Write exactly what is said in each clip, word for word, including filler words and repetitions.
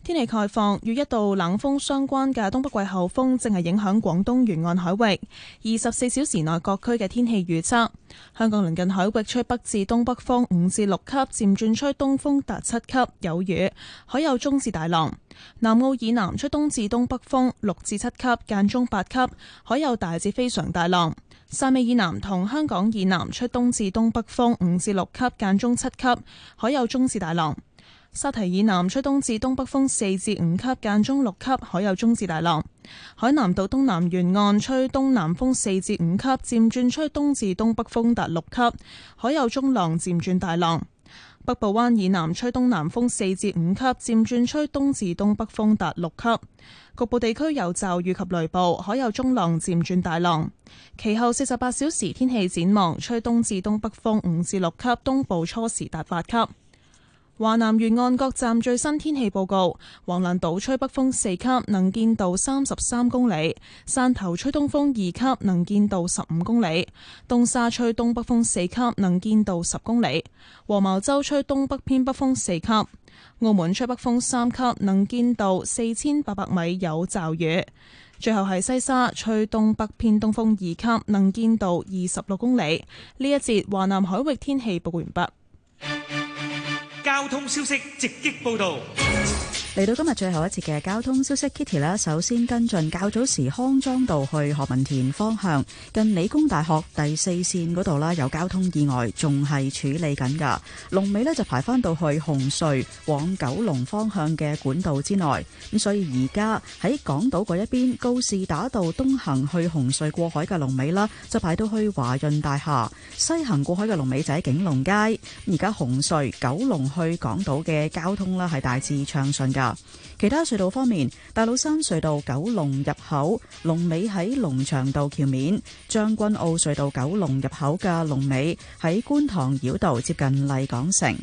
天氣概況，與一道冷鋒相關嘅東北季候風正係影響廣東沿岸海域。二十四小時內各區嘅天氣預測：香港鄰近海域吹北至東北風五至六級，漸轉吹東風達七級，有雨，海有中至大浪。南澳以南吹東至東北風六至七級，間中八級，海有大至非常大浪。汕尾以南同香港以南吹東至東北風五至六級，間中七級，海有中至大浪。沙堤以南吹東至東北風四至五級，間中六級，海有中至大浪。海南島東南沿岸吹東南風四至五級，漸轉吹東至東北風達六級，海有中浪漸轉大浪。北部灣以南吹東南風四至五級，漸轉吹東至東北風達六級，局部地區有驟雨及雷暴，海有中浪漸轉大浪。其後四十八小時天氣展望，吹東至東北風五至六級，東部初時達八級。華南沿岸各站最新天氣報告：橫瀾島吹北風四級，能見度三十三公里；汕頭吹東風二級，能見度十五公里；東沙吹東北風四級，能見度十公里；黃茅洲吹東北偏北風四級；澳門吹北風三級，能見度四千八百米，有驟雨。最後係西沙吹東北偏東風二級，能見度二十六公里。呢一節華南海域天氣報告完畢。 交通消息直擊報道。 嚟到今日最後一節嘅交通消息 ，Kitty 呢首先跟進較早時康莊道去何文田方向近理工大學第四線嗰度啦，有交通意外，仲係處理緊㗎。龍尾呢就排返到去紅隧往九龍方向嘅管道之內，咁所以而家喺港島嗰一邊告士打道東行去紅隧過海嘅龍尾啦，就排到去華潤大廈；西行過海嘅龍尾就喺景隆街。而家紅隧九龍去港島嘅交通啦係大致暢順㗎。其他隧道方面，大老山隧道九龍入口龍尾喺龍翔道橋面；將軍澳隧道九龍入口嘅龍尾喺觀塘繞道接近麗港城。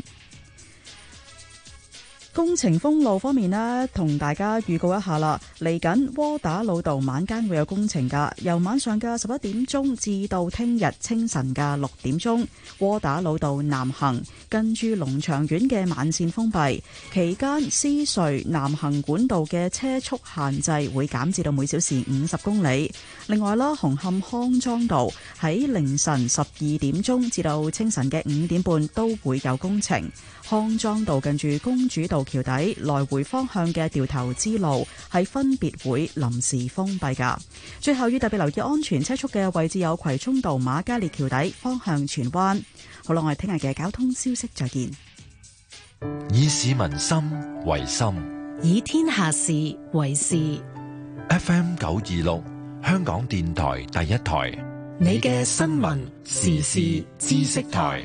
工程封路方面呢，同大家預告一下啦，嚟緊窩打老道晚間會有工程噶，由晚上嘅十一點鐘至到聽日清晨嘅六點鐘，窩打老道南行近住龍翔苑嘅慢線封閉，期間獅隧南行管道嘅車速限制會減至到每小時五十公里。另外啦，紅磡康莊道喺凌晨十二點鐘至到清晨嘅五點半都會有工程。康莊道近住公主道橋底來回方向嘅掉頭支路係分別會臨時封閉㗎。最後要特別留意安全車速嘅位置有葵涌道瑪嘉烈橋底方向荃灣。好啦，我哋聽日嘅交通消息再見。 以市民心為心， 以天下事為事。 F M 九二六香港電台第一台， 你嘅新聞時事知識台。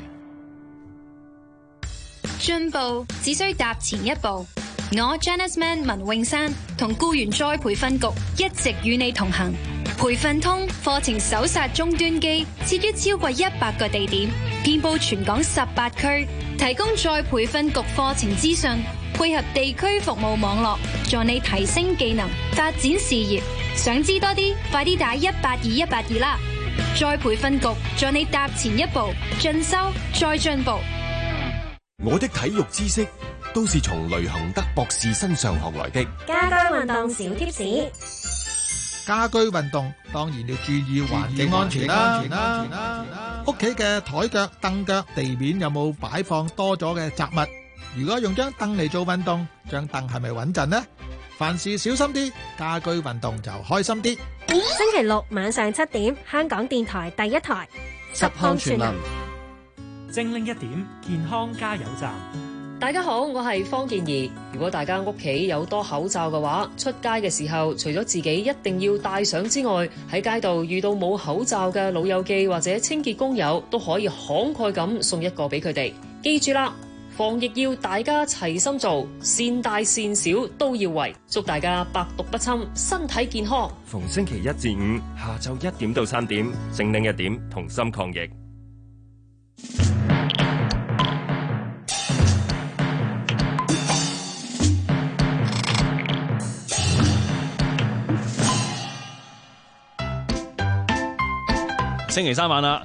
進步只需踏前一步。我 Janice Man 文詠珊同僱員再培訓局一直與你同行。培訓通課程首殺終端機，設於超過一百個地點，遍佈全港十八區，提供再培訓局課程資訊，配合地區服務網絡，助你提升技能，發展事業。想知多啲，快啲打一八二一八二啦！再培訓局助你踏前一步，進修再進步。 我的體育知識都是從雷恒德博士身上學來的。 家居運動小貼士。 家居運動當然要注意環境安全啦。屋企嘅台腳、凳腳、地面有冇擺放多咗嘅雜物？如果用張凳嚟做運動，張凳係咪穩陣呢？凡事小心啲，家居運動就開心啲。 星期六晚上七點，香港電台第一台，十項全能。 精靈一點，健康加油站。 大家好，我係方健儀。如果大家屋企有多口罩嘅話，出街嘅時候除咗自己一定要戴上之外，喺街道遇到冇口罩嘅老友記或者清潔工友，都可以慷慨咁送一個俾佢哋。記住啦，防疫要大家齊心做，善大善小都要為。祝大家百毒不侵，身體健康。 逢星期一至五下晝一點到三點，精靈一點，同心抗疫。 星期三晚啦，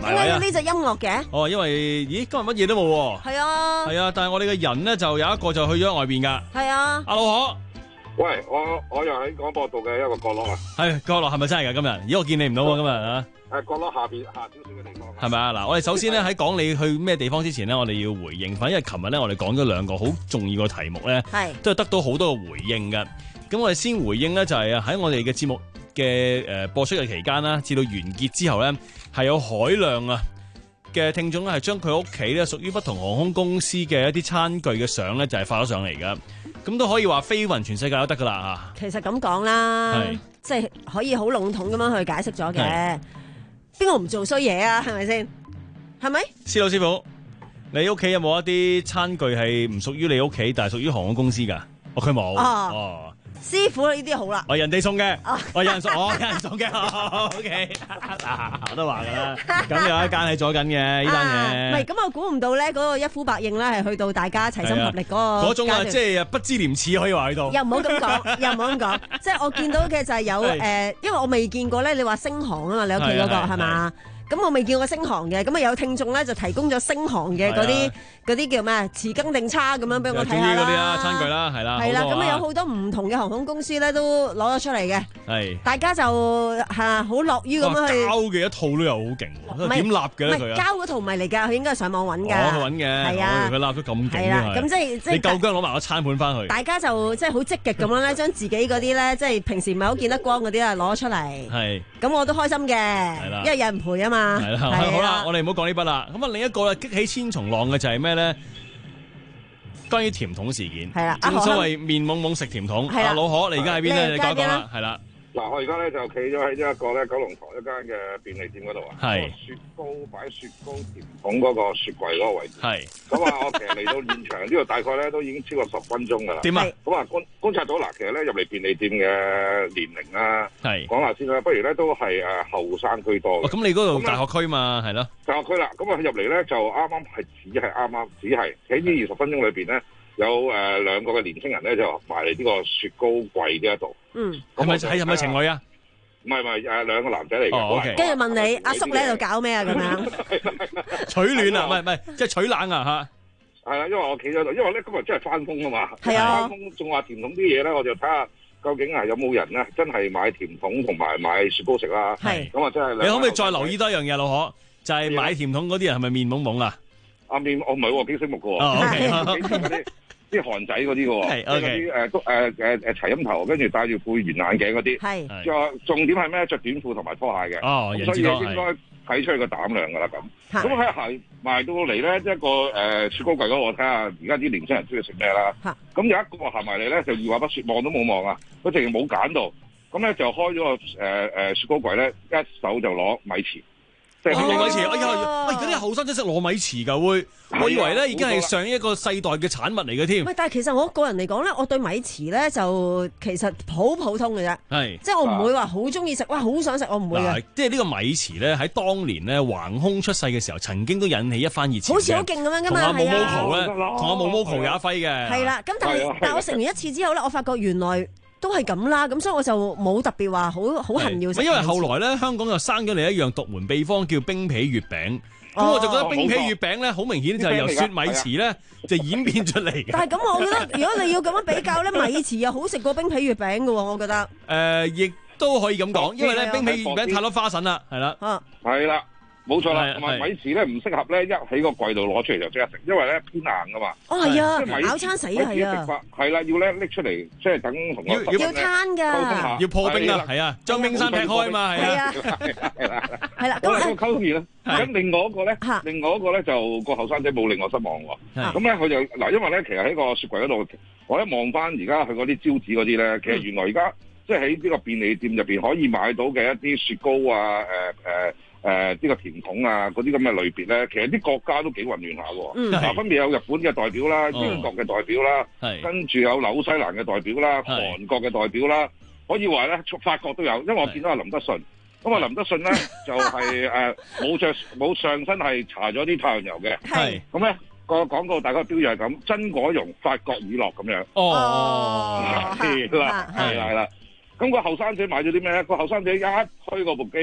點解有呢隻音樂嘅？ 哦，因為咦今日乜嘢都冇喎。 係啊。 係啊，但係我哋嘅人咧就有一個就去咗外邊㗎。 係啊。 阿老可。 喂，我我又喺廣播道嘅一個角落啊。 係角落係咪真係㗎？今日？咦，我見你唔到喎，今日啊。 誒，角落下邊下少少嘅地方。 係咪啊？嗱，我哋首先咧喺講你去咩地方之前咧，我哋要回應翻，因為琴日咧我哋講咗兩個好重要嘅題目咧，都係得到好多嘅回應嘅。咁我哋先回應咧就係喺我哋嘅節目嘅誒播出嘅期間啦，至到完結之後咧，係有海量啊嘅聽眾咧係將佢屋企咧屬於不同航空公司嘅一啲餐具嘅相咧就係發咗上嚟噶。咁都可以話飛勻全世界都得噶啦嚇。 其實咁講啦，即係可以好籠統咁樣去解釋咗嘅。邊個唔做衰嘢啊？係咪先？係咪？ 施老師傅，你屋企有冇一啲餐具係唔屬於你屋企，但係屬於航空公司㗎？哦，佢冇。哦。 師傅呢啲好啦， 我人哋送嘅，我有人送，我有人送嘅，O K， 我都話噶啦，咁有一間係做緊嘅呢單嘢。 唔係，咁我估唔到咧，嗰個一呼百應咧，係去到大家齊心合力嗰個嗰種啊，即係不知廉恥可以話喺度。 又唔好咁講，又唔好咁講，即係我見到嘅就係有誒，因為我未見過咧，你話星航啊嘛，你屋企嗰個係嘛？咁我未見過星航嘅，咁啊有聽眾咧就提供咗星航嘅嗰啲嗰啲叫咩匙羹定叉咁樣俾我睇下啦。 嗰啲啊餐具啦，係啦。 係啦，咁啊有好多唔同嘅航空公司咧都攞咗出嚟嘅。係。大家就嚇好樂於咁樣去。 膠嘅一套都有好勁喎，點立嘅咧佢啊？ 膠嗰套唔係嚟㗎，佢應該係上網揾㗎。 哦，揾嘅。係啊。佢立咗咁勁。 係啦，咁即係即係。 你夠薑攞埋個餐盤翻去。 大家就即係好積極咁樣咧，將自己嗰啲咧，即係平時唔係好見得光嗰啲啊攞出嚟。係。咁我都開心嘅。係啦。因為有人陪啊嘛。 係啦。好啦，我哋唔好講呢筆啦。咁啊，另一個激起千重浪嘅就係咩咧？關於甜筒事件。係啦。正所謂面懵懵食甜筒。係啦。老可，你而家喺邊咧？你講講啦。係啦。 嗱，我而家咧就企咗喺一個咧九龍塘一間嘅便利店嗰度啊。 係。 雪糕擺雪糕甜筒嗰個雪櫃嗰個位置。係。咁啊，我其實嚟到現場呢度大概咧都已經超過十分鐘㗎啦。 點啊？ 咁啊觀觀察到嗱，其實咧入嚟便利店嘅年齡啦， 係講下先啦。不如咧都係誒後生居多嘅。 咁你嗰度大學區嘛，係咯？ 大學區啦，咁啊入嚟咧就啱啱係只係啱啱，只係喺呢二十分鐘裏邊咧。有誒兩個嘅年輕人咧就埋嚟呢個雪糕櫃呢一度。嗯， 係咪係係咪情侶啊？ 唔係唔係誒兩個男仔嚟嘅。 哦 OK。 跟住問你阿叔你喺度搞咩啊？咁樣取暖啊？唔係唔係，即係取冷啊嚇。係啦，因為我企喺度，因為咧今日真係翻工啊嘛。 係啊。 翻工仲話甜筒啲嘢咧，我就睇下究竟係有冇人咧真係買甜筒同埋買雪糕食啦。係。咁啊真係。 你可唔可以再留意多一樣嘢，老可？就係買甜筒嗰啲人係咪面懵懵啊？ 啊面我唔係喎，幾醒目嘅喎。哦 OK。啲韓仔嗰啲嘅喎，即係嗰啲誒都誒誒誒齊陰頭，跟住戴住副圓眼鏡嗰啲，係，仲重點係咩？着短褲同埋拖鞋嘅，哦，所以應該睇出佢個膽量㗎啦咁。咁喺行埋到嚟咧，一個誒雪糕櫃嗰度，我睇下而家啲年輕人中意食咩啦。咁有一個行埋嚟咧，就二話不説，望都冇望啊，佢淨係冇揀到，咁咧就開咗個誒誒雪糕櫃咧，一手就攞米糍。即係糯米糍，哎呀，喂！而家啲後生仔食糯米糍㗎會，我以為咧已經係上一個世代嘅產物嚟嘅添。 喂，但係其實我個人嚟講咧，我對米糍咧就其實好普通嘅啫。係，即係我唔會話好中意食，哇！好想食，我唔會嘅。 即係呢個米糍咧，喺當年咧橫空出世嘅時候，曾經都引起一番熱潮。 好似好勁咁樣㗎嘛，係啊。 同阿毛毛球咧，同阿毛毛球有一揮嘅。 係啦，咁但係但係我食完一次之後咧，我發覺原來都係咁啦，咁所以我就冇特別話好好恨要食。 因為後來咧，香港又生咗嚟一樣獨門秘方，叫冰皮月餅。咁、哦、我就覺得冰皮月餅咧，好明顯就係由雪米糍咧就演變出嚟嘅。 但係咁，我覺得如果你要咁樣比較咧，米糍又好食過冰皮月餅嘅喎，我覺得。誒、 呃，亦都可以咁講，因為咧冰皮月餅太多花神啦，係啦。 啊， 係啦。冇錯啦，同埋米糍咧唔適合咧一喺個櫃度攞出嚟就即刻食，因為咧偏硬噶嘛。 哦係啊，咬餐死係啊。 係啦，要咧拎出嚟，即係等同我要要攤㗎， 要破冰啊，係啊，將冰山劈開嘛，係啊。 係啦，係啦。咁啊，溝通完啦。咁另外一個咧，另外一個咧就個後生仔冇令我失望喎。咁咧佢就嗱，因為咧其實喺個雪櫃嗰度，我一望翻而家佢嗰啲招紙嗰啲咧，其實原來而家即係喺呢個便利店入邊可以買到嘅一啲雪糕啊，誒誒。誒呢、呃這個甜筒啊，嗰啲咁嘅類別咧，其實啲國家都幾混亂下喎。嗱、嗯，分別有日本嘅代表啦、英國嘅代表啦，哦、跟住有紐西蘭嘅代表啦、韓國嘅代表啦，可以話咧，法國都有。因為我見到阿林德信，咁啊林德信咧就係誒冇着冇上身係搽咗啲太陽油嘅，咁咧個廣告大概標語係咁：真果蓉法國乳酪咁樣。哦，係啦，係啦，係啦。咁個後生仔買咗啲咩咧？個後生仔一推個部機。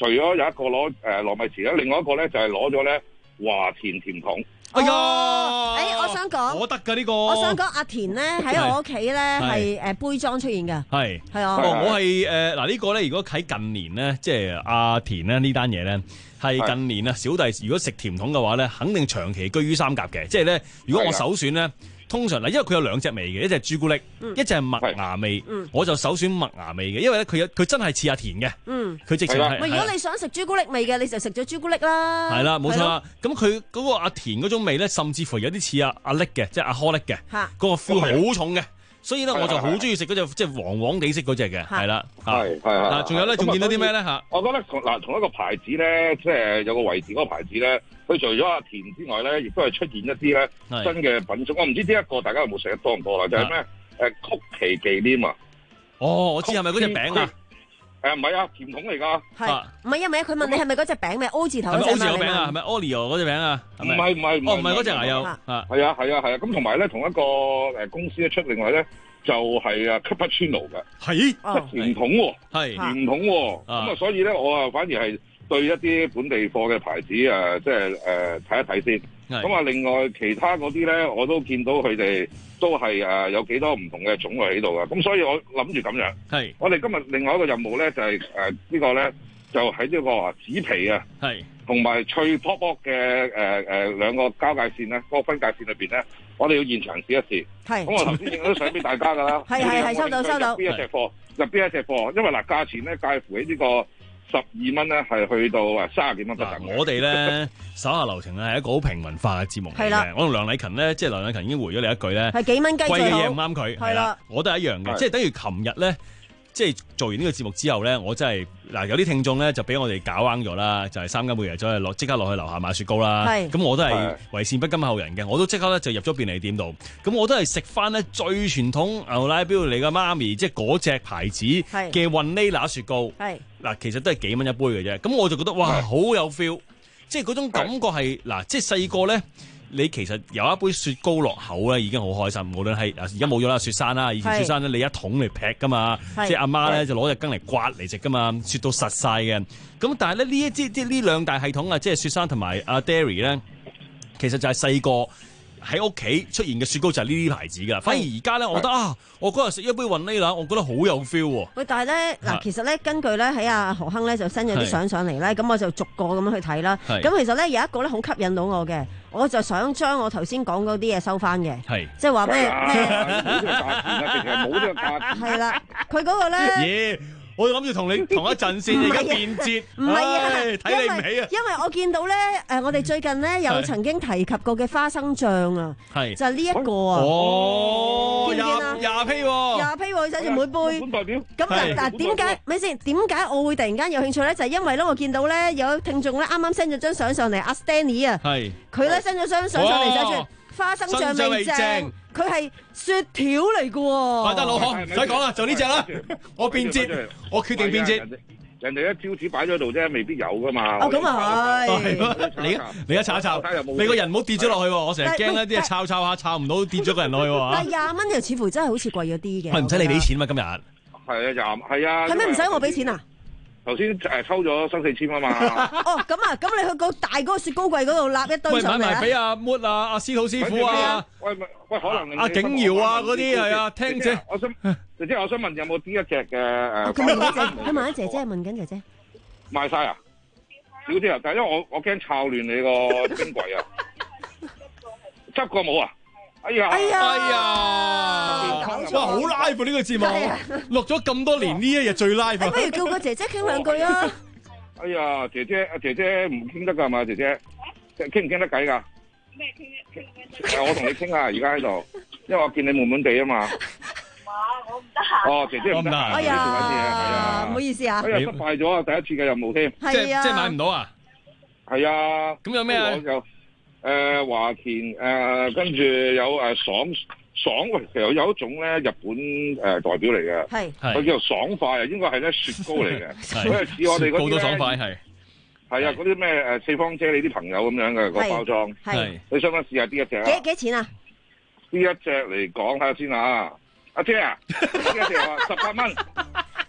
除咗有一個攞誒糯米糍咧，另外一個咧就係攞咗咧華田甜筒。 哎呀！ 誒，我想講， 我得㗎呢個。 我想講阿田咧喺我屋企咧係誒杯裝出現嘅。係係啊。 我係誒嗱呢個咧，如果喺近年咧，即係阿田咧呢單嘢咧，係近年啊小弟如果食甜筒嘅話咧，肯定長期居於三甲嘅。即係咧，如果我首選咧。通常嗱，因為佢有兩隻味嘅，一隻係朱古力，嗯、一隻係麥芽味，嗯、我就首選麥芽味嘅，因為咧佢有佢真係似阿田嘅，佢、嗯、直情係。 如果你想食朱古力味嘅，你就食咗朱古力啦。 係啦，冇錯啦。咁佢嗰個阿田嗰種味咧，甚至乎有啲似阿阿力嘅，即係阿柯力嘅，嗰、嗰個 feel 好重嘅。所以咧，我就好中意食嗰隻即係黃黃地色嗰隻嘅，係啦， 係係係。 仲有咧，仲見到啲咩咧嚇？ 我覺得嗱，同一個牌子咧，即係有個位置嗰個牌子咧，佢除咗阿田之外咧，亦都係出現一啲咧新嘅品種。我唔知呢一個大家有冇食得多唔多啦？就係咩誒曲奇忌廉啊！ 哦，我知係咪嗰隻餅啊？ 誒唔係啊，甜筒嚟㗎。 係唔係啊？唔係啊！佢問你係咪嗰隻餅咩 O 字頭嗰隻 ？O 字頭餅啊？係咪 Oreo 嗰隻餅啊？ 唔係唔係唔係。 哦，唔係嗰隻啊，有啊。係啊係啊係啊！咁同埋咧，同一個誒公司咧出另外咧。就係啊 Cappuccino 嘅， 係即係甜筒喎， 係甜筒喎，咁啊所以咧我啊反而係對一啲本地貨嘅牌子啊，即係誒睇一睇先。咁啊另外其他嗰啲咧，我都見到佢哋都係誒有幾多唔同嘅種類喺度嘅，咁所以我諗住咁樣。係，我哋今日另外一個任務咧就係誒呢個咧就喺呢個紙皮啊，係同埋脆卜卜嘅誒誒兩個交界線咧，嗰個分界線裏邊咧。我哋要現場試一試，咁我頭先影咗相俾大家㗎啦。係係係，收到收到。入邊一隻貨，入邊一隻貨，因為嗱價錢咧介乎喺呢個十二蚊咧，係去到啊三十幾蚊不等。 我哋咧手下留情咧係一個好平民化嘅節目嚟嘅。我同梁禮勤咧，即係梁禮勤已經回咗你一句咧， 係幾蚊雞最好。 貴嘅嘢唔啱佢，係啦，我都係一樣嘅，即係等於琴日咧。即係做完呢個節目之後咧，我真係嗱有啲聽眾咧就俾我哋搞彎咗啦，就係、是、三更每日走去落即刻落去樓下買雪糕啦。咁我都係為善不甘後人嘅，我都即刻咧就入咗便利店度。咁我都係食翻咧最傳統牛奶標嚟嘅媽咪，即係嗰隻牌子嘅雲呢拿雪糕。嗱，其實都係幾蚊一杯嘅啫。咁我就覺得哇，好有 feel，即係嗰種感覺係嗱，即係細個咧。你其實有一杯雪糕落口咧，已經好開心。無論係而家冇咗啦，雪山啦，以前雪山咧，你一桶嚟劈噶嘛，即係阿媽咧就攞隻羹嚟刮嚟食噶嘛，雪到實晒嘅。咁但係咧呢一支即係呢兩大系統啊，即係雪山同埋阿 Dairy 咧，其實就係細個喺屋企出現嘅雪糕就係呢啲牌子㗎。反而而家咧，我覺得啊，我嗰日食一杯雲呢拿，我覺得好有 feel 喎。 喂，但係咧嗱，其實咧根據咧喺阿何亨咧就 send 咗啲相上嚟咧，咁我就逐個咁樣去睇啦。咁其實咧有一個咧好吸引到我嘅。我就想將我頭先講嗰啲嘢收翻嘅，即係話咩咩冇呢個價錢， 係啦，佢嗰個咧， 耶！我諗住同你同一陣先，而家變節， 唔係啊， 睇你唔起啊！ 因為我見到咧，誒，我哋最近咧有曾經提及過嘅花生醬啊，係就係呢一個啊， 哦， 見唔見啊？ 廿批喎， 廿批喎，寫住每杯。 本代表。 咁嗱嗱，點解？咪先？點解我會突然間有興趣咧？就係因為咧，我見到咧有聽眾咧啱啱 send 咗張相上嚟，阿 Stanley 啊，係佢咧 send 咗張相上嚟寫住花生醬味正，佢係雪條嚟噶喎。 快得老行，唔使講啦，就呢隻啦。我變節，我決定變節。 人哋一招紙擺咗度啫，未必有噶嘛。 哦，咁啊係。 你你一炒一炒，你個人唔好跌咗落去喎。我成日驚咧，啲嘢炒炒下炒唔到，跌咗個人落去喎。 但係廿蚊又似乎真係好似貴咗啲嘅。 喂，唔使你俾錢嘛？今日係啊，廿係啊。 係咩唔使我俾錢啊？ 頭先誒抽咗三四千啊嘛！ 哦，咁啊，咁你去個大嗰個雪糕櫃嗰度立一堆上嚟啊！ 喂，買埋俾阿 Mood 啊、阿司徒師傅啊， 喂喂，可能阿景瑤啊嗰啲係啊，聽姐。 我想姐姐，我想問有冇呢一隻嘅誒？ 佢問緊姐，佢問緊姐姐，問緊姐姐。 賣曬啊！少啲啊！但係因為我我驚炒亂你個冰櫃啊！執過冇啊？哎呀！ 哎呀！ 哎呀！哇，好 live 呢個節目，錄咗咁多年呢一日最 live。 不如叫個姐姐傾兩句啊！ 哎呀，姐姐，阿姐姐唔傾得㗎嘛？姐姐傾唔傾得偈㗎？咩傾？誒，我同你傾下，而家喺度，因為我見你悶悶地啊嘛。 我唔得閒。 哦，姐姐唔得閒。 哎呀，唔好意思啊。 哎呀，失敗咗啊！第一次嘅任務添。 係啊。 即係買唔到啊？ 係啊。 咁有咩啊？ 誒華田誒，跟住有誒爽爽，喂，其實有一種咧日本誒代表嚟嘅，係佢叫做爽快啊，應該係咧雪糕嚟嘅，佢係似我哋嗰啲咧，爽快係係啊，嗰啲咩誒四方姐你啲朋友咁樣嘅個包裝，係你想唔想試下呢一隻啊？ 幾幾錢啊？ 呢一隻嚟講下先啊，阿姐啊，呢一隻話十八蚊。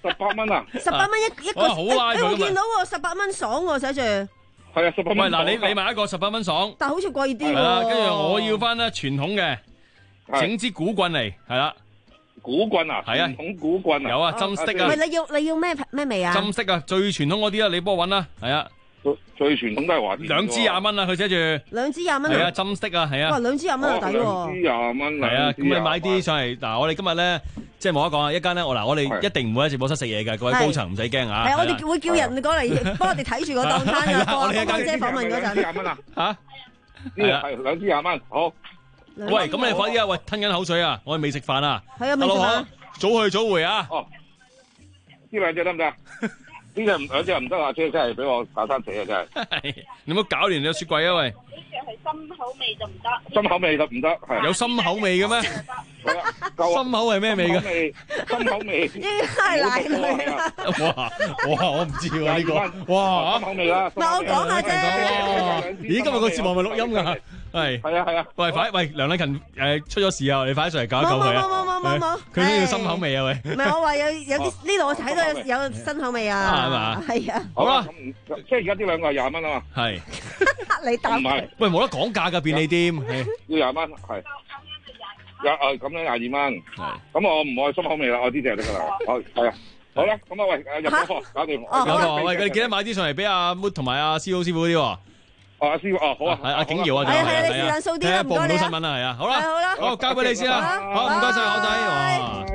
十八蚊啊！ 十八蚊一一個， 好拉佢我見到喎，十八蚊爽喎，寫住。 係啊，十八蚊。 喂，嗱，你你買一個十八蚊爽， 但係好似貴啲喎。 係啦，跟住我要翻咧傳統嘅，整支鼓棍嚟，係啦。 鼓棍啊？ 係啊， 傳統鼓棍啊。 有啊，針色啊。 唔係你要你要咩咩味啊？ 針色啊，最傳統嗰啲啊，你幫我揾啦，係啊。 最傳統都係華電。 兩支廿蚊啊，佢寫住。 兩支廿蚊。 係啊，針色啊，係啊。 哇，兩支廿蚊就抵喎。 兩支廿蚊。 係啊，咁你買啲上嚟嗱，我哋今日咧。即係冇得講啊！一間咧，我嗱，我哋一定唔會喺直播室食嘢嘅，各位高層唔使驚啊！ 係我哋會叫人過嚟幫我哋睇住個檔攤嘅。 我哋一間姐訪問嗰陣， 廿蚊啊！ 嚇， 係啊，係兩支廿蚊，好。 喂，咁你快啲啊！喂，吞緊口水啊！我哋未食飯啊！ 係啊，未食飯。 早去早回啊！ 哦，呢兩隻得唔得？呢隻唔兩隻唔得啊！即係真係俾我打生死啊！真係。 你唔好搞亂你個雪櫃啊！喂。 呢隻係深口味就唔得。 深口味就唔得，係。 有深口味嘅咩？ 係啊， 深口係咩味嘅？ 深口味。 應該係奶類啦。 哇哇！我唔知喎呢個。哇！ 深口味啦。 唔係我講下啫。 咦？今日個節目係咪錄音㗎？係。 係啊係啊。 喂，快喂，梁禮勤誒出咗事啊！你快啲上嚟搞一救佢啊！ 冇冇冇冇冇冇。 佢都要深口味啊！喂。 唔係我話有有啲呢度我睇到有有新口味啊。 係嘛？ 係啊。 好啦，即係而家呢兩個係廿蚊啊嘛。 係。 你答。 唔係。 喂，冇得講價㗎便利店。 要廿蚊係。廿誒咁樣廿二蚊，咁我唔愛深口味啦，我呢隻就得噶啦，好係啊，好啦，咁啊喂，誒入咗貨，搞掂， 有貨，喂，你記得買啲上嚟俾阿 Mood 同埋阿師傅師傅嗰啲喎， 哦阿師傅哦好啊， 係阿景堯啊， 係啊係啊，你時間數啲啦，唔該你啊， 報唔到新聞啊，係啊，好啦， 好啦， 好交俾你先啦，好唔該曬我仔，哇！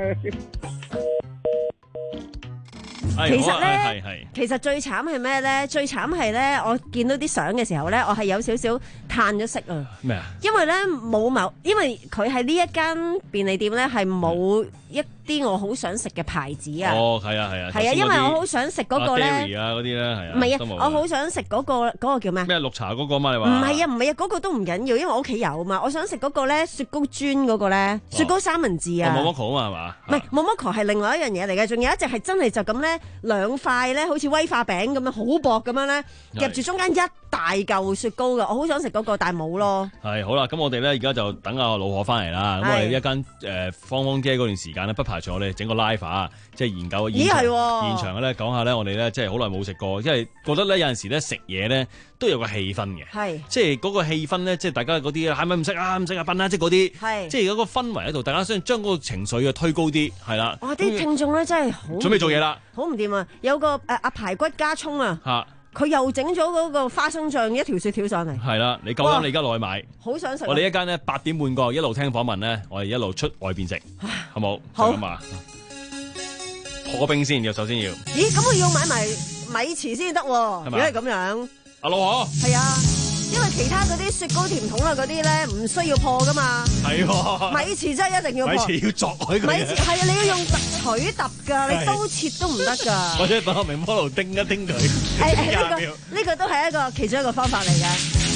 其實咧，其實最慘係咩咧？最慘係咧，我見到啲相嘅時候咧，我係有少少嘆咗息啊！ 咩啊？ 因為咧冇某，因為佢係呢一間便利店咧係冇一啲我好想食嘅牌子啊！ 哦，係啊，係啊， 係啊，因為我好想食嗰個咧， 啊嗰啲咧係啊， 唔係啊，我好想食嗰個嗰個叫咩？ 咩綠茶嗰個嘛？你話？ 唔係啊，唔係啊，嗰個都唔緊要，因為我屋企有啊嘛。我想食嗰個咧雪糕磚嗰個咧，雪糕三文治啊！ 毛毛球啊嘛係嘛？ 唔係毛毛球係另外一樣嘢嚟嘅，仲有一隻係真係就咁咧兩塊咧，好似威化餅咁樣好薄咁樣咧，夾住中間一大嚿雪糕㗎。我好想食嗰個，但係冇咯。 係好啦，咁我哋咧而家就等阿老何翻嚟啦。咁我哋一間誒芳芳姐嗰段時間咧，不排除我哋整個 live 啊，即係研究現場現場咧講下咧，我哋咧即係好耐冇食過，因為覺得咧有陣時咧食嘢咧都有個氣氛嘅， 係即係嗰個氣氛咧，即係大家嗰啲係咪唔識啊唔識啊笨啊，即係嗰啲， 係即係有個氛圍喺度，大家想將嗰個情緒啊推高啲，係啦。 哇！啲聽眾咧真係好準備做嘢啦， 好唔掂啊！有個誒阿排骨加葱啊。 嚇！ 佢又整咗嗰個花生醬一條雪條上嚟， 係啦，你夠膽你而家落去買， 好想食。 我哋一間咧八點半過，一路聽訪問咧，我哋一路出外邊食，好冇？ 好嘛？破冰先，要首先要。 咦？咁我要買埋米糍先得喎，如果係咁樣。 阿老何。 係啊，因為其他嗰啲雪糕甜筒啊嗰啲咧唔需要破噶嘛。 係喎。 米糍真係一定要破。 米糍要鑿開佢。 米糍係啊，你要用取揼㗎，你刀切都唔得㗎。 或者攞明波爐叮一叮佢。 誒誒，呢個呢個都係一個其中一個方法嚟嘅。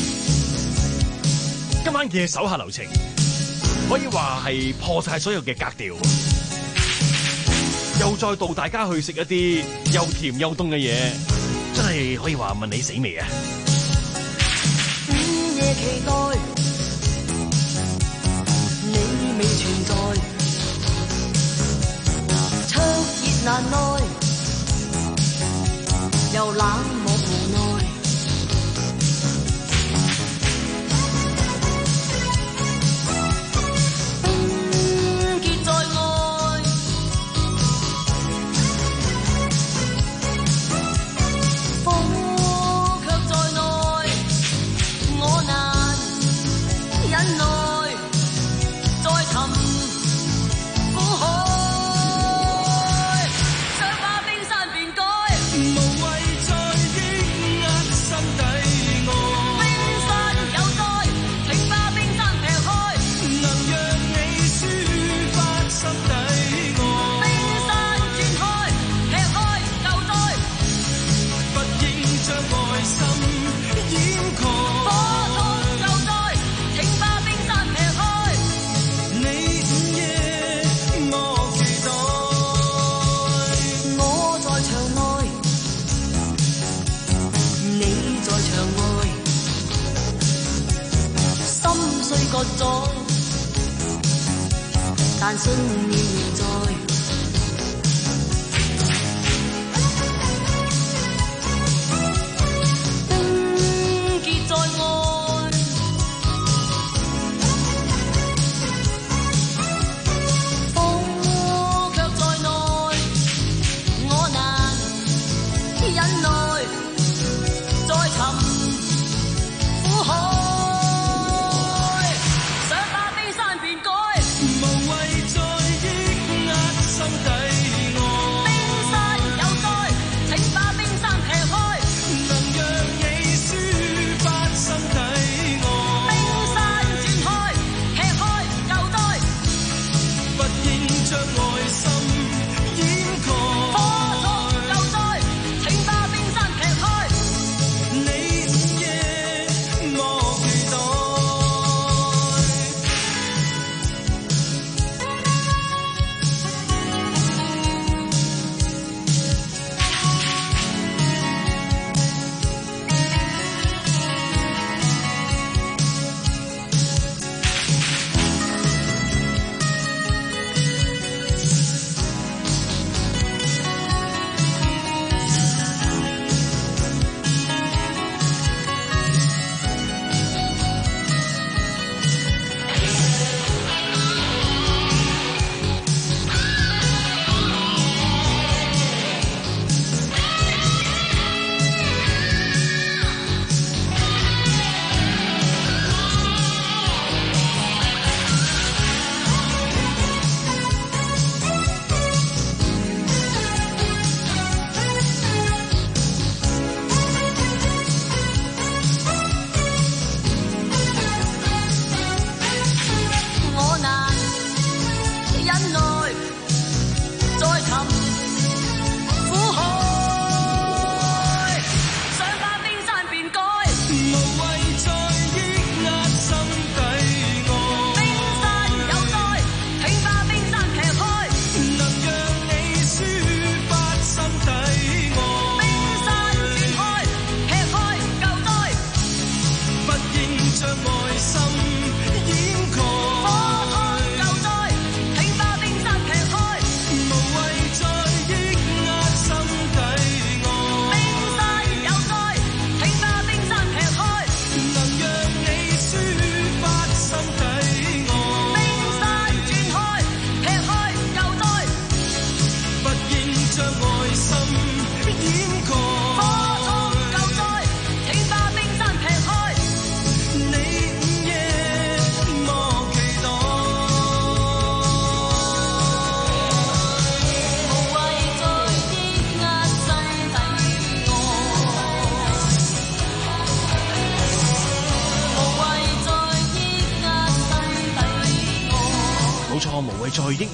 今晚嘅手下留情，可以話係破晒所有嘅格調，又再導大家去食一啲又甜又凍嘅嘢，真係可以話問你死未啊！ 午夜期待，你未存在，灼熱難耐，又冷漠無奈。但信念仍在，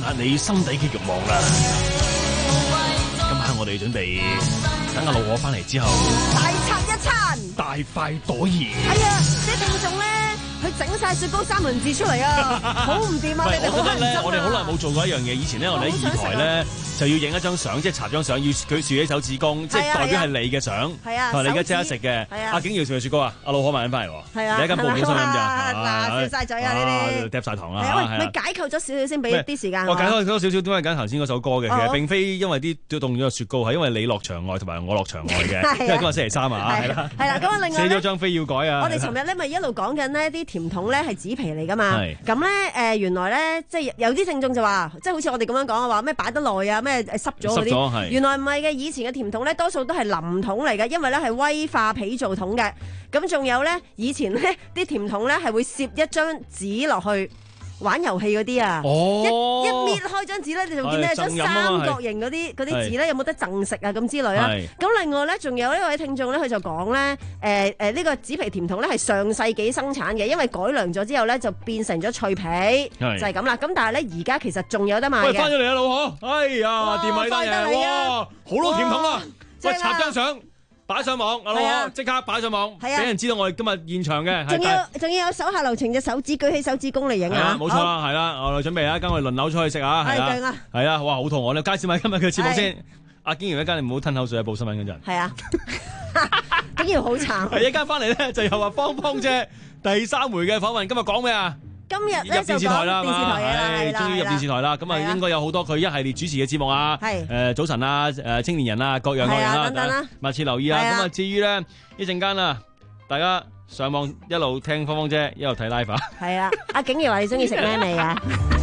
下你心底嘅慾望啦。今晚我哋準備等阿老我翻嚟之後， 大餐一餐， 大快朵頤。 哎呀，啲聽眾咧，佢整晒雪糕三文治出嚟啊，好唔掂啊！你哋好我覺得咧，我哋好耐冇做過一樣嘢。以前咧，我哋喺二台咧就要影一張相，即係搽張相，要佢豎起手指公，即係代表係你嘅相， 係啊， 同埋你而家即刻食嘅。阿景瑤食嘅雪糕啊，阿老可買緊翻嚟喎。 係啊， 你一間報紙收音咋？ 嗱，笑晒嘴啊！呢啲嗒晒糖啦。 喂，咪解構咗少少先，俾啲時間我。 我解構咗少少，點解揀頭先嗰首歌嘅？其實並非因為啲凍咗個雪糕，係因為你落場外同埋我落場外嘅。因為今日星期三啊，係啦。 係啦，咁啊，另外寫咗張飛要改啊。 我哋尋日咧咪一路講緊呢啲甜筒咧係紙皮嚟㗎嘛。咁咧誒，原來咧即係有啲聽眾就話，即係好似我哋咁樣講啊，話咩擺得耐啊，咩濕咗嗰啲。原來唔係嘅，以前嘅甜筒咧多數都係腍筒嚟嘅，因為咧係威化皮做筒嘅。咁仲有咧，以前咧啲甜筒咧係會攝一張紙落去玩遊戲嗰啲啊， 哦、 一一搣開張紙咧，你就見到張三角形嗰啲嗰啲紙咧，有冇得贈食啊咁之類啦。咁另外咧，仲有呢位聽眾咧，佢就講咧，誒誒呢個紙皮甜筒咧係上世紀生產嘅，因為改良咗之後咧就變成咗脆皮，就係咁啦。咁但係咧而家其實仲有得賣嘅。 喂，翻咗嚟啊，老何！哎呀，掂米單嘢，哇，好多甜筒啊！喂，插張相。擺上網，阿老即刻擺上網，俾人知道我哋今日現場嘅。 仲要仲要有手下留情，隻手指舉起手指公嚟影啊！ 冇錯啦，係啦，我哋準備啊，跟我哋輪流出去食啊，係啦，係啦，哇，好肚餓，你介紹埋今日嘅節目先。阿景瑤一間，你唔好吞口水啊！報新聞嗰陣。 係啊，景瑤好慘。 係一間翻嚟咧，就又話芳芳姐第三回嘅訪問，今日講咩啊？ 今日咧入電視台啦， 電視台嘅啦， 終於入電視台啦。咁啊，應該有好多佢一系列主持嘅節目啊，誒早晨啊，誒青年人啊，各樣各樣啦， 等等啦， 密切留意啊。咁啊，至於咧一陣間啊，大家上網一路聽芳芳姐，一路睇 live。 係啊，阿景瑤話你中意食咩味啊？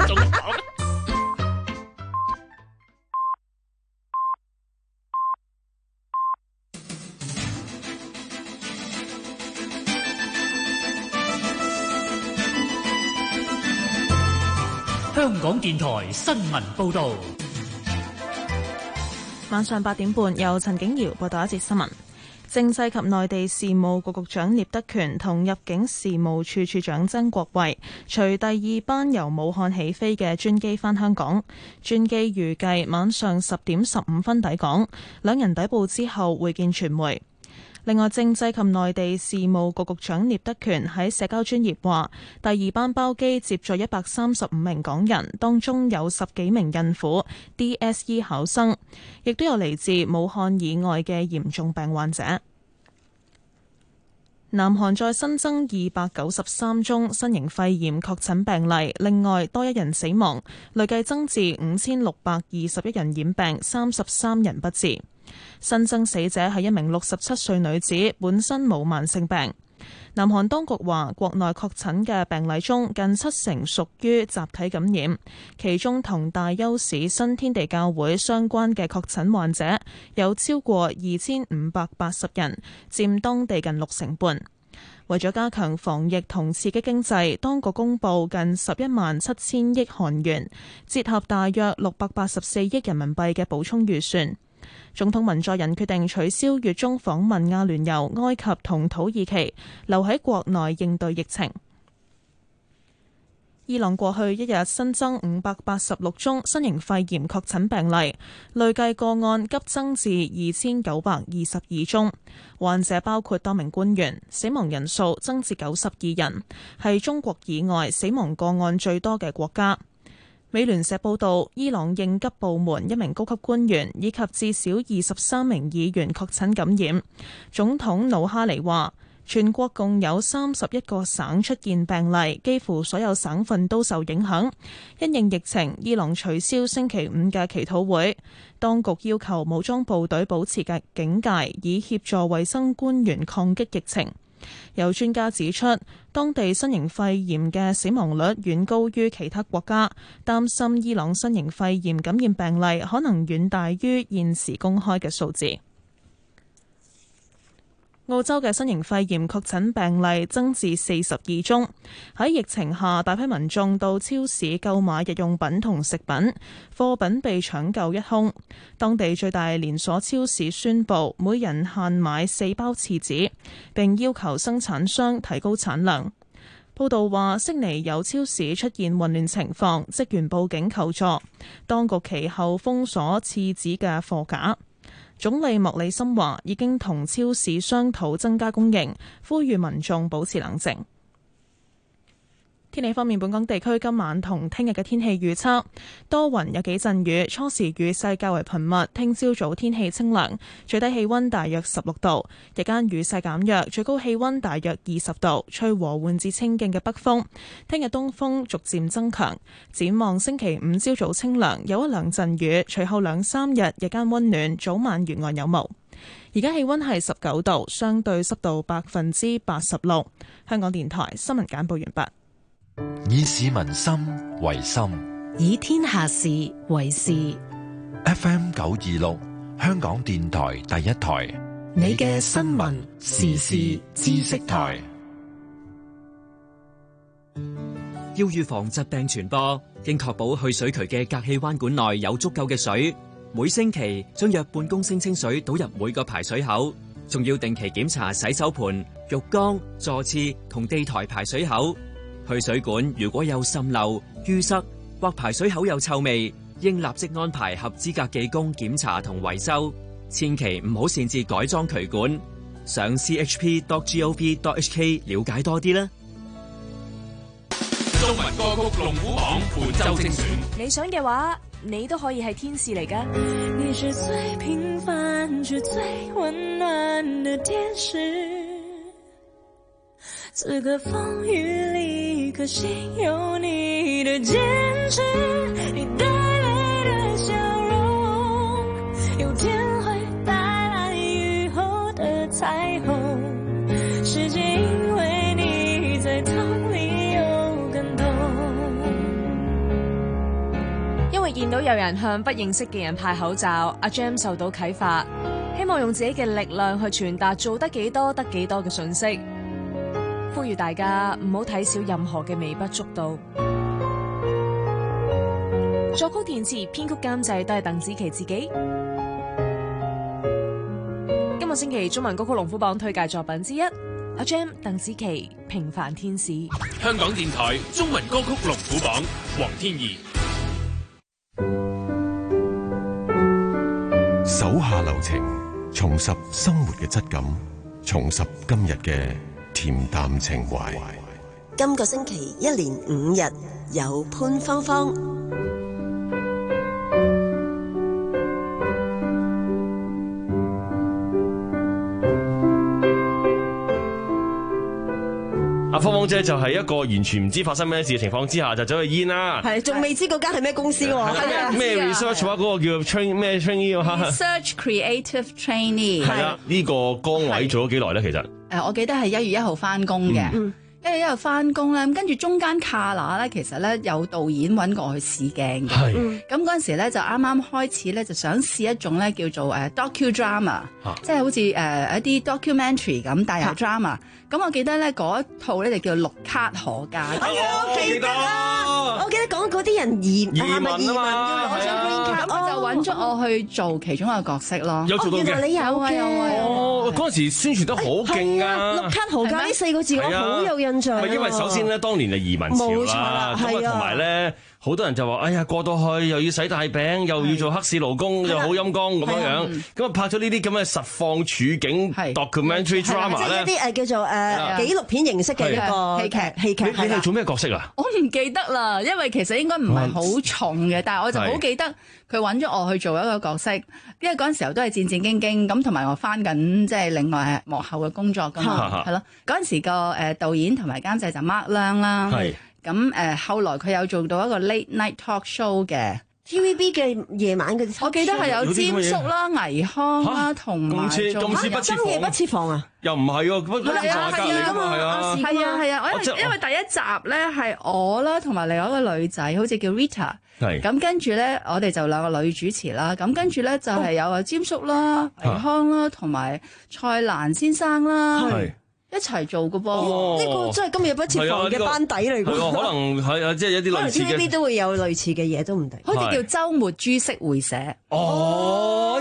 香港電台新聞報導， 晚上八點半由陳景瑤報道一節新聞。政制及內地事務局局長聶德權同入境事務處處長曾國衛隨第二班由武漢起飛嘅專機返香港，專機預計晚上十點十五分抵港，兩人抵埗之後會見傳媒。另外，政制及內地事務局局長聶德權喺社交專頁話，第二班包機接載一百三十五名港人，當中有十幾名孕婦、D S E 考生，亦都有嚟自武漢以外嘅嚴重病患者。南韓再新增二百九十三宗新型肺炎確診病例，另外多一人死亡，累計增至五千六百二十一人染病，三十三人不治。新增死者係一名六十七歲女子，本身冇慢性病。南韓當局話，國內確診嘅病例中，近七成屬於集體感染，其中同大邱市新天地教會相關嘅確診患者有超過二千五百八十人，佔當地近六成半。為咗加強防疫同刺激經濟，當局公布近十一萬七千億韓元，折合大約六百八十四億人民幣嘅補充預算。總統文在寅決定取消月中訪問阿聯酋、埃及同土耳其，留喺國內應對疫情。伊朗過去一日新增五百八十六宗新型肺炎確診病例，累計個案急增至二千九百二十二宗，患者包括多名官員，死亡人數增至九十二人，係中國以外死亡個案最多嘅國家。美聯社報道，伊朗應急部門一名高級官員以及至少二十三名議員確診感染。總統魯哈尼話，全國共有三十一個省出現病例，幾乎所有省份都受影響。因應疫情，伊朗取消星期五嘅祈禱會。當局要求武裝部隊保持嘅警戒，以協助衛生官員抗擊疫情。有專家指出，當地新型肺炎嘅死亡率遠高於其他國家，擔心伊朗新型肺炎感染病例可能遠大於現時公開嘅數字。澳洲嘅新型肺炎確診病例增至四十二宗。喺疫情下，大批民眾到超市購買日用品同食品，貨品被搶購一空。當地最大連鎖超市宣布每人限買四包廁紙，並要求生產商提高產量。 報道話，悉尼有超市出現混亂情況，職員報警求助，當局其後封鎖廁紙嘅貨架。總理莫里森話已經同超市商討增加供應，呼籲民眾保持冷靜。天氣方面，本港地區今晚同聽日嘅天氣預測多雲有幾陣雨，初時雨勢較為頻密。聽朝早天氣清涼，最低氣溫大約十六度，日間雨勢減弱，最高氣溫大約二十度，吹和緩至清勁嘅北風。聽日東風逐漸增強，展望星期五朝早清涼，有一兩陣雨，隨後兩三日日間溫暖，早晚沿岸有霧。而家氣溫係十九度，相對濕度百分之八十六。香港電台新聞簡報完畢。 以市民心為心， 以天下事為事。 F M 九二六，香港電台第一台， 你嘅新聞時事知識台。 要預防疾病傳播，應確保去水渠嘅隔氣彎管內有足夠嘅水。每星期將約半公升清水倒入每個排水口，仲要定期檢查洗手盆、浴缸、座廁同地台排水口。去水管如果有滲漏、淤塞或排水口有臭味，應立即安排合資格技工檢查同維修，千祈唔好擅自改裝渠管。上 c h p dot gov dot h k 了解多啲啦。 中文歌曲龍虎榜本周精選， 你想嘅話，你都可以係天使嚟㗎。 你是最平凡卻最溫暖的天使，此刻風雨裏，可惜有你的堅持，你帶來的笑容，有天會帶來雨後的彩虹，世界因為你在痛裡有感動。 因為見到有人向不認識嘅人派口罩，阿 Jam 受到啟發，希望用自己嘅力量去傳達做得幾多得幾多嘅訊息。呼籲大家唔好睇少任何嘅微不足道。作曲填詞編曲監製都係鄧紫棋自己。今個星期中文歌曲龍虎榜推介作品之一，阿 Jam 鄧紫棋《平凡天使》。 香港電台中文歌曲龍虎榜，黃天怡。 手下留情，重拾生活嘅質感，重拾今日嘅恬淡情懷。 今個星期一連五日有潘芳芳。 阿芳芳姐就係一個完全唔知發生咩事嘅情況之下就走去煙啦， 係仲未知嗰間係咩公司喎？係啊， 咩 research 話嗰個叫 train 咩 trainee research creative trainee 係啊，呢個崗位做咗幾耐咧？其實誒，我記得係一月一號翻工嘅。嗯一日一日翻工咧，咁跟住中間卡拿咧，其實咧有導演揾過我去試鏡嘅。咁嗰陣時咧就啱啱開始咧，就想試一種咧叫做誒 docudrama，、啊、即係好似誒、呃、一啲 documentary 咁，但係 drama。咁我記得咧嗰一套咧就叫綠卡可家。 哎呀，我記得啊！我記得講嗰啲人移移民啊嘛，要攞張 green card， 咁就揾咗我去做其中一個角色咯。 有做到嘅， 原來你有嘅。 哦，嗰陣時宣傳得好勁啊！ 綠卡可家呢四個字我好有印象。 因為首先咧，當年係移民潮啦，咁啊同埋咧，好多人就話：哎呀，過到去又要洗大餅，又要做黑市勞工，又好陰功咁樣樣。咁啊拍咗呢啲咁嘅實況處境 documentary drama 咧， 即係一啲誒叫做誒紀錄片形式嘅一個戲劇戲劇。 你係做咩角色啊？ 我唔記得啦，因為其實應該唔係好重嘅，但係我就好記得佢揾咗我去做一個角色，因為嗰陣時候都係戰戰兢兢咁，同埋我翻緊即係另外幕後嘅工作㗎嘛，係咯。嗰陣時個誒導演同埋監製就 Mark Lang 啦，咁誒、呃、後來佢有做到一個 late night talk show 嘅 T V B 嘅夜晚嘅， 我記得係有詹叔啦、倪匡啦，同埋咁似咁似不設防， 深夜不設防啊！ 又唔係喎，不設防係隔離㗎嘛，係啊， 係啊係啊，因為因為第一集咧係我啦，同埋另外一個女仔，好似叫 Rita， 咁跟住咧我哋就兩個女主持啦，咁跟住咧就係有啊詹叔啦、倪匡啦，同埋蔡瀾先生啦。一齊做嘅噃， 呢個真係今夜不設防嘅班底嚟嘅。 可能係啊，即係一啲類似嘅。 T V B 都會有類似嘅嘢都唔定。 好似叫週末株式會社。 哦，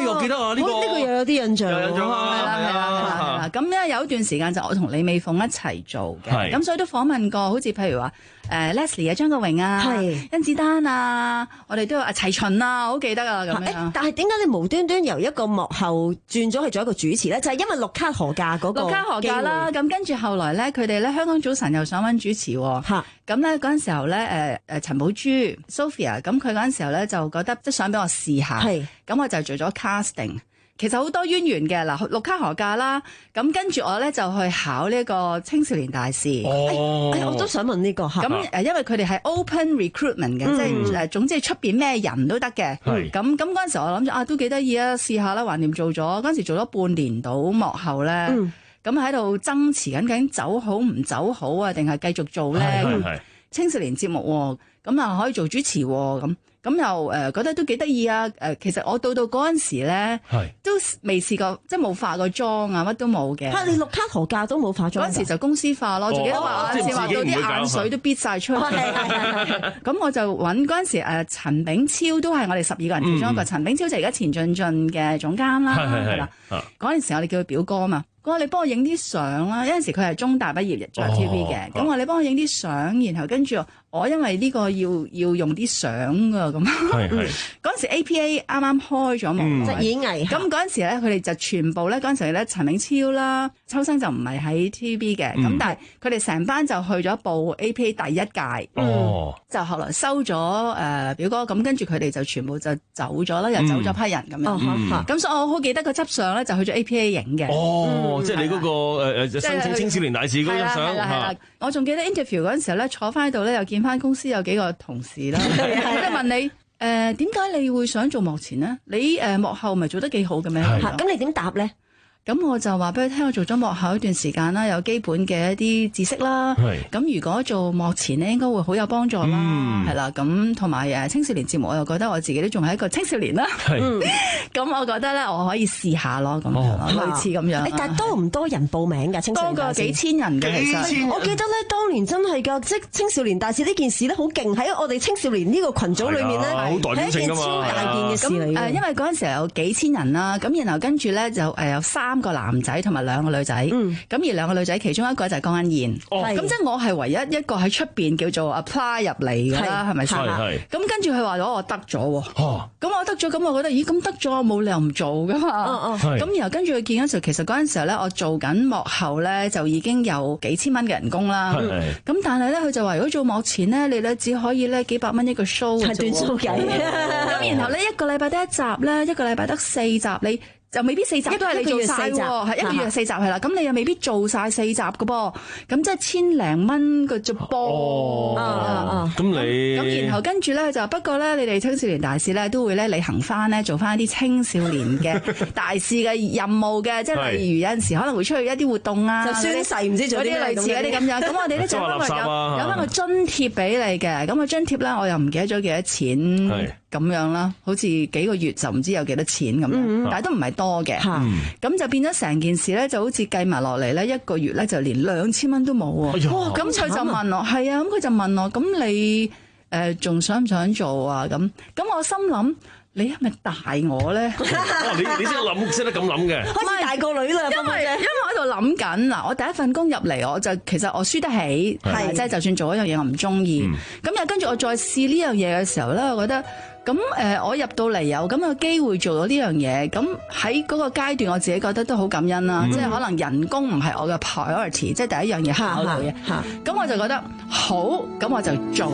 我記得啊，呢個呢個又有啲印象， 有印象啊， 係啦係啦係啦。咁咧有一段時間就我同李美鳳一齊做嘅，咁所以都訪問過，好似譬如話誒 Leslie 啊、張國榮啊、甄子丹啊，我哋都有阿齊秦啊，好記得啊咁樣。 但係點解你無端端由一個幕後轉咗去做一個主持咧？就係因為綠卡河價嗰個綠卡河價啦。咁跟住後來咧，佢哋咧香港早晨又想揾主持喎。咁咧嗰陣時候咧，誒誒陳寶珠 Sophia， 咁佢嗰陣時候咧就覺得即係想俾我試下，咁我就做咗 casting。其實好多淵源嘅嗱，綠卡河價啦，咁跟住我咧就去考呢個青少年大使。 哦，哎、我都想問呢、這個嚇。 咁誒，因為佢哋係 open recruitment 嘅，嗯、即係誒總之係出邊咩人都得嘅。咁咁嗰陣時我諗住啊，都幾得意啊，試下啦，橫掂做咗。嗰陣時做咗半年到幕後咧，咁喺度爭持緊，究竟走好唔走好啊？定係繼續做咧？青少年節目喎，咁啊可以做主持喎，咁。咁又誒、呃、覺得都幾得意啊！誒、呃、其實我到到嗰陣時咧，都未試過，即係冇化過妝啊，乜都冇嘅。 嚇！你綠卡河價都冇化妝？ 嗰陣時就公司化咯，自己話嗰陣時話到啲眼水都逼晒出嚟。咁我就揾嗰陣時誒陳炳超都係我哋十二個人其中一個。陳炳超就而家前進進嘅總監啦，係啦。嗰陣時我哋叫佢表哥啊嘛。我話你幫我影啲相啦，有陣時佢係中大畢業做 T V 嘅，咁我話你幫我影啲相，然後跟住我因為呢個要要用啲相噶咁。係係。嗰陣時 A P A 啱啱開咗幕，即係演藝。咁嗰陣時咧，佢哋就全部咧，嗰陣時咧陳永超啦、秋生就唔係喺 T V B 嘅，咁但係佢哋成班就去咗報 A P A 第一屆。哦。就後來收咗誒表哥，咁跟住佢哋就全部就走咗啦，又走咗批人咁樣。咁所以我好記得個執相咧，就去咗 A P A 影嘅。哦。 即係你嗰個誒誒申請青少年大使嗰張相嚇， 我仲記得 interview 嗰陣時候咧，坐翻喺度咧，又見翻公司有幾個同事啦，即係問你誒點解你會想做幕前呢？你誒幕後咪做得幾好嘅咩？ 咁你點答咧？ 咁我就話俾佢聽，我做咗幕後一段時間啦，有基本嘅一啲知識啦。咁如果做幕前咧，應該會好有幫助啦。係啦、嗯，咁同埋誒青少年節目，我又覺得我自己都仲係一個青少年啦。咁、嗯、我覺得咧，我可以試下咯，咁樣、哦、類似咁樣。 但係多唔多人報名㗎？青少年大使多過幾千人嘅，其實我記得咧，當年真係㗎，即係青少年大使呢件事咧，好勁喺我哋青少年呢個群組裏面咧，係一件超大件嘅事嚟嘅。 誒，因為嗰陣時有幾千人啦，咁然後跟住咧就誒有三個男仔同埋兩個女仔，咁、嗯、而兩個女仔其中一個就係江欣燕，咁即係我係唯一一個喺出邊叫做 apply 入嚟㗎啦，係咪先？咁跟住佢話咗我得咗喎，咁、哦、我得咗，咁我覺得咦咁得咗，我冇理由唔做㗎嘛，咁、哦、然後跟住佢見嗰時候，其實嗰陣時候咧，我做緊幕後咧就已經有幾千蚊嘅人工啦，咁但係咧佢就話如果做幕前咧，你咧只可以咧幾百蚊一個 show，係短 show 計， 咁然後咧一個禮拜得一集咧，一個禮拜得四集你。就未必四集都係你做晒喎，係一個月四集係啦，咁你又未必做晒四集㗎噃，咁即係千零蚊嘅啫噃。 哦，咁你咁然後跟住咧就不過咧，你哋青少年大使咧都會咧履行翻咧做翻一啲青少年嘅大使嘅任務嘅，即係例如有陣時可能會出去一啲活動啊， 就宣誓唔知做啲類似嗰啲咁樣。咁我哋咧就有有翻個津貼俾你嘅，咁個津貼咧我又唔記得咗幾多錢咁樣啦，好似幾個月就唔知有幾多錢咁樣，但係都唔係多嘅，咁、嗯、就變咗成件事咧，就好似計埋落嚟咧，一個月咧就連兩千蚊都冇喎。哇！咁佢就問我，係啊，咁佢就問我，咁你誒仲、呃、想唔想做啊？咁咁我心諗，你係咪大我咧？ 你你識諗，識得咁諗嘅， 開始大個女啦。 因為因為我喺度諗緊嗱，我第一份工入嚟，我就其實我輸得起，係即係就算做一樣嘢我唔中意，咁又跟住我再試呢樣嘢嘅時候咧，我覺得。咁誒、呃，我入到嚟有咁嘅機會做到呢樣嘢，咁喺嗰個階段，我自己覺得都好感恩啦。嗯、即係可能人工唔係我嘅 priority，即係第一樣嘢考慮嘅。咁我就覺得好，咁我就做。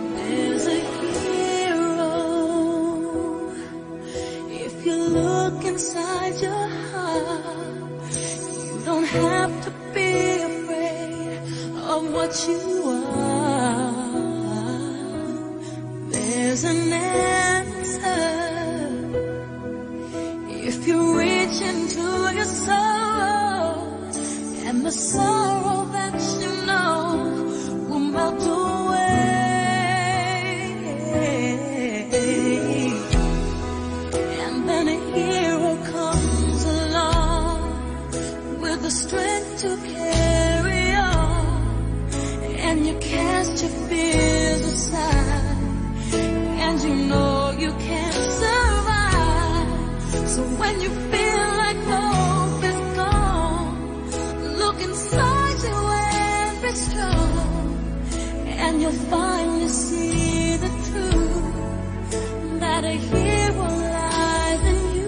There's an answer if you reach into your soul, and the sorrow that you know will melt away, and then a hero comes along with the strength to carry on, and you cast your fears aside, and you know you can't survive. So when you feel like hope is gone, look inside your every strong, and you'll finally see the truth that a hero lies in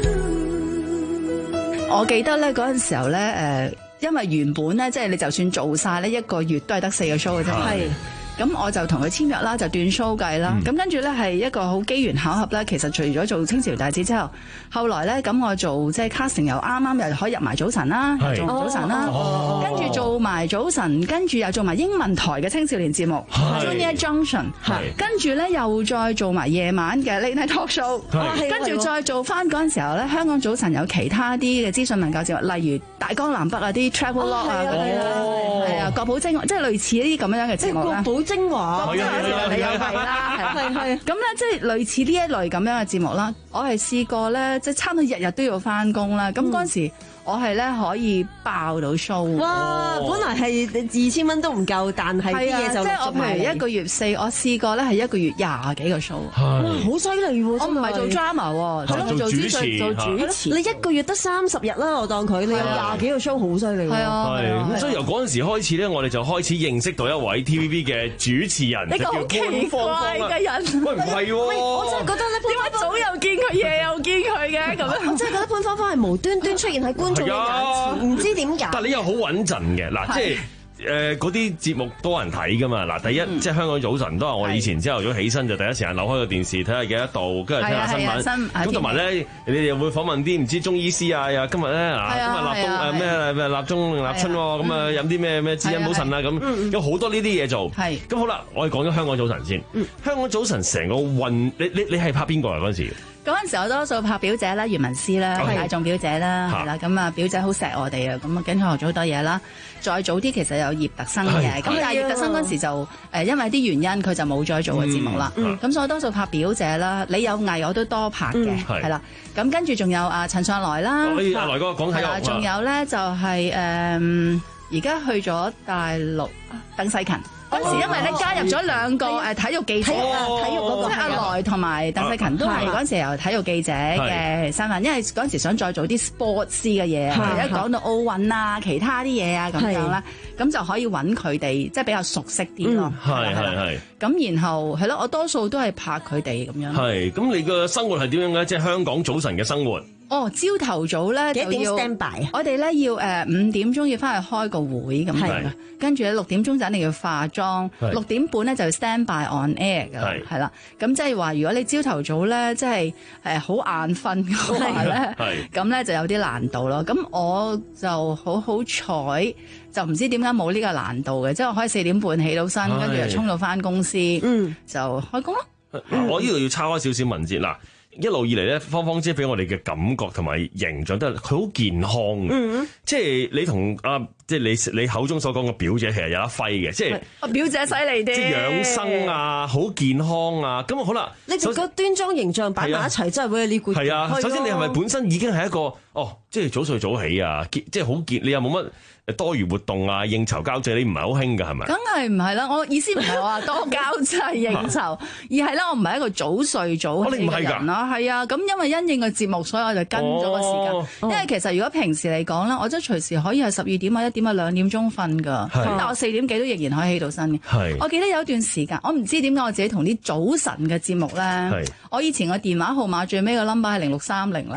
you. 我記得咧嗰陣時候咧，誒、呃，因為原本咧，即係你就算做晒呢一個月都係得四個 show 嘅啫。係。咁我就同佢簽約啦，就斷 show 計啦。咁、嗯、跟住咧係一個好機緣巧合啦。其實除咗做清朝大字之後，後來咧咁我做即係 casting 又啱啱又可以入埋早晨啦，做埋早晨啦，哦、跟住做埋早晨，跟住又做埋英文台嘅青少年節目 Junior Junction， 跟住咧又再做埋夜晚嘅 Late Night Talk Show， 跟住再做翻嗰陣時候咧，香港早晨有其他啲嘅資訊文教節目，例如大江南北啊啲 Travel Log 啊嗰啲啦，係啊國寶精，即係類似呢啲咁樣嘅節目啦。精華，係啊係啊係啊係啦，係係咁咧，即係類似呢一類咁樣嘅節目啦。我係試過咧，即係差唔多日日都要翻工啦。咁嗰陣時。我係咧可以爆到 show。 哇！本來係二千蚊都唔夠，但係啲嘢就即係我譬如一個月四，我試過咧係一個月廿幾個 show。 好犀利喎！ 我唔係做 drama 喎， 做主持，做主持。你一個月得三十日啦，我當佢你有廿幾個 show，好犀利喎。係啊， 咁所以由嗰陣時開始咧，我哋就開始認識到一位 T V B 嘅主持人， 一個好奇怪嘅人。 喂，唔係喎， 我真係覺得咧， 點解早又見佢，夜又見佢嘅咁樣？ 我真係覺得潘芳芳係無端端出現喺觀眾嘅眼前，唔知點解。 但你又好穩陣嘅嗱，即係。誒嗰啲節目多人睇噶嘛？嗱，第一、嗯、即係香港早晨都係我哋以前朝頭早起身就第一時間扭開個電視睇下幾多度，跟住睇下新聞。咁同埋咧，你哋又會訪問啲唔知中醫師啊，又今日咧啊，今日立冬誒咩咩立冬立春喎，咁啊飲啲咩咩滋陰補腎啊咁，有好多呢啲嘢做。係咁好啦，我哋講咗香港早晨先。嗯、香港早晨成個運，你你你係拍邊個啊嗰陣時？ 嗰陣時我多數拍表姐啦、袁文詩啦、大眾表姐啦，係啦，咁啊表姐好錫我哋啊，咁啊跟住學咗好多嘢啦。再早啲其實有葉特生嘅，咁但係葉特生嗰陣時就誒因為啲原因佢就冇再做嘅節目啦。咁所以我多數拍表姐啦，你有藝我都多拍嘅，係啦。咁跟住仲有啊陳上來啦， 阿來哥講睇仲有咧就係誒而家去咗大陸鄧世勤。嗰時因為咧加入咗兩個誒體育記者，體育嗰個即係阿來同埋鄧世勤都係嗰陣時由體育記者嘅身份，因為嗰陣時想再做啲 sports 嘅嘢，一講到奧運啊、其他啲嘢啊咁樣啦，咁就可以揾佢哋，即係比較熟悉啲咯。 係係係。 咁然後係咯，我多數都係拍佢哋咁樣。 係，咁你嘅生活係點樣嘅？即係香港早晨嘅生活。 哦，朝頭早咧就要 stand by，我哋咧要誒五點鐘要翻去開個會咁樣嘅，跟住咧六點鐘就一定要化妝，六點半咧就要 stand by on air 㗎，係啦。咁即係話如果你朝頭早咧即係誒好眼瞓嘅話咧，咁咧就有啲難度咯。咁我就好好彩，就唔知點解冇呢個難度嘅，即係我可以四點半起到身，跟住就衝到翻公司，嗯，就開工咯。 我呢度要抄開少少文字嗱。一路以嚟咧，芳芳姐俾我哋嘅感覺同埋形象都係佢好健康嘅，嗯、即係你同啊，即係你你口中所講嘅表姐其實有一揮嘅，即係我表姐犀利啲， 即係養生啊，好健康啊，咁好啦， 你個端莊形象擺埋一齊，真係會有呢股係啊。首先你係咪本身已經係一個哦，即係早睡早起啊，即係好健，你又冇乜多餘活動啊，應酬交際你唔係好興㗎係咪？ 梗係唔係啦，我意思唔係話多交際應酬，而係咧我唔係一個早睡早起嘅人咯。係啊，咁因為因應個節目，所以我就跟咗個時間。哦、因為其實如果平時嚟講咧，我真係隨時可以係十二點啊、一點啊、兩點鐘瞓㗎。咁但我四點幾都仍然可以起到身嘅。係。我記得有一段時間，我唔知點解我自己同啲早晨嘅節目咧，係。我以前個電話號碼最尾個 number 係零六三零啦。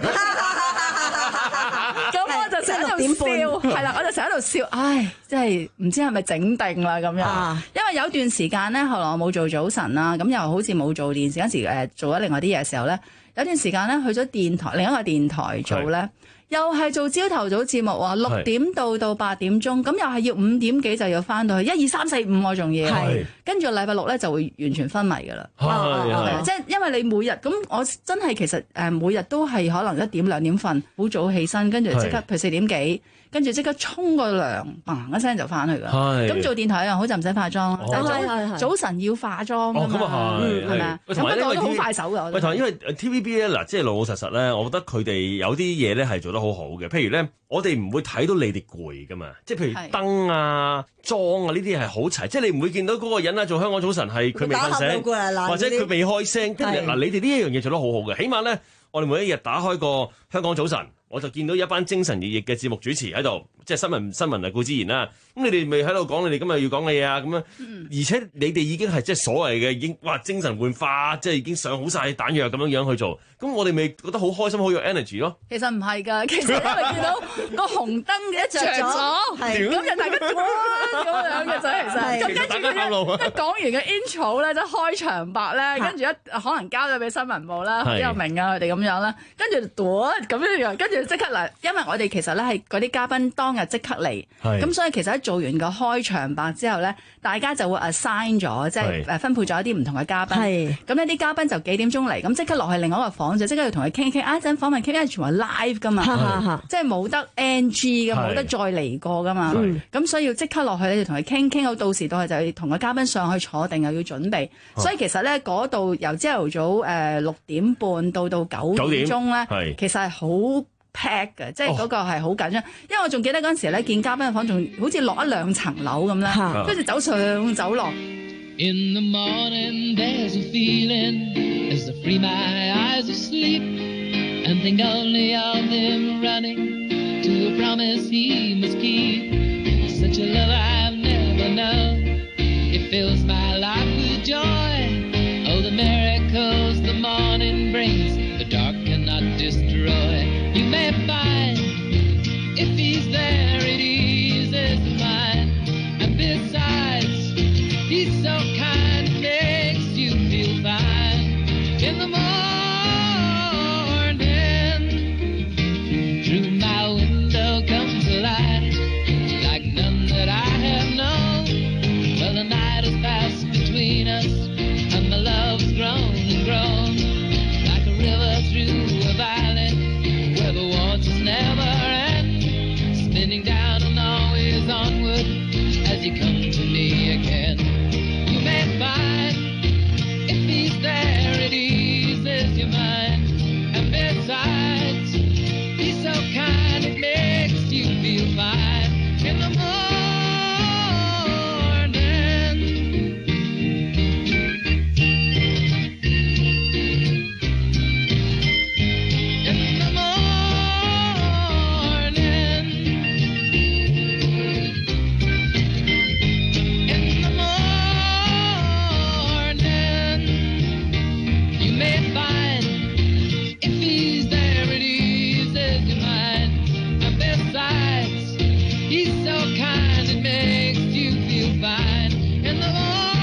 咁我就成日喺度笑，係啦，我就成日喺度笑，唉，真係唔知係咪整定啦咁樣。啊、因為有段時間咧，後來我冇做早晨啦，咁又好似冇做電視嗰時誒，做咗另外啲嘢嘅時候咧，有段時間咧去咗電台，另一個電台做咧。又係做朝頭早節目喎，六點到到八點鐘，咁又係要五點幾就要翻到去，一二三四五我仲要，跟住禮拜六咧就會完全昏迷㗎啦。即係因為你每日咁，我真係其實誒每日都係可能一點兩點瞓，好早起身，跟住即刻譬如四點幾。跟住即刻沖個涼，砰一聲就翻去㗎。咁做電台又好就唔使化妝，但係早晨要化妝㗎嘛，係咪啊？咁不過我都好快手㗎。 喂，同埋因為 T V B 咧，嗱，即係老老實實咧，我覺得佢哋有啲嘢咧係做得好好嘅。譬如咧，我哋唔會睇到你哋攰㗎嘛，即係譬如燈啊、妝啊呢啲係好齊，即係你唔會見到嗰個人啊做香港早晨係佢未瞓醒，或者佢未開聲。跟住嗱，你哋呢一樣嘢做得好好嘅，起碼咧。 我哋每一日打開個香港早晨，我就見到一班精神奕奕嘅節目主持喺度，即係新聞新聞係固之然啦。咁你哋咪喺度講你哋今日要講嘅嘢啊咁樣， 嗯、 而且你哋已經係即係所謂嘅已經哇精神煥發，即係已經上好晒彈藥咁樣樣去做。咁我哋咪覺得好開心，好有 energy 咯。 其實唔係㗎，其實因為見到個紅燈嘅一着咗，咁就大家哇咁樣嘅啫，其實。咁跟住佢一講完嘅 intro 咧，即係開場白咧，跟住一可能交咗俾新聞部啦，好有名啊佢哋咁樣啦，跟住朵咁樣，跟住即刻嚟，因為我哋其實咧係嗰啲嘉賓當日即刻嚟，咁所以其實喺做完個開場白之後咧，大家就會 assign 咗，即係誒分配咗一啲唔同嘅嘉賓。咁呢啲嘉賓就幾點鐘嚟，咁即刻落去另外一個房就即刻要同佢傾傾，啊一陣訪問傾，因為全部 live 噶嘛，即係冇得 N G 嘅，冇得再嚟過噶嘛。咁所以要即刻落去咧，就同佢傾傾好，到時到係就要同個嘉賓上去坐定，又要準備。所以其實咧嗰度由朝頭早誒六點半到到九點鐘咧，其實係好 pack 嘅，即係嗰個係好緊張。因為我仲記得嗰陣時咧，見嘉賓嘅房仲好似落一兩層樓咁啦，跟住走上走落。 In the morning there's a feeling as I free my eyes of sleep and think only of him running to a promise he must keep. Such a love I've never known. It fills my life with joy. Oh, the miracles the morning brings, the dark cannot destroy. You may find if he's there it eases the mind. And besides, he's so kind, makes you feel fine. In the morning, through my window comes a light, like none that I have known. Well, the night has passed between us, and the love's grown and grown, like a river through a valley, where the waters never end, spinning down and always onward, as you come to me again. You may find, if he's there, it eases your mind. And besides, he's so kind, it makes you feel fine. In the morning, in the morning, in the morning, you may find, if he's there, it eases your mind. And besides, he's so kind, it makes you feel fine. In the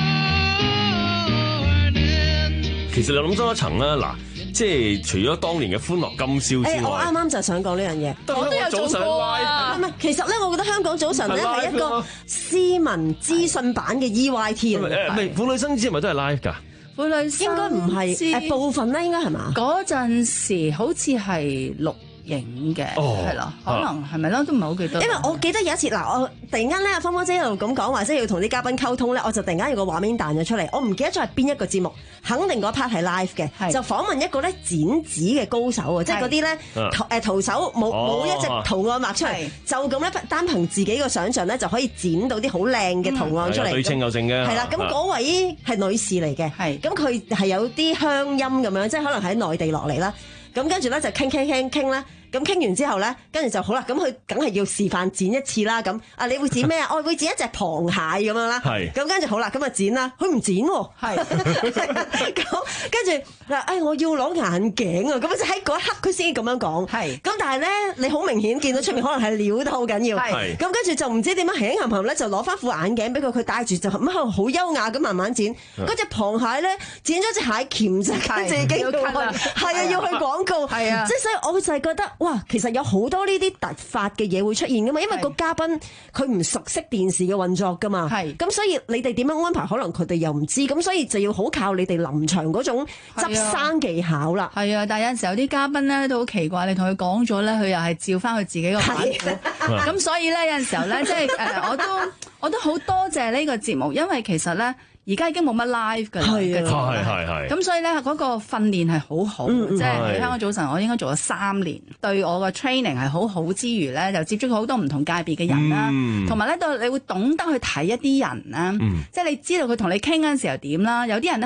morning. 其實你諗多一層啦，嗱，即係除咗當年嘅歡樂今宵之誒，我外， 啱啱就想講呢樣嘢。 我都有做過啊。 唔係，其實咧，我覺得香港早晨咧係一個斯文資訊版嘅 E Y T 嚟誒，唔嘅。 係婦女新知係咪都係 live 㗎？ 婦女新應該唔係誒部分咧，應該係嘛？ 嗰陣時好似係錄影嘅， 哦係啦，可能係咪啦？都唔係好記得。 因為我記得有一次嗱，我突然間咧，阿芳芳姐一路咁講話，即係要同啲嘉賓溝通咧，我就突然間有個畫面彈咗出嚟，我唔記得咗係邊一個節目，肯定嗰 part 係 live 嘅，就訪問一個咧剪紙嘅高手啊，即係嗰啲咧誒徒手冇冇一隻圖案畫出嚟，就咁咧單憑自己個想像咧就可以剪到啲好靚嘅圖案出嚟， 對稱又正嘅。 係啦，咁嗰位係女士嚟嘅，咁佢係有啲鄉音咁樣，即係可能喺內地落嚟啦，咁跟住咧就傾傾傾傾咧。咁傾完之後咧，跟住就好啦。咁佢梗係要示範剪一次啦。咁啊，你會剪咩啊？我會剪一隻螃蟹咁樣啦。係。咁跟住好啦，咁啊剪啦。佢唔剪喎。係。咁跟住嗱，誒我要攞眼鏡啊！咁就喺嗰一刻佢先咁樣講。係。咁但係咧，你好明顯見到出面可能係撩得好緊要。係。咁跟住就唔知點樣輕輕含咧，就攞翻副眼鏡俾佢，佢戴住就咁喺度好優雅咁慢慢剪。嗰隻螃蟹咧，剪咗隻蟹鉗就跟住已經要去，係啊，要去廣告。係啊。即係所以我就係覺得。哇，其實有好多呢啲突發嘅嘢會出現噶嘛，因為個嘉賓佢唔熟悉電視嘅運作噶嘛，係咁所以你哋點樣安排，可能佢哋又唔知，咁所以就要好靠你哋臨場嗰種執生技巧啦。 係啊，但係有陣時候啲嘉賓咧都好奇怪，你同佢講咗咧，佢又係照翻佢自己個版本，咁所以咧有陣時候咧，即係誒，我都我都好多謝呢個節目，因為其實咧。而家已經冇乜 live 㗎啦，係係係。 咁所以咧嗰個訓練係好好，即係喺香港早晨，我應該做咗三年，對我個 training 係好好之餘咧，就接觸好多唔同界別嘅人啦，同埋咧到你會懂得去睇一啲人啦，即係你知道佢同你傾嗰陣時候點啦，有啲人咧係。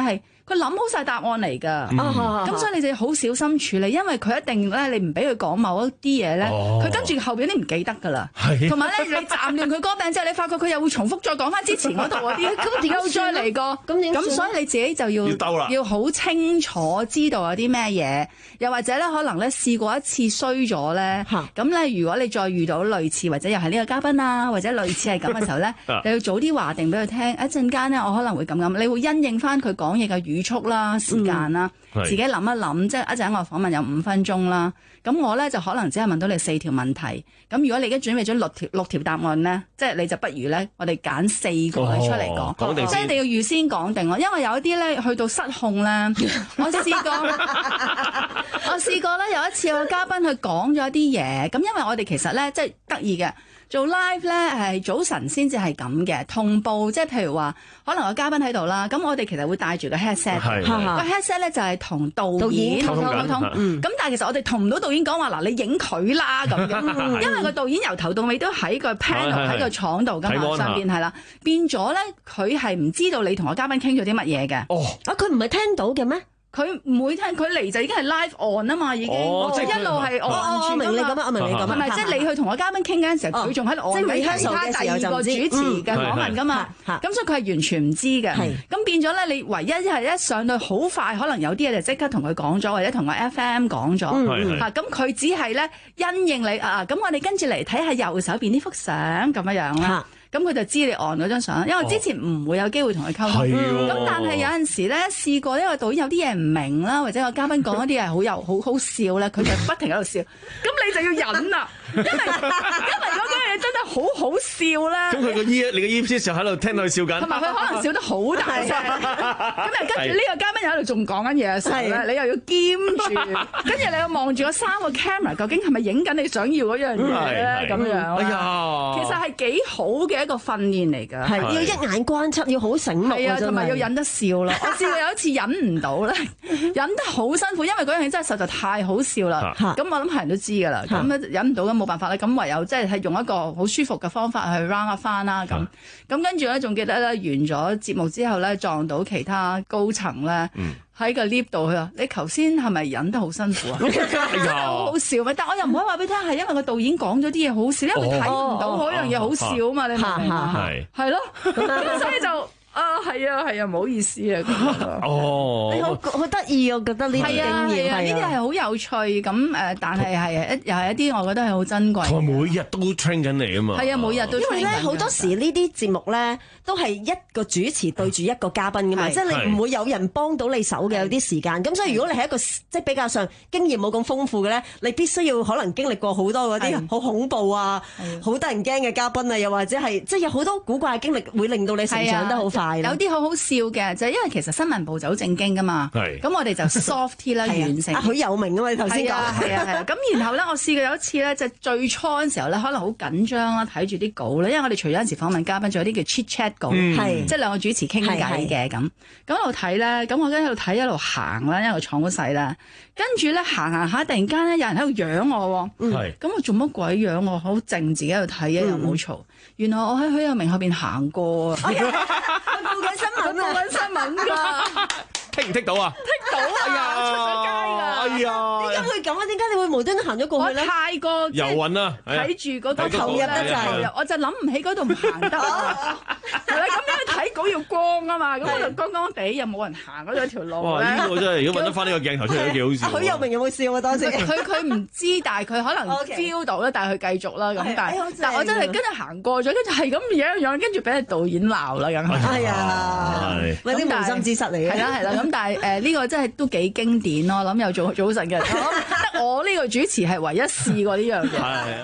佢諗好晒答案嚟㗎。 嗯咁所以你就要好小心處理，因為佢一定咧，你唔俾佢講某一啲嘢咧， 哦佢跟住後邊啲唔記得㗎啦。 係同埋咧，你暫亂佢歌病之後，你發覺佢又會重複再講翻之前嗰度嗰啲，咁點再嚟過？ 咁點算咁所以你自己就要要兜啦要好清楚知道有啲咩嘢，又或者咧可能咧試過一次衰咗咧，咁咧如果你再遇到類似或者又係呢個嘉賓啊，或者類似係咁嘅時候咧，你要早啲話定俾佢聽，一陣間咧我可能會咁咁，你會因應翻佢講嘢嘅語速啦、時間啦， 嗯自己諗一諗，即係一陣我訪問有五分鐘啦，咁我咧就可能只係問到你四條問題，咁如果你而家準備咗六條六條答案咧，即係你就不如咧我哋揀四個出嚟講， 哦講定先即係一定要預先講定咯，因為有一啲咧去到失控咧，我試過，我試過咧有一次有個嘉賓佢講咗一啲嘢，咁因為我哋其實咧即係得意嘅。做 live 咧係早晨先至係咁嘅同步，即係譬如話，可能個嘉賓喺度啦，咁我哋其實會帶住個 headset， 係個 headset 咧就係同導演溝通溝通。咁但係其實我哋同唔到導演講話嗱，你影佢啦咁樣，因為個導演由頭到尾都喺個 panel 喺個廠度噶嘛，上邊係啦，變咗咧佢係唔知道你同個嘉賓傾咗啲乜嘢嘅。 哦， 啊佢唔係聽到嘅咩？ 佢唔會聽，佢嚟就已經係 live on 啊嘛，已經，即係一路係 on 住我明你咁啊，我明你咁啊， 係咪？即係你去同個嘉賓傾嗰陣時候，佢仲喺度 on 緊其他第二個主持嘅訪問噶嘛，咁所以佢係完全唔知嘅。咁變咗咧，你唯一係一上到好快，可能有啲嘢就即刻同佢講咗，或者同個 F M 講咗，嚇咁佢只係咧因應你啊，咁我哋跟住嚟睇下右手邊呢幅相咁樣樣啦。咁佢就知你按嗰張相，因為之前唔會有機會同佢溝通。咁、哦、但係有陣時咧試過，因為導演有啲嘢唔明啦，或者個嘉賓講一啲嘢好有好好笑咧，佢就不停喺度笑。咁你就要忍啦，因為因為嗰樣嘢真係好好笑啦。 咁佢個衣，你個衣師就喺度聽到佢笑緊。 同埋佢可能笑得好大聲。咁又跟住呢個嘉賓又喺度仲講緊嘢嘅時候咧，你又要兼住，跟住你又望住嗰三個 camera，究竟係咪影緊你想要嗰樣嘢咧？咁樣。哎呀，其實係幾好嘅。一個訓練嚟㗎， 係要一眼觀察，要好醒目啊， 同埋要忍得笑咯。我試過有一次忍唔到咧，忍得好辛苦，因為嗰樣嘢真係實在太好笑啦。咁我諗係人都知㗎啦。咁咧忍唔到咁冇辦法咧，咁唯有即係係用一個好舒服嘅方法去 round 一翻啦。咁咁跟住咧，仲記得咧，完咗節目之後咧，撞到其他高層咧。喺個 lift 度，佢話：你頭先係咪忍得好辛苦啊？真係好好笑咪？但我又唔可以話俾你聽，係因為個導演講咗啲嘢好笑，因為佢睇唔到嗰樣嘢好笑啊嘛，你明唔明啊？係係咯，咁所以就。啊，係啊，係啊，唔好意思啊。 哦， 你好好得意，我覺得呢啲經驗係呢啲係好有趣咁誒，但係係一又係一啲我覺得係好珍貴。 佢每日都 train 緊你啊嘛。 係啊，每日都。 因為咧好多時呢啲節目咧都係一個主持對住一個嘉賓噶嘛，即係你唔會有人幫到你手嘅有啲時間。咁所以如果你係一個即係比較上經驗冇咁豐富嘅咧，你必須要可能經歷過好多嗰啲好恐怖啊、好得人驚嘅嘉賓啊，又或者係即係有好多古怪嘅經歷會令到你成長得好快。 有啲好好笑嘅，就係、是、因為其實新聞部就好正經噶嘛，咁我哋就 soft 啲啦，完成。 佢有名啊嘛，你頭先講。係啊係啊係啊。咁然後咧，我試過有一次咧，就係、最初嘅時候咧，可能好緊張啦，睇住啲稿咧，因為我哋除咗有陣時訪問嘉賓，仲有啲叫 chit chat 稿，嗯、即係兩個主持傾偈嘅咁。咁喺度睇咧，咁我喺度睇一路行啦，因為個廠好細啦。跟住咧行行下，突然間咧有人喺度養我喎。咁、嗯、我做乜鬼養我？好靜自己喺度睇嘅，又冇嘈。原來我喺許有明後邊行過啊！ 報緊新聞， 報緊新聞㗎。 剔唔剔到啊？ 剔到啊！出咗街㗎！ 哎呀！ 點解會咁啊？點解你會無端端行咗過去咧？ 我太過遊魂啊！ 睇住嗰度投入得滯， 我就諗唔起嗰度唔行得。係啦，咁因為睇稿要光啊嘛，咁我就光光地又冇人行嗰條路。 哇！呢個真係如果揾得翻呢個鏡頭出嚟都幾好笑。 許有明有冇笑啊？當時佢佢唔知，但係佢可能 feel 到啦，但係佢繼續啦咁。但係但係我真係跟住行過咗，跟住係咁樣樣，跟住俾人導演鬧啦咁。 係啊，咪啲無心之失嚟嘅。 係啦係啦，咁但係誒呢個真係都幾經典咯。我諗有早早晨嘅，得我呢個主持係唯一試過呢樣嘢。係啊。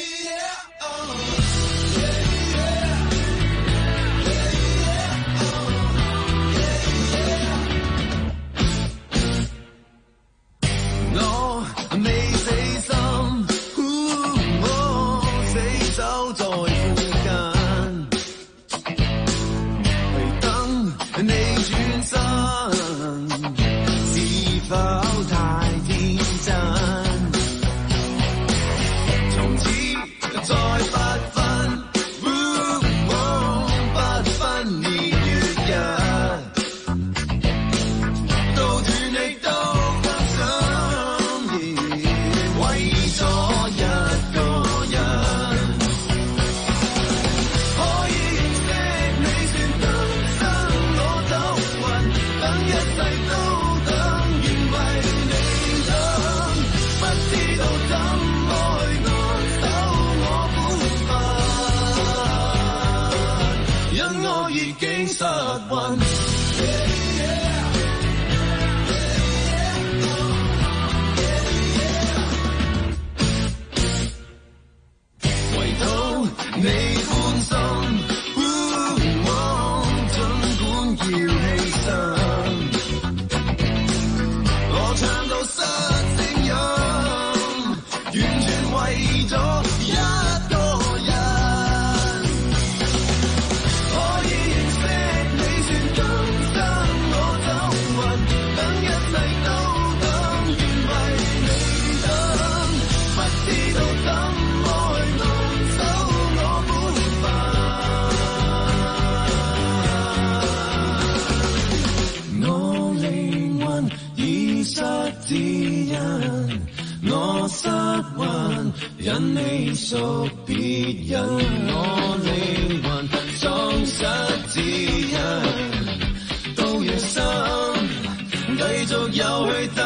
我未死心，我死守在附近，為等你轉身，是否太天真？從此咗一個人。可以認識你算得生我走運，等一世都等，願為你等，不知道怎愛安守我本分，因我已經失魂。你歡心，儘管要犧牲，我唱到失聲音，完全為咗一個人。可以認識你算今生我走運，等一世都等，願為你等，不知道怎愛安守失指引，我失魂，因你屬別人，我靈魂喪失指引，到夜深繼續又去等。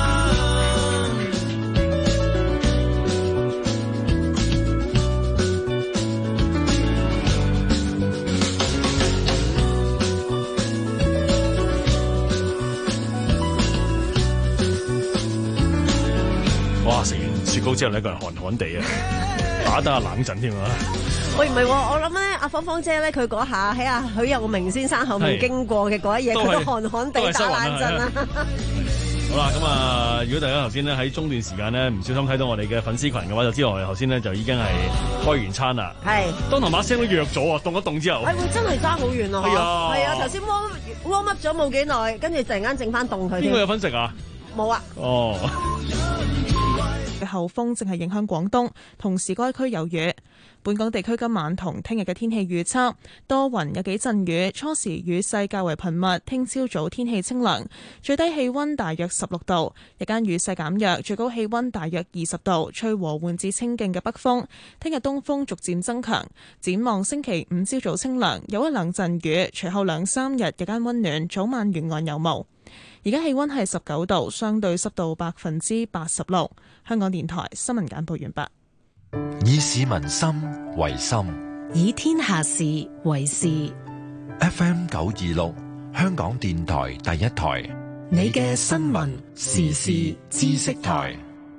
哇！食完雪糕之後呢，個人寒寒地啊，打得下冷震添啊！ 喂，唔係喎，我諗咧，阿芳芳姐咧，佢嗰下喺阿許佑明先生後面經過嘅嗰一嘢，佢都寒寒地打冷震啦。 好啦，咁啊，如果大家頭先咧喺中段時間咧唔小心睇到我哋嘅粉絲群嘅話，就知道我哋頭先咧就已經係開完餐啦。係，當堂把聲都弱咗啊，凍一凍之後。係會真係爭好遠啊！係啊，係啊，頭先 warm warm up 咗冇幾耐，跟住突然間整翻凍佢。邊個有份食啊？冇啊。哦。 嘅後風正係影響廣東，同時該區有雨。本港地區今晚同聽日嘅天氣預測多雲，有幾陣雨，初時雨勢較為頻密。聽朝早天氣清涼，最低氣溫大約十六度，日間雨勢減弱，最高氣溫大約二十度，吹和緩至清勁嘅北風。聽日東風逐漸增強，展望星期五朝早清涼，有一兩陣雨，隨後兩三日日間溫暖，早晚沿岸有霧。而家氣溫係十九度，相對濕度百分之八十六。香港電台新聞簡報完畢。 以市民心為心， 以天下事為事。 F M 九二六，香港電台第一台， 你嘅新聞時事知識台。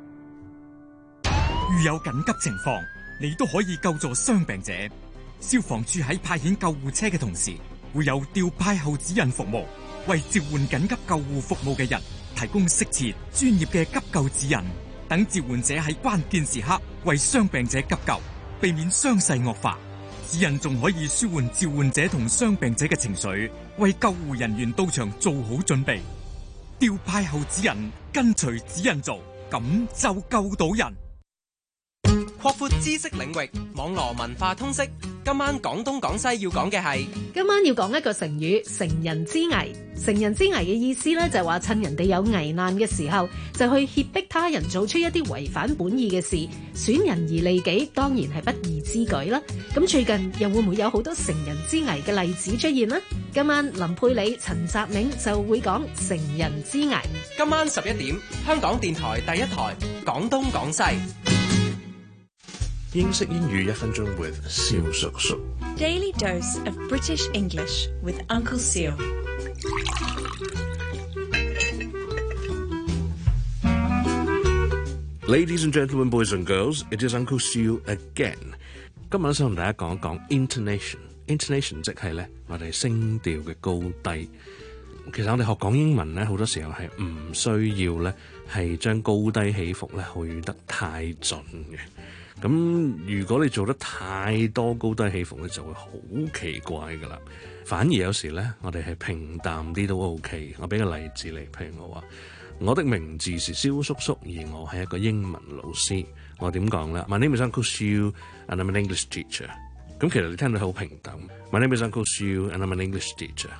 遇有緊急情況，你都可以救助傷病者。消防處喺派遣救護車嘅同時，會有調派後指引服務，為召喚緊急救護服務嘅人提供適切專業嘅急救指引，等召喚者喺關鍵時刻為傷病者急救，避免傷勢惡化。指引仲可以舒緩召喚者同傷病者嘅情緒，為救護人員到場做好準備。調派後指引，跟隨指引做，咁就救到人。 擴闊知識領域，網羅文化通識。今晚廣東廣西要講嘅係， 今晚要講一個成語，乘人之危。乘人之危嘅意思咧，就係話趁人哋有危難嘅時候，就去脅迫他人做出一啲違反本意嘅事，損人而利己，當然係不義之舉啦。咁最近又會唔會有好多乘人之危嘅例子出現呢？今晚林佩理、陳澤銘就會講乘人之危。 今晚十一點，香港電台第一台，廣東廣西。 英式英語一分鐘 with 蕭叔叔。 Daily dose of British English with Uncle Seal. Ladies and gentlemen, boys and girls, it is Uncle Seal again. 今日想同大家講一講 intonation。intonation 即係咧我哋聲調嘅高低。其實我哋學講英文咧，好多時候係唔需要咧係將高低起伏咧去得太準嘅。咁如果你做得太多高低起伏咧，就會好奇怪噶啦。反而有時咧，我哋係平淡啲都 OK。我俾個例子你，譬如我話我的名字是蕭叔叔，而我係一個英文老師。我點講咧？My name is Uncle Siu and I'm an English teacher。 咁其實你聽到好平等。My name is Uncle Siu and I'm an English teacher。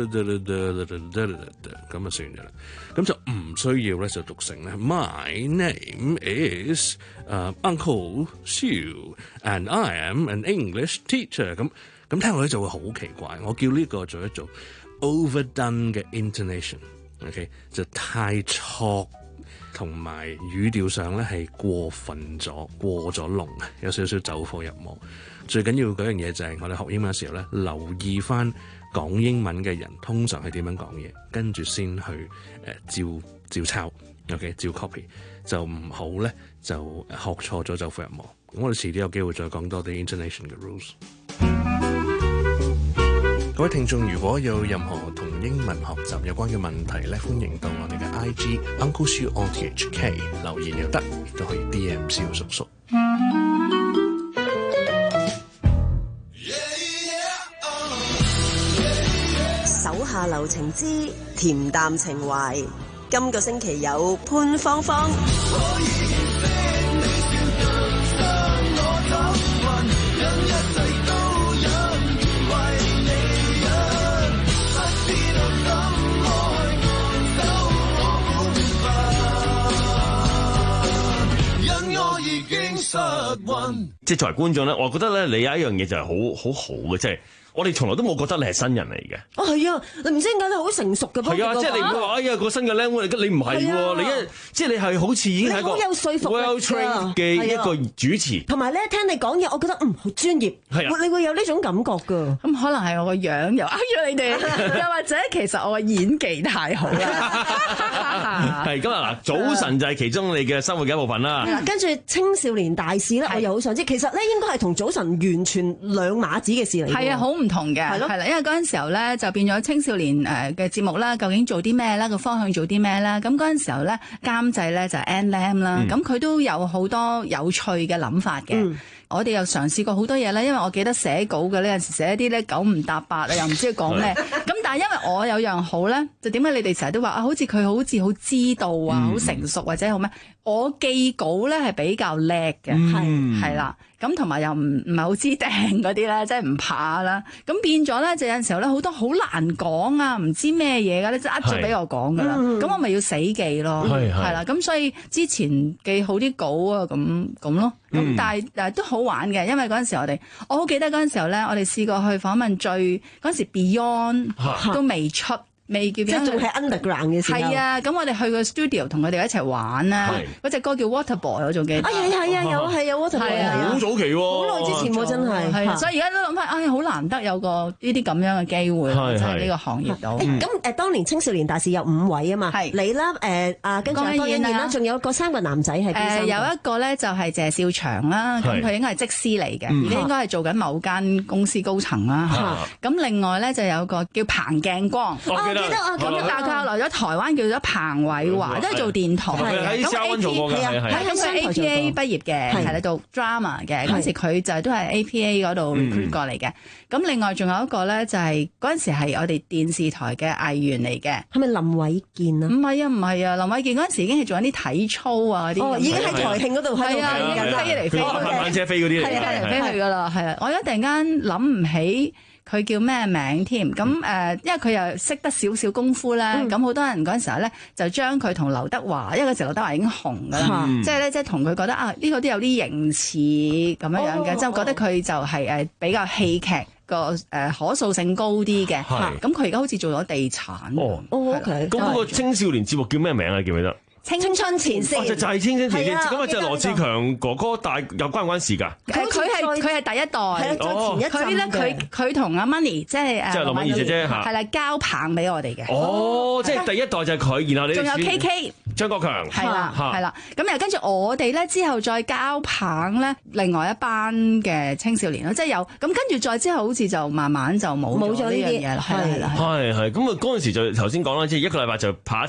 咁就算咗啦。咁就唔需要咧就讀成咧。My name is、uh, Uncle Siu and I am an English teacher。咁咁聽落咧就會好奇怪。我叫呢個做一做 overdone 嘅 intonation。OK 就太錯。同埋語調上咧係過分咗、過咗龍，有少少走火入魔。最緊要嗰樣嘢就係我哋學英文嘅時候咧，留意翻講英文嘅人通常係點樣講嘢，跟住先去誒、呃、照照抄 ，OK 照 copy， 就唔好咧就學錯咗走火入魔。咁我哋遲啲有機會再講多啲 intonation 嘅 rules。各位聽眾，如果有任何同英文學習有關嘅問題咧，歡迎到我哋嘅 I G Uncle Siu O T H K 留言又得，亦都可以 D M 蕭叔叔。 手下留情之恬淡情懷，今個星期有潘芳芳。 即係作為觀眾咧，我覺得咧你有一樣嘢就係好好好嘅，即係我哋從來都冇覺得你係新人嚟嘅。 哦，係啊，你唔知點解你好成熟嘅。 係啊，即係你唔會話哎呀個新嘅靚妹嚟嘅，你唔係喎，你一即係你係好似已經係一個 well trained 嘅一個主持。 同埋咧，聽你講嘢，我覺得嗯好專業。係啊，你會有呢種感覺㗎。 咁可能係我個樣又呃咗你哋，又或者其實我個演技太好啦。 係咁啊！嗱，早晨就係其中你嘅生活嘅一部分啦。 係啦，跟住青少年大事咧，我又好想知，其實咧應該係同早晨完全兩碼子嘅事嚟。 係啊，好唔同嘅，係咯，係啦，因為嗰陣時候咧就變咗青少年誒嘅節目啦，究竟做啲咩啦，個方向做啲咩啦？咁嗰陣時候咧監製咧就係 Ann Lam 啦，咁佢都有好多有趣嘅諗法嘅。嗯我哋又嘗試過好多嘢啦，因為我記得寫稿嘅呢陣時寫一啲咧九唔搭八啊，又唔知佢講咩。咁但係因為我有樣好咧，就點解你哋成日都話啊，好似佢好似好知道啊，好、嗯、成熟或者好咩？我記稿咧係比較叻嘅，係係啦。咁同埋又唔唔係好知定嗰啲咧，即係唔怕啦。咁變咗咧，就有陣時候咧好多好難講啊，唔知咩嘢㗎咧，即係呃咗俾我講㗎啦。咁、嗯、我咪要死記咯，係啦。咁所以之前記好啲稿啊，咁咁咯。咁、嗯、但係誒都好玩嘅，因為嗰陣時我哋，我好記得嗰陣時候咧，我哋試過去訪問最嗰陣時 Beyond 都未出。未叫，即係仲係 underground 嘅時候。係啊，咁我哋去個 studio 同佢哋一齊玩啦。嗰隻歌叫 Waterboy， 我仲記得。啊係係啊，有係有 Waterboy。好早期喎，好耐之前喎，真係。係啊，所以而家都諗翻，唉，好難得有個呢啲咁樣嘅機會，即係呢個行業度。 咁誒，當年青少年大使有五位啊嘛，係你啦，誒啊，跟住江欣燕啦，仲有個三個男仔係邊三個？ 誒有一個咧就係謝少祥啦，咁佢應該係則師嚟嘅，而家應該係做緊某間公司高層啦。咁另外咧就有個叫彭鏡光。記得啊，咁但係佢又來咗台灣，叫做彭偉華，都係做電台嘅。喺嘉溫做過嘅，係係。咁佢 A P A 畢業嘅，係嚟做 drama 嘅。嗰陣時佢就係都係 A P A 嗰度 recruit 過嚟嘅。咁另外仲有一個咧，就係嗰陣時係我哋電視台嘅藝員嚟嘅。 係咪林偉健啊？ 唔係啊，唔係啊，林偉健嗰陣時已經係做緊啲體操啊嗰啲。 哦，已經喺台慶嗰度係啊，已經飛嚟飛去。 慢慢車飛嗰啲嚟。 係飛嚟飛去㗎啦，係啊！我而家突然間諗唔起。佢叫咩名添？咁誒、呃，因為佢又識得少少功夫咧，咁好、嗯、多人嗰陣時候咧，就將佢同劉德華，因為嗰時劉德華已經紅㗎啦，嗯、即係咧，即係同佢覺得啊，呢、呢個都有啲型似咁樣樣嘅，即係、哦、覺得佢就係誒比較戲劇個誒可塑性高啲嘅。咁佢而家好似做咗地產。 哦，OK。咁嗰個青少年節目叫咩名啊？記唔記得？ 青春前線， 就就係青春前線，咁啊就羅志強哥哥帶，又關唔關事㗎？ 佢係佢係第一代， 哦， 佢咧佢佢同阿 Money 即係誒， 即係羅敏儀姐姐嚇， 係啦，交棒俾我哋嘅。 哦，即係第一代就係佢，然後你仲有 K K 張國強， 係啦係啦，咁又跟住我哋咧之後再交棒咧，另外一班嘅青少年咯，即係有咁跟住再之後好似就慢慢就冇冇咗呢樣嘢啦，係啦係啦， 係係咁啊！嗰陣時就頭先講啦，即係一個禮拜就拍一集。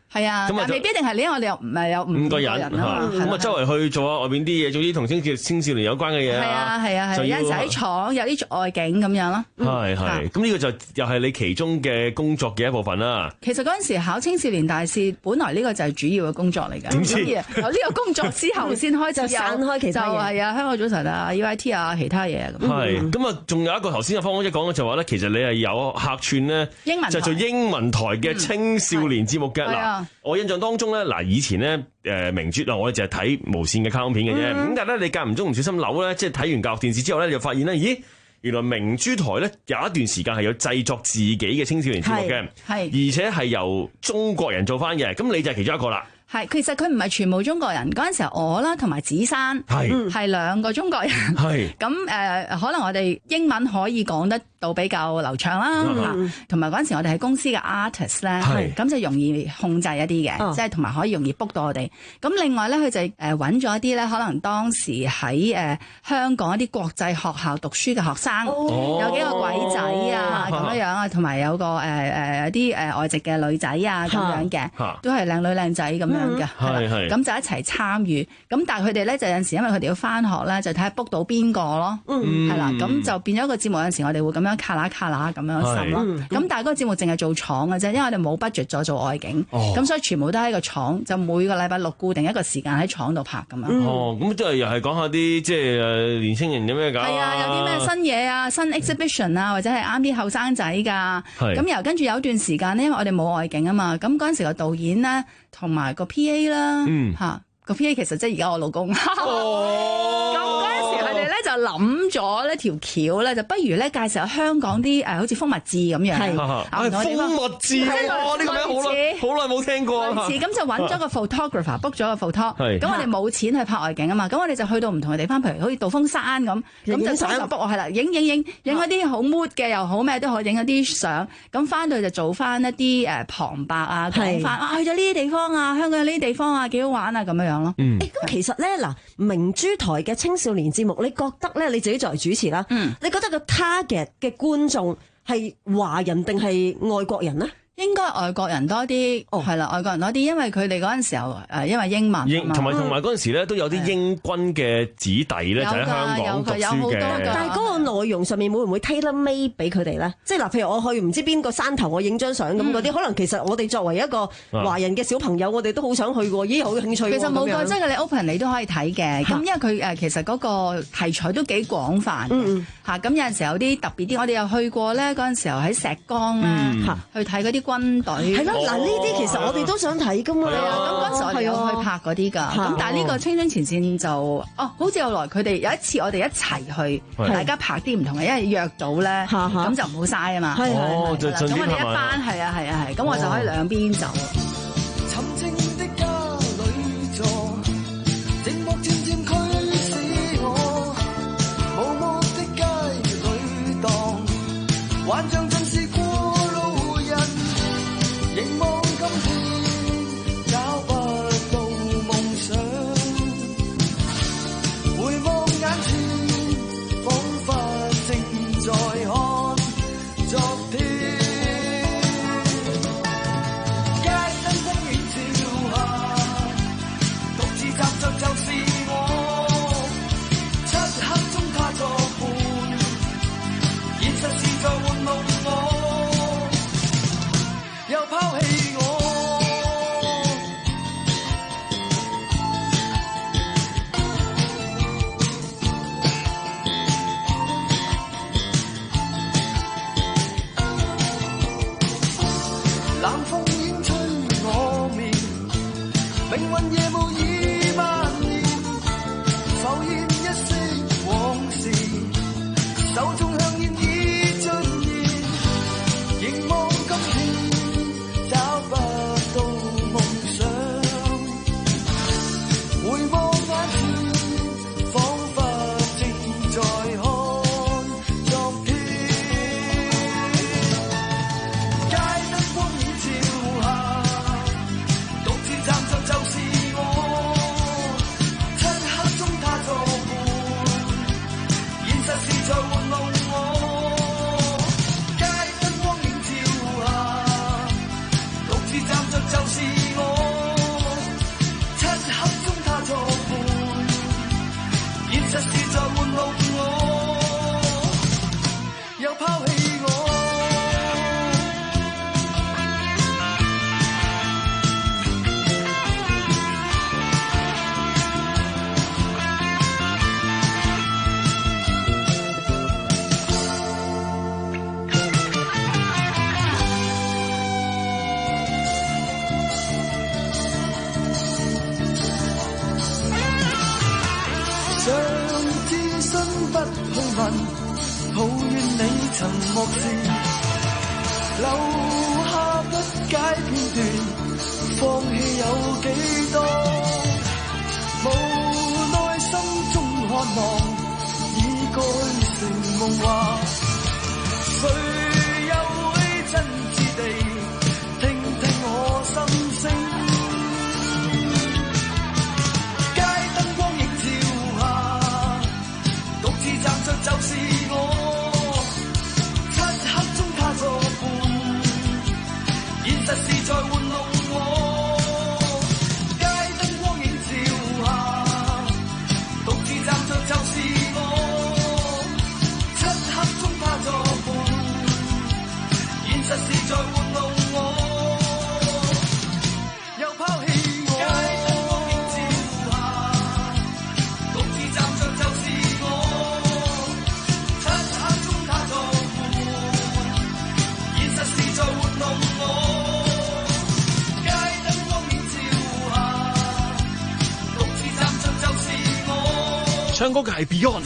係啊，但未必一定係你，因為我哋又唔係有五個人啊嘛， 咁啊周圍去做下外邊啲嘢，總之同青少青少年有關嘅嘢。 係啊係啊係，有陣時喺廠有啲外景咁樣咯。 係係，咁呢個就又係你其中嘅工作嘅一部分啦。 其實嗰陣時考青少年大使，本來呢個就係主要嘅工作嚟㗎。 點知有呢個工作之後先開始散開其他嘢， 就係啊香港早晨啊 U I T 啊其他嘢咁。 係咁啊，仲有一個頭先阿方姐講嘅就話咧，其實你係有客串咧， 英文就做英文台嘅青少年節目嘅嗱。我印象當中咧，嗱以前咧誒明珠啊，我哋淨係睇無線嘅卡通片嘅啫。咁但係咧，你間唔中唔小心扭咧，即係睇完教育電視之後咧，就發現咧，咦，原來明珠台咧有一段時間係有製作自己嘅青少年節目嘅，係而且係由中國人做翻嘅。咁你就係其中一個啦。 係，其實佢唔係全部中國人。嗰陣時候我啦同埋子珊係係兩個中國人。係咁誒，可能我哋英文可以講得到比較流暢啦，同埋嗰陣時我哋係公司嘅 artist 咧，咁就容易控制一啲嘅，即係同埋可以容易 book 到我哋。咁另外咧，佢就誒揾咗一啲咧，可能當時喺誒香港一啲國際學校讀書嘅學生，有幾個鬼仔啊咁樣樣啊，同埋有個誒誒有啲誒外籍嘅女仔啊咁樣嘅，都係靚女靚仔咁樣。嘅，係係，咁就一齊參與。咁但係佢哋咧就有陣時，因為佢哋要翻學咧，就睇下 book 到邊個咯，係啦。咁就變咗個節目有陣時，我哋會咁樣卡啦卡啦咁樣審咯。咁但係嗰個節目淨係做廠嘅啫，因為我哋冇 budget 再做外景，咁所以全部都喺個廠，就每個禮拜六固定一個時間喺廠度拍咁樣。 哦，咁即係又係講下啲即係誒年青人有咩搞？係啊，有啲咩新嘢啊，新 exhibition 啊，或者係啱啲後生仔㗎。咁由跟住有段時間呢，因為我哋冇外景啊嘛，咁嗰陣時個導演咧同埋個 P A 啦，嚇個 P A 其實即係而家我老公。咁嗰陣時佢哋咧就諗咗呢條橋咧，就不如咧介紹下香港啲誒好似蜂蜜誌咁樣。係啊，蜂蜜誌哇！呢個名好耐好耐冇聽過。 類似咁就揾咗個 photographer book 咗個 photo。咁我哋冇錢去拍外景啊嘛，咁我哋就去到唔同嘅地方，譬如好似道風山咁，咁就就 book 我係啦，影影影影嗰啲好 mood 嘅又好咩都可以影嗰啲相。咁翻到去就做翻一啲誒旁白啊，講翻啊去咗呢啲地方啊，香港有呢啲地方啊幾好玩啊咁樣樣咯。 誒咁其實咧嗱，明珠台嘅青少年節目，你覺得咧你自己作為主持啦，嗯，你覺得個 target 嘅觀眾係華人定係外國人呢？ 應該外國人多啲，哦係啦，外國人多啲，因為佢哋嗰陣時候誒，因為英文， 英同埋同埋嗰陣時咧都有啲英軍嘅子弟咧就喺香港讀書嘅。 但係嗰個內容上面會唔會 tailor made 俾佢哋咧？即係嗱，譬如我去唔知邊個山頭，我影張相咁嗰啲，可能其實我哋作為一個華人嘅小朋友，我哋都好想去喎，咦好興趣。 其實冇個，即係你 open 你都可以睇嘅。咁因為佢誒其實嗰個題材都幾廣泛嘅嚇。咁有陣時有啲特別啲，我哋又去過咧嗰陣時候喺石崗咧去睇嗰啲軍隊係咯，嗱呢啲其實我哋都想睇噶嘛。 係啊，咁嗰陣時我哋有去拍嗰啲㗎。咁但係呢個青春前線就哦，好似後來佢哋有一次我哋一齊去，大家拍啲唔同嘅，因為約到咧，咁就唔好嘥啊嘛。係係係。咁我哋一班係啊係啊係，咁我就可以兩邊走。 Get 去問，抱怨你曾漠視，留下不解片段，放棄有幾多？無奈心中渴望，已改成夢話。誰又會真摯地聽聽我心聲？街燈光映照下，獨自站着就是我。漆黑中他作伴，現實是在玩弄我。街燈光映照下，獨自站着就是我。漆黑中他作伴，現實是在玩弄我，又拋棄我。街燈光映照下，獨自站着就是我。漆黑中他作伴，現實是在玩弄我。街燈光映照下，獨自站着就是我。 唱歌嘅係 Beyond，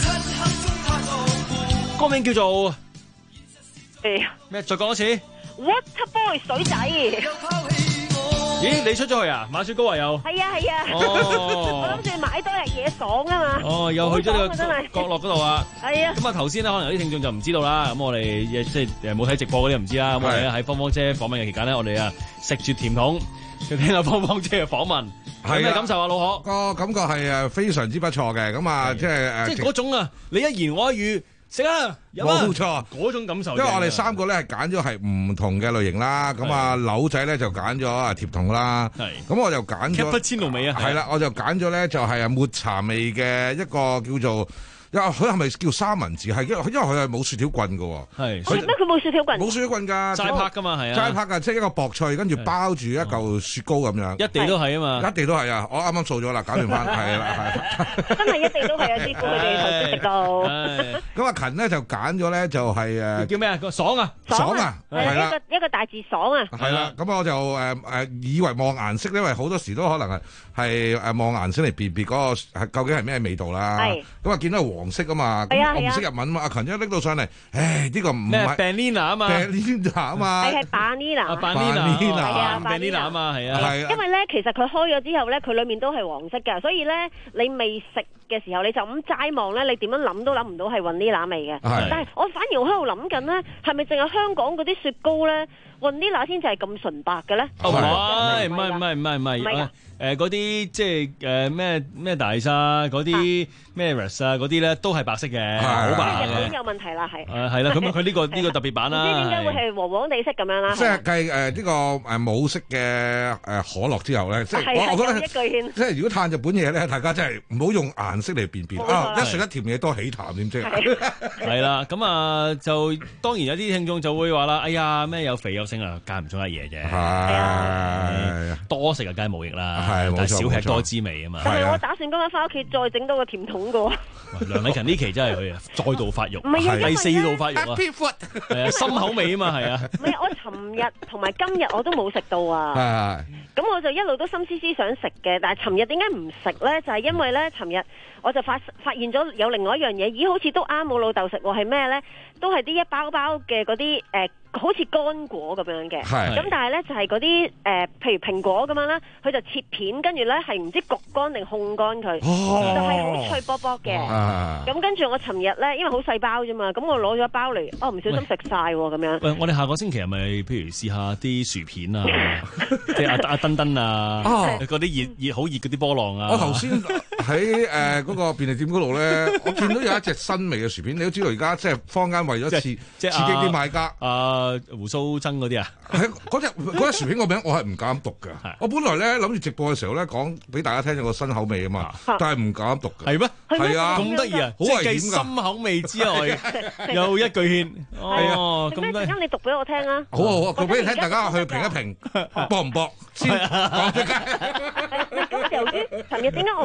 歌名叫做咩？再講多次。 Water Boy 水仔。 咦，你出咗去啊？買雪糕啊又？ 係啊係啊。 哦我諗住買多日嘢爽啊嘛。 哦，又去咗呢個真係角落嗰度啊。 係啊。 咁啊頭先咧，可能有啲聽眾就唔知道啦。咁我哋即係誒冇睇直播嗰啲唔知啦。咁我哋咧喺芳芳姐訪問嘅期間咧，我哋啊食住甜筒，就聽下芳芳姐嘅訪問。有咩感受啊，老何？ 個感覺係誒非常之不錯嘅。咁啊，即係誒， 即係嗰種啊，你一言我一語。食啊，飲啊， 冇錯， 嗰種感受。 因為我哋三個咧係揀咗係唔同嘅類型啦，咁啊柳仔咧就揀咗啊甜筒啦，咁我就揀咗 cappuccino 味啊， 係啦，我就揀咗咧就係啊抹茶味嘅一個叫做。佢係咪叫三文治？係因為因為佢係冇雪條棍㗎喎。 係。 咩？佢冇雪條棍？ 冇雪條棍㗎。 齋拍㗎嘛，係啊。 齋拍㗎，即係一個薄脆，跟住包住一嚿雪糕咁樣。 一地都係啊嘛。 一地都係啊！我啱啱掃咗啦，搞掂翻，係啦，係。 真係一地都係啊！師傅佢哋頭先食到。 咁阿勤咧就揀咗咧就係誒。 叫咩啊？個爽啊！ 爽啊！係啦。 一個一個大字爽啊！ 係啦，咁我就誒誒以為望顏色，因為好多時都可能係係誒望顏色嚟辨別嗰個係究竟係咩味道啦。係。咁啊見到黃色啊嘛。我唔識日文嘛，阿勤一拎到上嚟，唉呢個唔係 Banana 啊嘛 ，Banana 啊嘛， 係係 Banana，Banana 係啊 Banana 啊嘛，係啊， 係啊，因為咧其實佢開咗之後咧，佢裡面都係黃色㗎，所以咧你未食嘅時候你就咁齋望咧，你點樣諗都諗唔到係 vanilla 味嘅。但係我反而我喺度諗緊咧，係咪淨係香港嗰啲雪糕咧 vanilla 先至係咁純白嘅咧？ 唔係唔係唔係唔係唔係。誒嗰啲即係誒咩咩大沙嗰啲咩 res 啊嗰啲咧都係白色嘅，好白嘅。 日本有問題啦，係。 誒係啦，咁佢呢個呢個特別版啦。 唔知點解會係黃黃地色咁樣啦？ 即係計誒呢個誒冇色嘅誒可樂之後咧，即係我我覺得即係如果嘆日本嘢咧，大家真係唔好用顏色嚟辨別啊！一食一甜嘢多喜淡點知？ 係啦，咁啊就當然有啲聽眾就會話啦，哎呀咩有肥有聲啊，間唔中一嘢啫。係多食啊，梗係冇益啦。係，但係少吃多滋味啊嘛。 但係我打算今日翻屋企再整多個甜筒噶。 梁禮勤呢期真係佢啊，再度發育， 唔係啊， 第四度發育啊，係啊，心口味啊嘛，係啊。 唔係，我尋日同埋今日我都冇食到啊。係。咁我就一路都心思思想食嘅，但係尋日點解唔食咧？就係因為咧，尋日我就發發現咗有另外一樣嘢，咦，好似都啱我老豆食喎，係咩咧？都係啲一包包嘅嗰啲誒。好似乾果咁樣嘅，咁但係咧就係嗰啲誒，譬如蘋果咁樣啦，佢就切片，跟住咧係唔知焗乾定烘乾佢，就係好脆卜卜嘅。咁跟住我尋日咧，因為好細包啫嘛，咁我攞咗一包嚟，哦唔小心食晒喎咁樣。 喂，我哋下個星期係咪譬如試下啲薯片啊，即係阿阿登登啊，嗰啲熱熱好熱嗰啲波浪啊。 我頭先喺誒嗰個便利店嗰度咧，我見到有一隻新味嘅薯片，你都知道而家即係坊間為咗刺刺激啲買家。誒胡鬚曾嗰啲啊，係嗰隻嗰隻薯片個名我係唔敢讀㗎。我本來咧諗住直播嘅時候咧講俾大家聽有個新口味啊嘛，但係唔敢讀㗎。係咩？係啊，咁得意啊！好危險㗎。即係繼新口味之外，又一句勸。哦，咁咧。陣間你讀俾我聽啊！ 好啊好啊，讀俾你聽，大家去評一評，搏唔搏先講出街。 咁由於尋日點解我唔食甜筒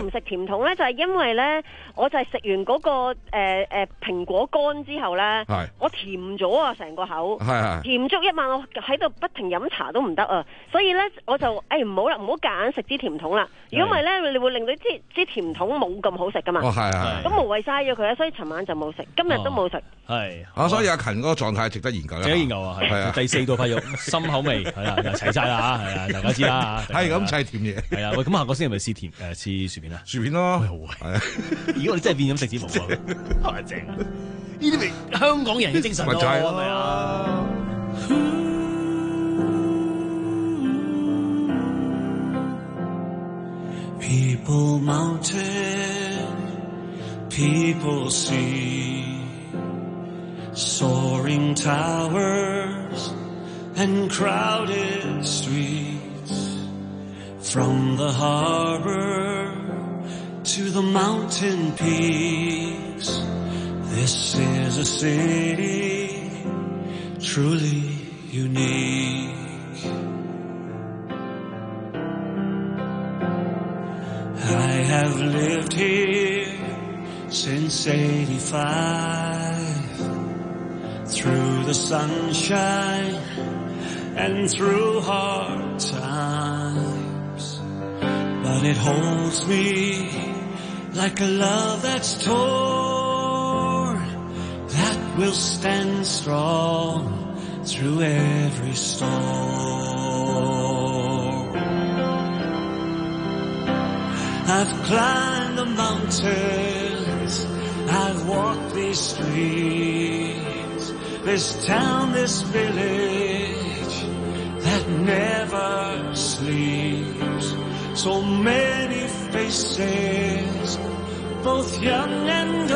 筒咧，就係因為咧，我就係食完嗰個誒誒蘋果乾之後咧，我甜咗啊，成個口，甜足一晚，我喺度不停飲茶都唔得啊，所以咧我就誒唔好啦，唔好夾硬食支甜筒啦。如果唔係咧，你會令到支支甜筒冇咁好食噶嘛。 哦，係係。 咁無謂嘥咗佢啊，所以尋晚就冇食，今日都冇食。 係。 啊，所以阿勤嗰個狀態值得研究。 值得研究啊，係啊。第四道發育，深口味係啦，齊晒啦嚇，係啊，大家知啦嚇。 係咁就係甜嘢。係啊，喂，咁下個星期咪試甜誒試薯片啊？ 薯片咯， 係啊。如果我哋真係變咗食節目喎，正啊！呢啲咪香港人嘅精神咯，係咪啊？ People mountain, people sea, soaring towers and crowded streets, from the harbor to the mountain peaks. This is a city truly unique. I have lived here since eighty-five, through the sunshine and through hard times, but it holds me like a love that's torn, that will stand strong through every storm. I've climbed the mountains, I've walked these streets, this town, this village that never sleeps. So many faces, both young and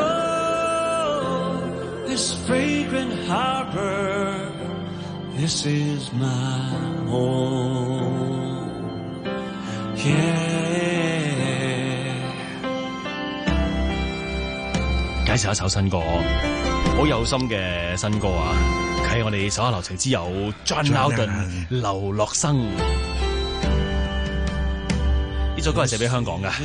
old, this fragrant harbor, this is my home. Yeah. 介紹一首新歌，好有心嘅新歌啊！係我哋手下留情之友 John Loudon 劉樂生。呢首歌係寫俾香港嘅。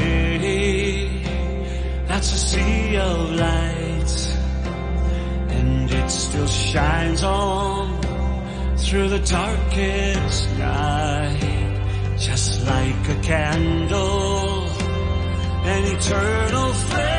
That's a sea of light, and it still shines on through the darkest night, just like a candle, an eternal flame.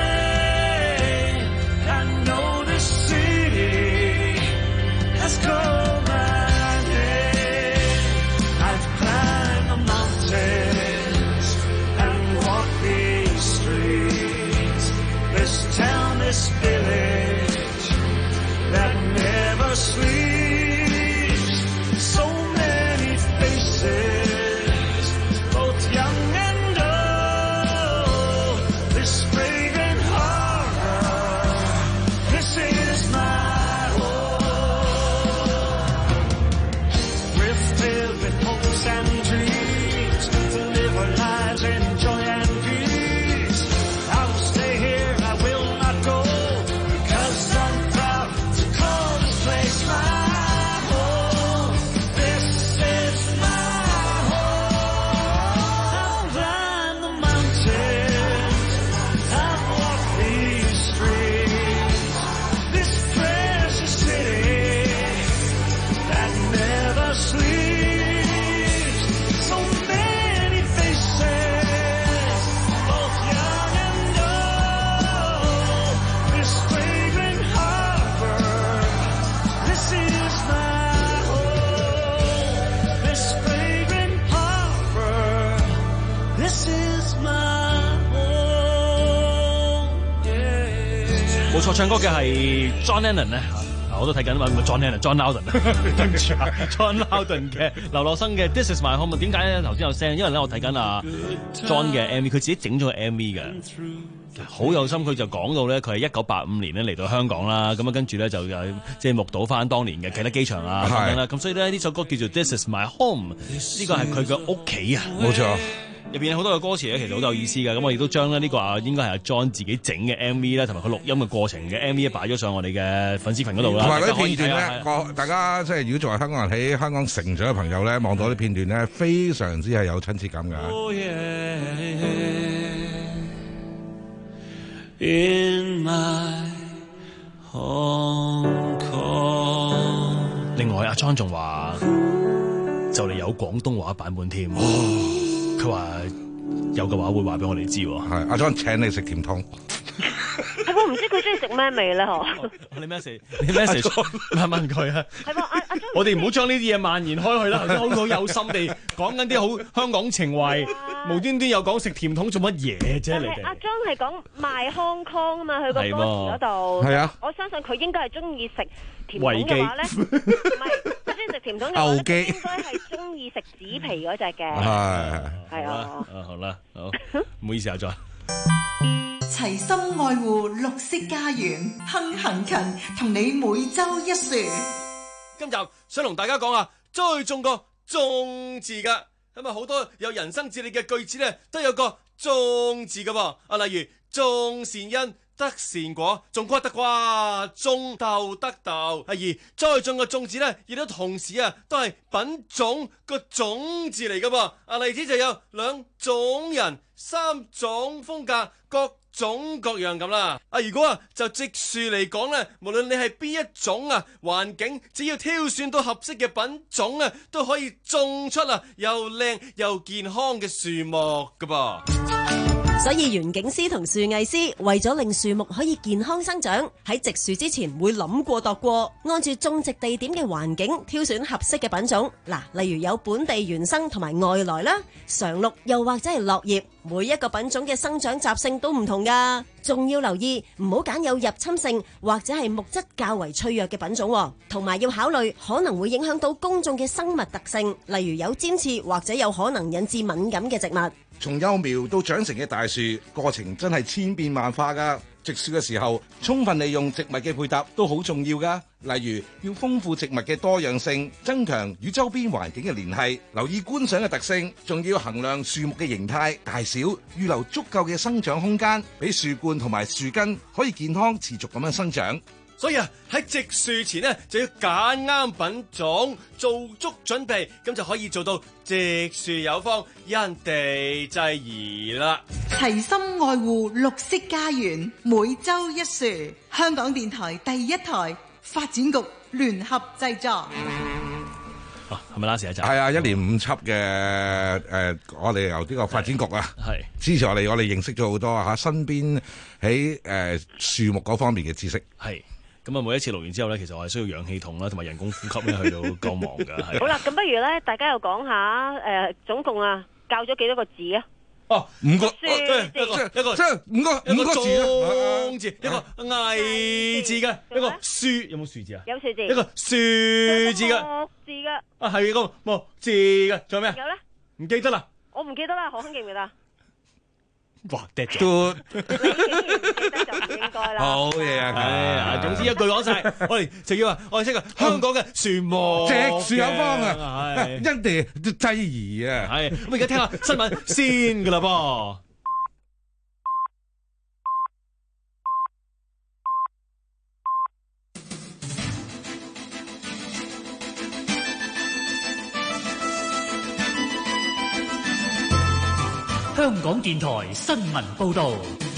I know this city has called my name. I've climbed the mountains and walked these streets, this town, this village that never sleeps. So many faces, both young and old, this fragrant harbor, this is my home. We're filled with hopes and dreams to live our lives in joy and peace. I will stay here, I will not go, because I'm proud to call this place my home. This is my home. I've climbed the mountains, I've walked these streets, this precious city that never sleeps. So many faces, both young and old, this fragrant harbor, this is my home. This fragrant harbor, this is my home. Yeah. 冇錯，唱歌嘅係 John Lennon 咧，啊我都睇緊嘛 ，John Lennon、John Loudon， 對唔住啊 ，John Loudon 嘅劉樂生嘅 This Is My Home。點解咧？頭先有聲，因為咧我睇緊啊 John 嘅 M V， 佢自己整咗個 M V 嘅，好有心。佢就講到咧，佢係一九八五年咧嚟到香港啦，咁啊跟住咧就誒即係目睹翻當年嘅啟德機場啊等等啦。咁所以咧呢首歌叫做 This Is My Home， 呢個係佢嘅屋企啊， 冇錯。 入邊有好多嘅歌詞咧，其實好有意思嘅。咁我亦都將咧呢個啊，應該係阿 John 自己整嘅 M V 啦，同埋佢錄音嘅過程嘅 M V 擺咗上我哋嘅粉絲群嗰度啦。 同埋嗰啲片段咧，個大家即係如果作為香港人喺香港成長嘅朋友咧，望到啲片段咧，非常之係有親切感㗎。 Oh yeah. In my Hong Kong。 另外，阿 John 仲話就嚟有廣東話版本添。佢話有嘅話會話俾我哋知。 係阿 John 請你食甜筒。 係我唔知佢中意食咩味咧嗬。 你 message 你 message 問問佢啊。 係喎，阿阿我哋唔好將呢啲嘢蔓延開去啦。頭先好好有心地講緊啲好香港情懷，無端端又講食甜筒做乜嘢啫？你哋阿 John 係講賣康康啊嘛，佢個歌詞嗰度。 係啊。 我相信佢應該係中意食甜筒嘅話咧，唔係佢中意食甜筒嘅話咧，應該係中意食紙皮嗰隻嘅。 係係啊。 啊好啦，好唔好意思啊，再。 齊心愛護綠色家園，亨行勤同你每周一說。 今集想同大家講下栽種個種字噶，咁啊好多有人生哲理嘅句子咧，都有個種字噶噃。啊，例如種善因得善果，種瓜得瓜，種豆得豆。而栽種個種字咧，亦都同時啊，都係品種個種字嚟噶噃。啊，例子就有兩種人，三種風格，各種各樣咁啦。啊，如果啊就植樹嚟講咧，無論你係邊一種啊環境，只要挑選到合適嘅品種啊，都可以種出啊又靚又健康嘅樹木噶噃。 所以園景師同樹藝師為咗令樹木可以健康生長，喺植樹之前會諗過度過，按住種植地點嘅環境挑選合適嘅品種。嗱，例如有本地原生同埋外來啦，常綠又或者係落葉，每一個品種嘅生長習性都唔同噶。仲要留意唔好揀有入侵性或者係木質較為脆弱嘅品種，同埋要考慮可能會影響到公眾嘅生物特性，例如有尖刺或者有可能引致敏感嘅植物。 從幼苗到長成嘅大樹，過程真係千變萬化噶。植樹嘅時候，充分利用植物嘅配搭都好重要噶。例如要豐富植物嘅多樣性，增強與周邊環境嘅聯繫，留意觀賞嘅特性，仲要衡量樹木嘅形態大小，預留足夠嘅生長空間，俾樹冠同埋樹根可以健康持續咁樣生長。 所以啊，喺植樹前呢，就要揀啱品種，做足準備，咁就可以做到植樹有方，因地制宜啦。 齊心愛護綠色家園，每周一說，香港電台第一台，發展局聯合製作。 係咪拉時一集？ 係啊，一連五輯嘅誒，我哋由呢個發展局啊， 係支持我哋，我哋認識咗好多嚇身邊喺誒樹木嗰方面嘅知識。 係。咁啊，每一次錄完之後咧，其實我係需要氧氣筒啦，同埋人工呼吸咧，去到夠忙噶。 好啦，咁不如咧，大家又講下誒、呃，總共啊教咗幾多個字啊？ 哦，五個， 即係一個一個即係五個五個字種字，一個藝字嘅，一個樹有冇樹字啊？ 有樹字。 一個樹字嘅。 木字嘅。 啊，係個木字嘅，仲有咩啊？ 有咧？ 唔記得啦。 我唔記得啦，何亨記唔記得？ 哇！跌咗， 你竟然唔記得就唔應該啦。 好嘢啊！ 係，總之一句講晒，我哋就要話，我哋識啊，香港嘅樹木植樹有方啊，因地制宜啊。 係，咁而家聽下新聞先噶啦噃。 香港電台新聞報道，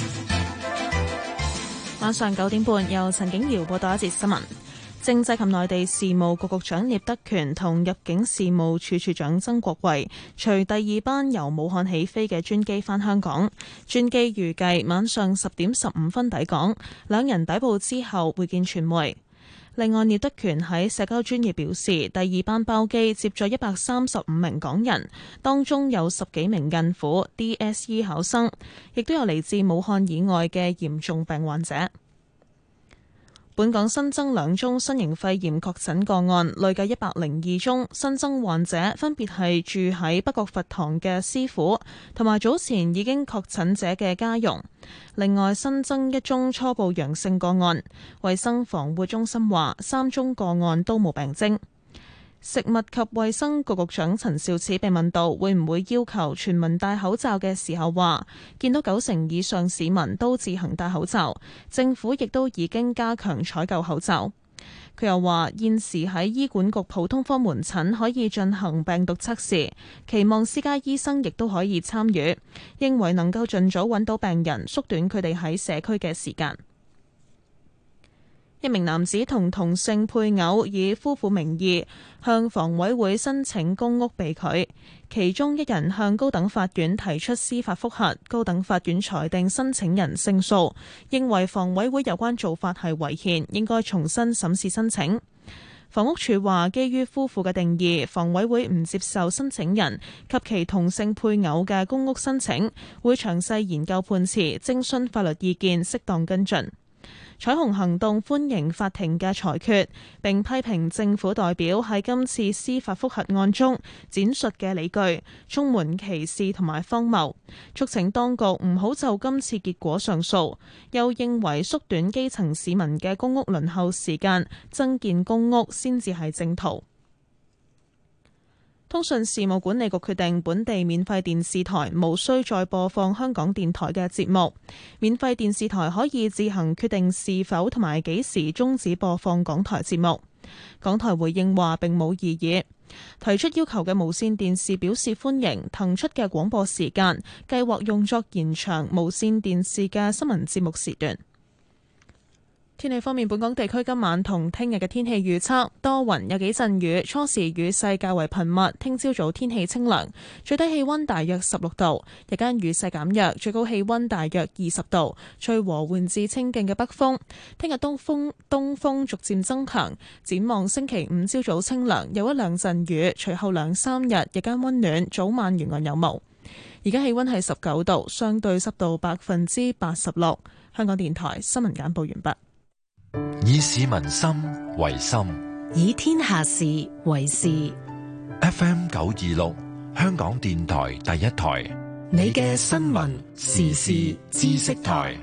晚上九點半由陳景瑤報道一節新聞。政制及內地事務局局長聶德權同入境事務處處長曾國衛隨第二班由武漢起飛嘅專機返香港，專機預計晚上十點十五分抵港，兩人抵埗之後會見傳媒。另外，聶德權喺社交專頁表示，第二班包機接載一百三十五名港人，當中有十幾名孕婦、D S E 考生，亦都有嚟自武漢以外嘅嚴重病患者。本港新增兩宗新型肺炎確診個案，累計一百零二宗。新增患者分別係住喺北角佛堂嘅師傅，同埋早前已經確診者嘅家傭。另外新增一宗初步陽性個案，衛生防護中心話三宗個案都冇病徵。食物及衛生局局長陳肇始被問到會唔會要求全民戴口罩嘅時候，話見到九成以上市民都自行戴口罩，政府亦都已經加強採購口罩。 佢又話現時喺醫管局普通科門診可以進行病毒測試，期望私家醫生亦都可以參與，認為能夠盡早揾到病人，縮短佢哋喺社區嘅時間。一名男子同同性配偶以夫婦名義向房委會申請公屋被拒，其中一人向高等法院提出司法覆核，高等法院裁定申請人勝訴，認為房委會有關做法係違憲，應該重新審視申請。房屋署話，基於夫婦嘅定義，房委會唔接受申請人及其同性配偶嘅公屋申請，會詳細研究判詞，徵詢法律意見，適當跟進。彩虹行動歡迎法庭嘅裁決，並批評政府代表喺今次司法覆核案中展述嘅理據充滿歧視同埋荒謬，促請當局唔好就今次結果上訴，又認為縮短基層市民嘅公屋輪候時間，增建公屋先至係正途。通訊事務管理局決定，本地免費電視台無需再播放香港電台嘅節目。免費電視台可以自行決定是否同埋幾時終止播放港台節目。港台回應話並冇異議，提出要求嘅無線電視表示歡迎，騰出嘅廣播時間計劃用作延長無線電視嘅新聞節目時段。天氣方面，本港地區今晚同聽日嘅天氣預測多雲，有幾陣雨，初時雨勢較為頻密。聽朝早天氣清涼，最低氣溫大約十六度，日間雨勢減弱，最高氣溫大約二十度，吹和緩至清勁嘅北風。聽日東風東風逐漸增強，展望星期五朝早清涼，有一兩陣雨，隨後兩三日日間溫暖，早晚沿岸有霧。而家氣溫係十九度，相對濕度百分之八十六。香港電台新聞簡報完畢。 以市民心為心， 以天下事為事。 F M 九二六，香港電台第一台， 你嘅新聞時事知識台。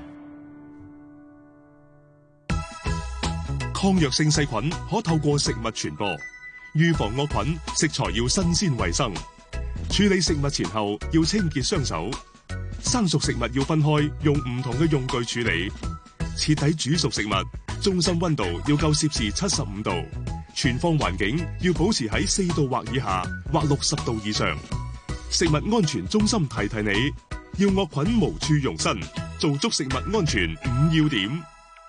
抗藥性細菌可透過食物傳播，預防惡菌，食材要新鮮衛生。處理食物前後要清潔雙手，生熟食物要分開，用唔同嘅用具處理。徹底煮熟食物，中心溫度要夠攝氏七十五度，存放環境要保持喺四度或以下，或六十度以上。食物安全中心提提你，要惡菌無處容身，做足食物安全五要點。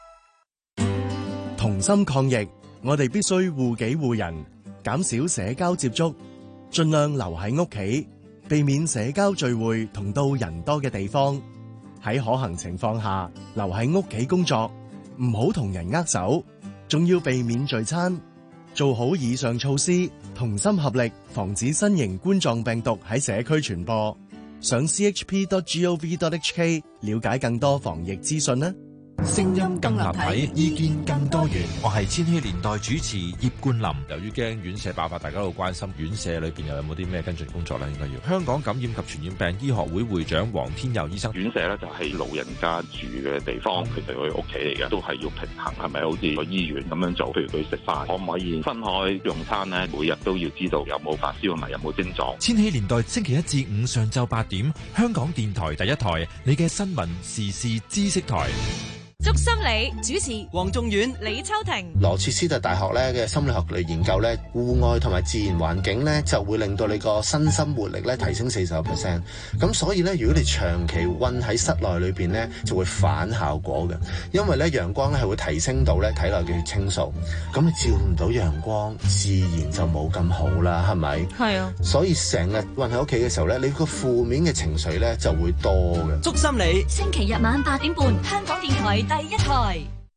同心抗疫，我哋必須護己護人，減少社交接觸，盡量留喺屋企，避免社交聚會同到人多嘅地方。喺可行情況下，留喺屋企工作，唔好同人握手，仲要避免聚餐。做好以上措施，同心合力，防止新型冠狀病毒喺社區傳播。上 c h p dot gov dot h k 了解更多防疫資訊啦。 聲音更立體，意見更多元。我係千禧年代主持葉冠霖。由於驚院舍爆發，大家都好關心院舍裏邊又有冇啲咩跟進工作咧？應該要。香港感染及傳染病醫學會會長黃天佑醫生， 院舍咧就係老人家住嘅地方，其實佢屋企嚟嘅，都係要平衡，係咪好似個醫院咁樣做？譬如佢食飯，可唔可以分開用餐呢？每日都要知道有冇發燒同埋有冇症狀。 千禧年代星期一至五上晝八點，香港電台第一台，你嘅新聞時事知識台。 祝心理主持黃仲遠、 李秋婷。 羅切斯特大學咧嘅心理學嚟研究咧，戶外同埋自然環境咧就會令到你個身心活力咧提升四十個 percent。咁所以咧，如果你長期韞喺室內裏邊咧，就會反效果嘅。因為咧陽光咧係會提升到咧體內嘅血清素，咁你照唔到陽光，自然就冇咁好啦，係咪？ 係啊。 所以成日韞喺屋企嘅時候咧，你個負面嘅情緒咧就會多嘅。 祝心理星期日晚八點半，香港電台第一台。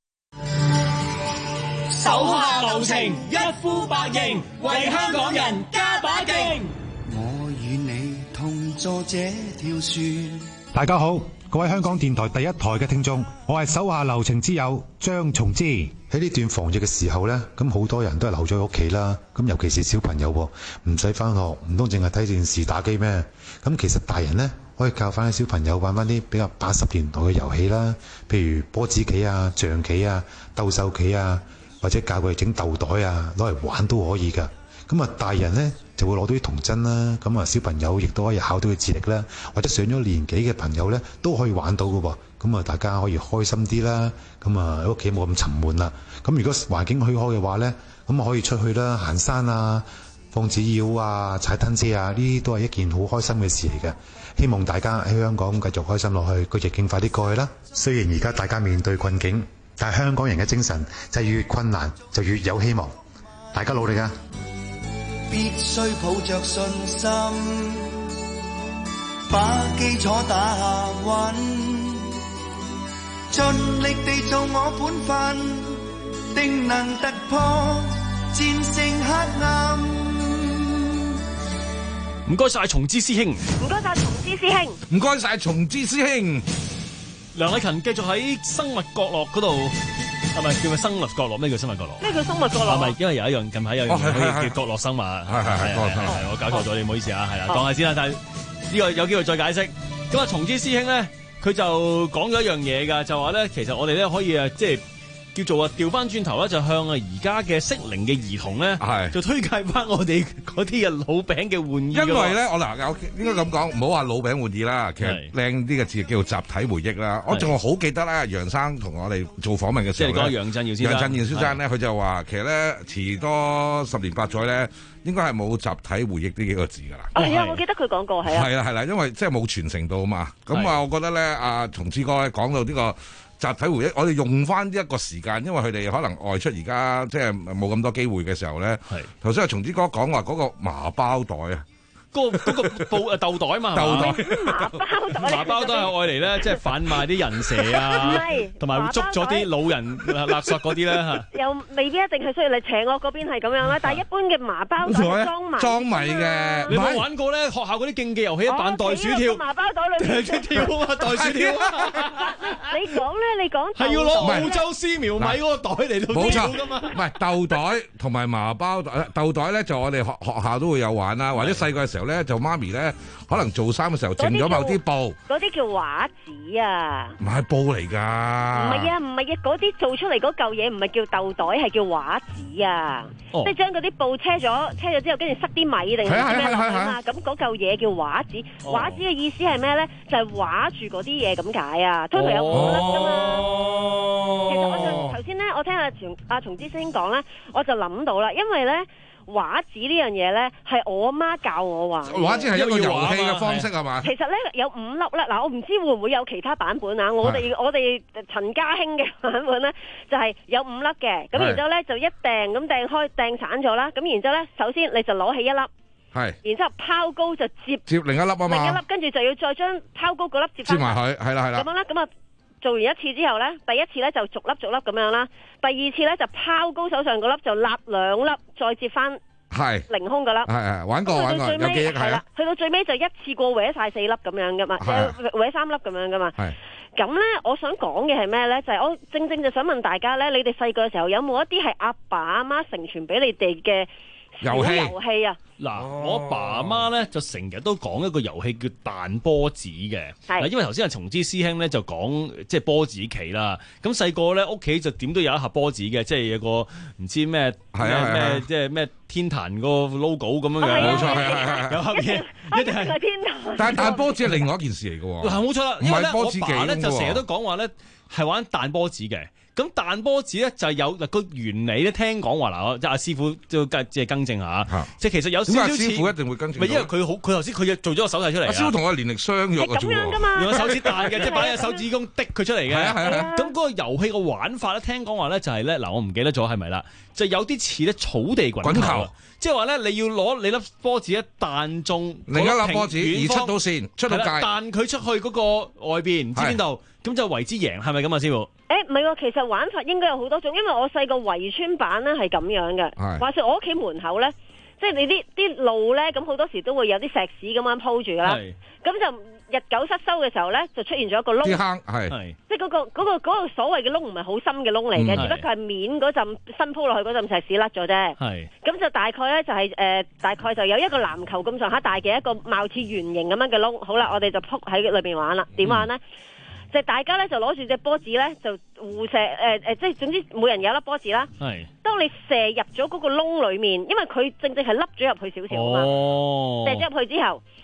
手下留情，一呼百應，為香港人加把勁。 我與你同坐這條船。 大家好，各位香港電台第一台嘅聽眾，我係手下留情之友張松之。喺呢段防疫嘅時候呢，咁好多人都係留咗喺屋企啦。咁尤其是小朋友，唔使返學，唔通淨係睇電視打機咩？咁其實大人呢，可以教翻啲小朋友玩翻啲比較八十年代嘅遊戲啦，譬如波子棋啊、象棋啊、鬥獸棋啊，或者教佢哋整豆袋啊，攞嚟玩都可以噶。咁啊，大人呢就會攞到啲童真啦，咁啊小朋友亦都可以考到佢智力啦，或者上咗年紀嘅朋友呢都可以玩到噶喎。 咁啊大家可以開心啲啦，咁啊喺屋企冇咁沉悶啦。咁如果環境許可嘅話呢，咁啊可以出去啦，行山啊，放紙鷂啊，踩單車啊，呢啲都係一件好開心嘅事嚟嘅。希望大家喺香港繼續開心落去，個疫境快啲過去啦。雖然而家大家面對困境，但係香港人嘅精神就係越困難就越有希望，大家努力啊！ 必須抱着信心，把基礎打穩，盡力地做我本分，定能突破戰勝黑暗。 唔該晒松之師兄， 唔該晒松之師兄， 唔該晒松之師兄。 梁禮勤繼續喺生物角落嗰度，係咪叫佢生物角落？咩叫生物角落？ 咩叫生物角落？ 係咪因為有一樣近排有樣嘢可以叫角落生物？係係係， 我搞錯咗，你唔好意思啊，係啦，講下先啦。但係呢個有機會再解釋。咁啊，松之師兄咧，佢就講咗一樣嘢㗎，就話咧，其實我哋咧可以啊，即係。叫做啊，調翻轉頭咧，就向啊而家嘅適齡嘅兒童咧，就推介翻我哋嗰啲嘅老餅嘅玩意。因為咧，我嗱有應該咁講，唔好話老餅玩意啦，其實靚啲嘅字叫做集體回憶啦。我仲好記得咧，楊生同我哋做訪問嘅時候咧， 即係講楊振耀先生， 楊振耀先生咧，佢就話其實咧遲多十年八載咧，應該係冇集體回憶呢幾個字㗎啦。 係啊，我記得佢講過，係啊。 係啦係啦，因為即係冇傳承到啊嘛。咁啊，我覺得咧，阿松之哥咧講到呢個集體回憶，我哋用翻一個時間，因為佢哋可能外出而家即係冇咁多機會嘅時候咧。係頭先阿松之哥講話嗰個麻包袋啊， 嗰個嗰個布誒豆袋嘛， 豆袋麻包袋， 麻包袋係愛嚟咧，即係販賣啲人蛇啊，同埋會捉咗啲老人勒索嗰啲咧嚇。 又未必一定係需要你邪惡嗰邊係咁樣啦，但係一般嘅麻包袋裝米裝米嘅。 你冇玩過咧？學校嗰啲競技遊戲一扮袋鼠跳， 麻包袋裏面跳啊，袋鼠跳啊！ 你講咧，你講係要攞澳洲絲苗米嗰個袋嚟到冇跳㗎嘛？ 唔係豆袋同埋麻包袋，豆袋咧就我哋學學校都會有玩啦，或者細個嘅時候咧就媽咪咧可能做衫嘅時候剩咗某啲布， 嗰啲叫畫紙啊， 唔係布嚟㗎。 唔係啊，唔係啊，嗰啲做出嚟嗰嚿嘢唔係叫豆袋，係叫畫紙啊，即係將嗰啲布車咗，車咗之後跟住塞啲米定係咩落去嘛，咁嗰嚿嘢叫畫紙。畫紙嘅意思係咩咧？就係畫住嗰啲嘢咁解啊，通常有五粒㗎嘛。其實我就頭先咧，我聽阿松阿松之師兄講咧，我就諗到啦，因為咧。畫紙呢樣嘢咧，係我媽教我玩。 畫紙係一個遊戲嘅方式係嘛？ 其實咧有五粒咧，嗱我唔知會唔會有其他版本啊？我哋我哋陳家興嘅版本咧，就係有五粒嘅，咁然之後咧就一掟咁掟開掟散咗啦，咁然之後咧首先你就攞起一粒， 係，然之後拋高就接接另一粒啊嘛， 另一粒跟住就要再將拋高嗰粒接翻接埋佢，係啦係啦。 咁樣啦，咁啊。做完一次之後咧，第一次咧就逐粒逐粒咁樣啦，第二次咧就拋高手上嗰粒就立兩粒，再接翻係凌空嗰粒。 係係玩過玩過，有記憶係啦。 去到最尾就一次過搲晒四粒咁樣噶嘛，搲三粒咁樣噶嘛。係咁咧，我想講嘅係咩咧？就係、是、我正正就想問大家咧，你哋細個嘅時候有冇一啲係阿爸阿媽承傳俾你哋嘅遊戲遊戲啊？ 嗱，我阿爸阿媽咧就成日都講一個遊戲叫彈波子嘅，嗱，因為頭先阿松之師兄咧就講即係波子棋啦，咁細個咧屋企就點都有一盒波子嘅，即係有個唔知咩咩咩即係咩天壇個 logo 咁樣樣， 冇錯， 有盒嘢一定係天壇。 但係彈波子係另外一件事嚟嘅喎， 嗱冇錯啦，因為咧我爸咧就成日都講話咧係玩彈波子嘅。咁彈波子咧就有嗱個原理咧，聽講話嗱，即係阿師傅都即係更正下，即係其實有少少似。 師傅一定會更正。 唔係因為佢好，佢頭先佢做咗個手勢出嚟。 阿師傅同我年齡相若啊， 咁樣㗎嘛， 用個手指彈嘅，即係擺隻手指公滴佢出嚟嘅。係啊係啊。咁嗰個遊戲嘅玩法咧，聽講話咧就係咧嗱，我唔記得咗係咪啦，就有啲似咧草地滾球，即係話咧你要攞你粒波子一彈中另一粒波子而出到線出到界， 彈佢出去嗰個外邊唔知邊度，咁就為之贏，係咪咁啊，師傅？ 誒唔係喎，其實玩法應該有好多種，因為我細個圍村版咧係咁樣嘅。話說我屋企門口咧，即係你啲啲路咧，咁好多時都會有啲石屎咁樣鋪住㗎啦。咁就日久失修嘅時候咧，就出現咗一個窿。 啲坑係， 即係嗰個嗰個嗰個所謂嘅窿唔係好深嘅窿嚟嘅，只不過係面嗰陣新鋪落去嗰陣石屎甩咗啫。係。咁就大概咧就係誒，大概就有一個籃球咁上下大嘅一個貌似圓形咁樣嘅窿。好啦，我哋就撲喺裏邊玩啦。點玩咧？就大家咧就攞住隻波子咧就互射誒誒、呃，即係總之每人有一粒波子啦。係。當你射入咗嗰個窿裏面，因為佢正正係凹咗入去少少啊嘛。哦。射咗入去之後，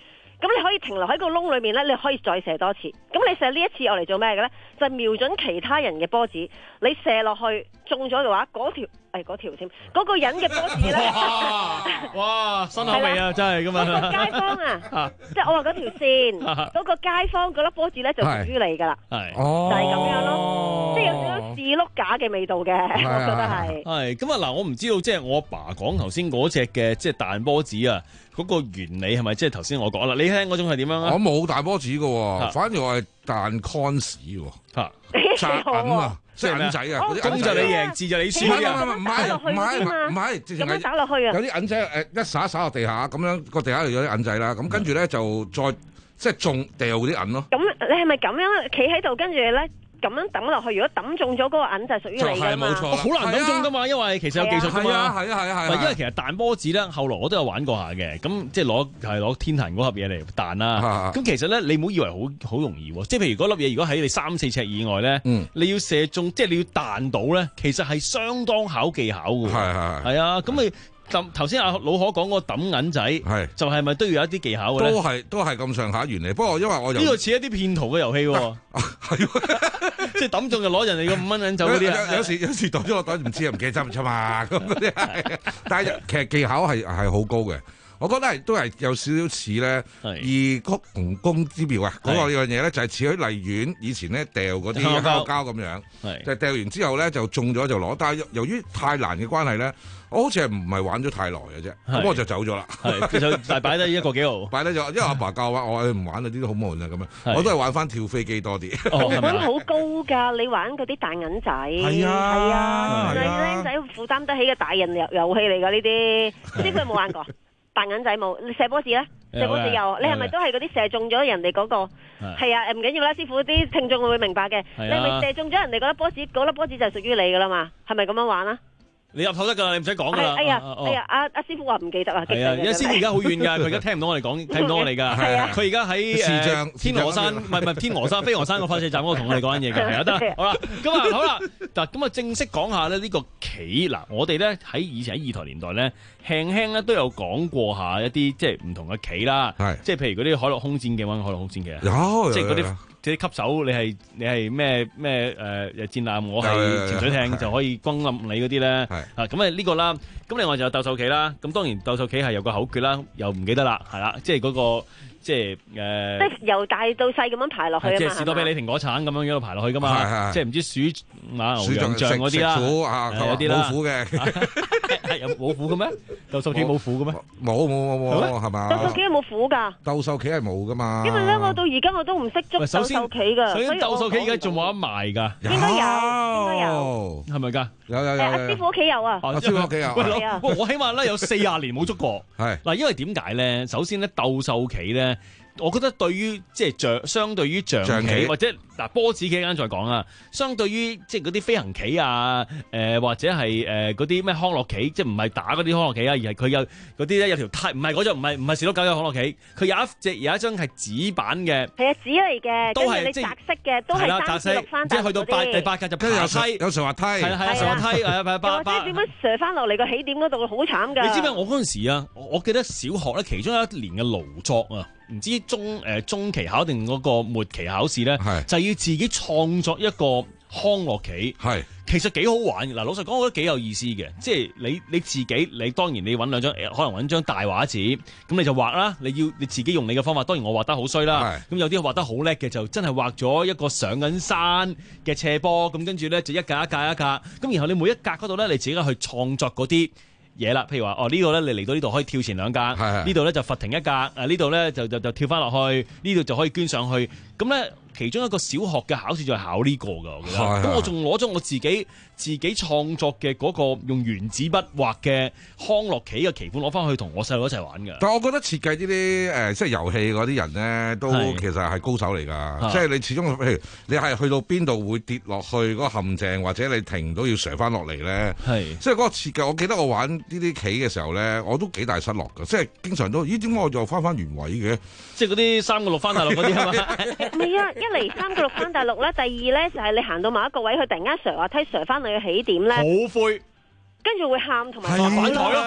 咁你可以停留喺個窿裏面咧，你可以再射多次。咁你射呢一次我嚟做咩嘅咧？就係瞄準其他人嘅波子，你射落去中咗嘅話，嗰條誒嗰條添，嗰個人嘅波子咧， 哇，新口味啊，真係咁啊！ 嗰個街坊啊，即係我話嗰條線，嗰個街坊嗰粒波子咧就屬於你噶啦， 係， 就係咁樣咯，即係有少少士碌架嘅味道嘅，我覺得係。 係咁啊！嗱，我唔知道即係我阿爸講頭先嗰隻嘅即係彈波子啊。嗰個原理係咪即係頭先我講啦？你聽嗰種係點樣啊？ 我冇彈波子嘅喎，反而我係彈 cons 喎，擲銀啊，即係銀仔啊！ 公就你贏，字就你輸啊！ 唔係唔係唔係，直情係打落去啊！ 有啲銀仔誒一灑灑落地下，咁樣個地下有啲銀仔啦，咁跟住咧就再即係中掉啲銀咯。 咁你係咪咁樣企喺度跟住咧？咁樣抌落去，如果抌中咗嗰個銀就係屬於你㗎嘛。 冇錯， 好難抌中㗎嘛，因為其實有技術㗎嘛。 係啊係啊係啊係啊。 因為其實彈波子咧，後來我都有玩過下嘅，咁即係攞係攞天壇嗰盒嘢嚟彈啦。咁其實咧，你唔好以為好好容易喎，即係譬如嗰粒嘢，如果喺你三四尺以外咧，你要射中，即係你要彈到咧，其實係相當考技巧㗎。係係係啊，咁你。頭先阿老可講個抌銀仔，係就係咪都要有一啲技巧嘅咧？ 都係都係咁上下原理。不過因為我呢個似一啲騙徒嘅遊戲喎，即係抌中就攞人哋個五蚊銀走嗰啲啊！ 有時有時袋咗個袋唔知啊，唔記得執唔執嘛咁嗰啲。但係其實技巧係係好高嘅。我覺得係都係有少少似咧異曲同工之妙啊！嗰個樣嘢咧就係似喺荔園以前咧掉嗰啲香口膠咁樣，就掉完之後咧就中咗就攞。但係由於太難嘅關係咧，我好似係唔係玩咗太耐嘅啫，咁我就走咗啦。 係，就但係擺低一個幾毫， 擺低咗，因為阿爸教我，我唔玩啊，呢啲好悶啊咁樣，我都係玩翻跳飛機多啲。 成本好高㗎，你玩嗰啲大銀仔，係啊係啊，你僆仔負擔得起嘅大人遊遊戲嚟㗎呢啲，師傅有冇玩過？大銀仔冇，你射波子咧？射波子有，你係咪都係嗰啲射中咗人哋嗰個？係啊，唔緊要啦，師傅啲聽眾會明白嘅。你係咪射中咗人哋嗰粒波子？嗰粒波子就係屬於你噶啦嘛？係咪咁樣玩啊？ 你入頭得噶啦，你唔使講噶啦。 哎呀，哎呀，阿阿師傅話唔記得啊。 係啊，因為師傅而家好遠噶，佢而家聽唔到我哋講，睇唔到我哋噶。係啊，佢而家喺誒天鵝山，唔係唔係天鵝山，飛鵝山個發射站嗰度同我哋講緊嘢嘅。係啊，得好啦，咁啊好啦，嗱咁啊正式講下咧呢個棋嗱，我哋咧喺以前喺二台年代咧，輕輕咧都有講過下一啲即係唔同嘅棋啦，即係譬如嗰啲海陸空戰嘅，玩海陸空戰嘅，有即係嗰啲。即係吸手，你係你係咩咩誒戰艦，我係潛水艇就可以轟冧你嗰啲咧。啊咁啊呢個啦，咁另外就有鬥獸棋啦。咁當然鬥獸棋係有個口訣啦，又唔記得啦，係啦，即係嗰個即係誒。即係由大到細咁樣排落去啊嘛。 即係士多啤梨、蘋果、橙咁樣一路排落去噶嘛。即係唔知鼠馬牛羊象嗰啲啦。 虎啊，有啲啦。冇虎嘅， 有冇虎嘅咩？鬥獸棋冇虎嘅咩？ 冇冇冇冇係嘛？ 鬥獸棋有冇虎㗎？ 鬥獸棋係冇㗎嘛。 因為咧，我到而家我都唔識捉鬥獸棋㗎。 所以鬥獸棋而家仲冇得賣㗎。 應該有，應該有。 係咪㗎？ 有有有。 阿師傅屋企有啊。 阿師傅屋企有。 喂，我起碼咧有四廿年冇捉過。係嗱，因為點解咧？首先咧，鬥獸棋咧。我覺得對於即係象，相對於象棋或者嗱波子棋啱再講啊，相對於即係嗰啲飛行棋啊，誒、呃、或者係誒嗰啲咩康樂棋，即係唔係打嗰啲康樂棋啊，而係佢有嗰啲咧有條梯，唔係嗰種，唔係唔係士多狗嘅康樂棋，佢有一隻有一張係紙板嘅， 係啊紙嚟嘅， 都係你擲色嘅，都係三四六翻即係去到八第八格就爬梯， 有上滑梯， 係係上滑梯，係八八八。 或者點樣射翻落嚟個起點嗰度好慘㗎。 你知唔知我嗰陣時啊？我記得小學咧，其中有一年嘅勞作啊。唔知中誒、呃、中期考定嗰個末期考試咧，就要自己創作一個康樂棋，係其實幾好玩嘅。嗱，老實講，我覺得幾有意思嘅。即係你你自己，你當然你揾兩張，可能揾張大畫紙，咁你就畫啦。你要你自己用你嘅方法。當然我畫得好衰啦。咁有啲畫得好叻嘅，就真係畫咗一個上緊山嘅斜坡。咁跟住咧就一格一格一格。咁然後你每一格嗰度咧，你自己去創作嗰啲嘢啦，譬如話哦呢度咧，你嚟到呢度可以跳前兩格，呢度咧就罰停一格，啊呢度咧就就就跳翻落去，呢度就可以捐上去。咁咧其中一個小學嘅考試就係考呢個㗎，我記得。咁我仲攞咗我自己自己創作嘅嗰個用原子筆畫嘅康樂棋嘅棋盤攞翻去同我細佬一齊玩㗎。 但係我覺得設計呢啲誒即係遊戲嗰啲人咧，都其實係高手嚟㗎。即係你始終譬如你係去到邊度會跌落去嗰個陷阱，或者你停唔到要上翻落嚟咧。係即係嗰個設計，我記得我玩呢啲棋嘅時候咧，我都幾大失落㗎。即係經常都咦點解我又翻翻原位嘅？ 即係嗰啲三個六翻大陸嗰啲係嘛？ 唔係啊！一嚟三個六翻大陸咧，第二咧就係、是、你行到某一個位，佢突然間上滑梯上翻你嘅起點咧， 好灰， 跟住會喊同埋反台咯， 同埋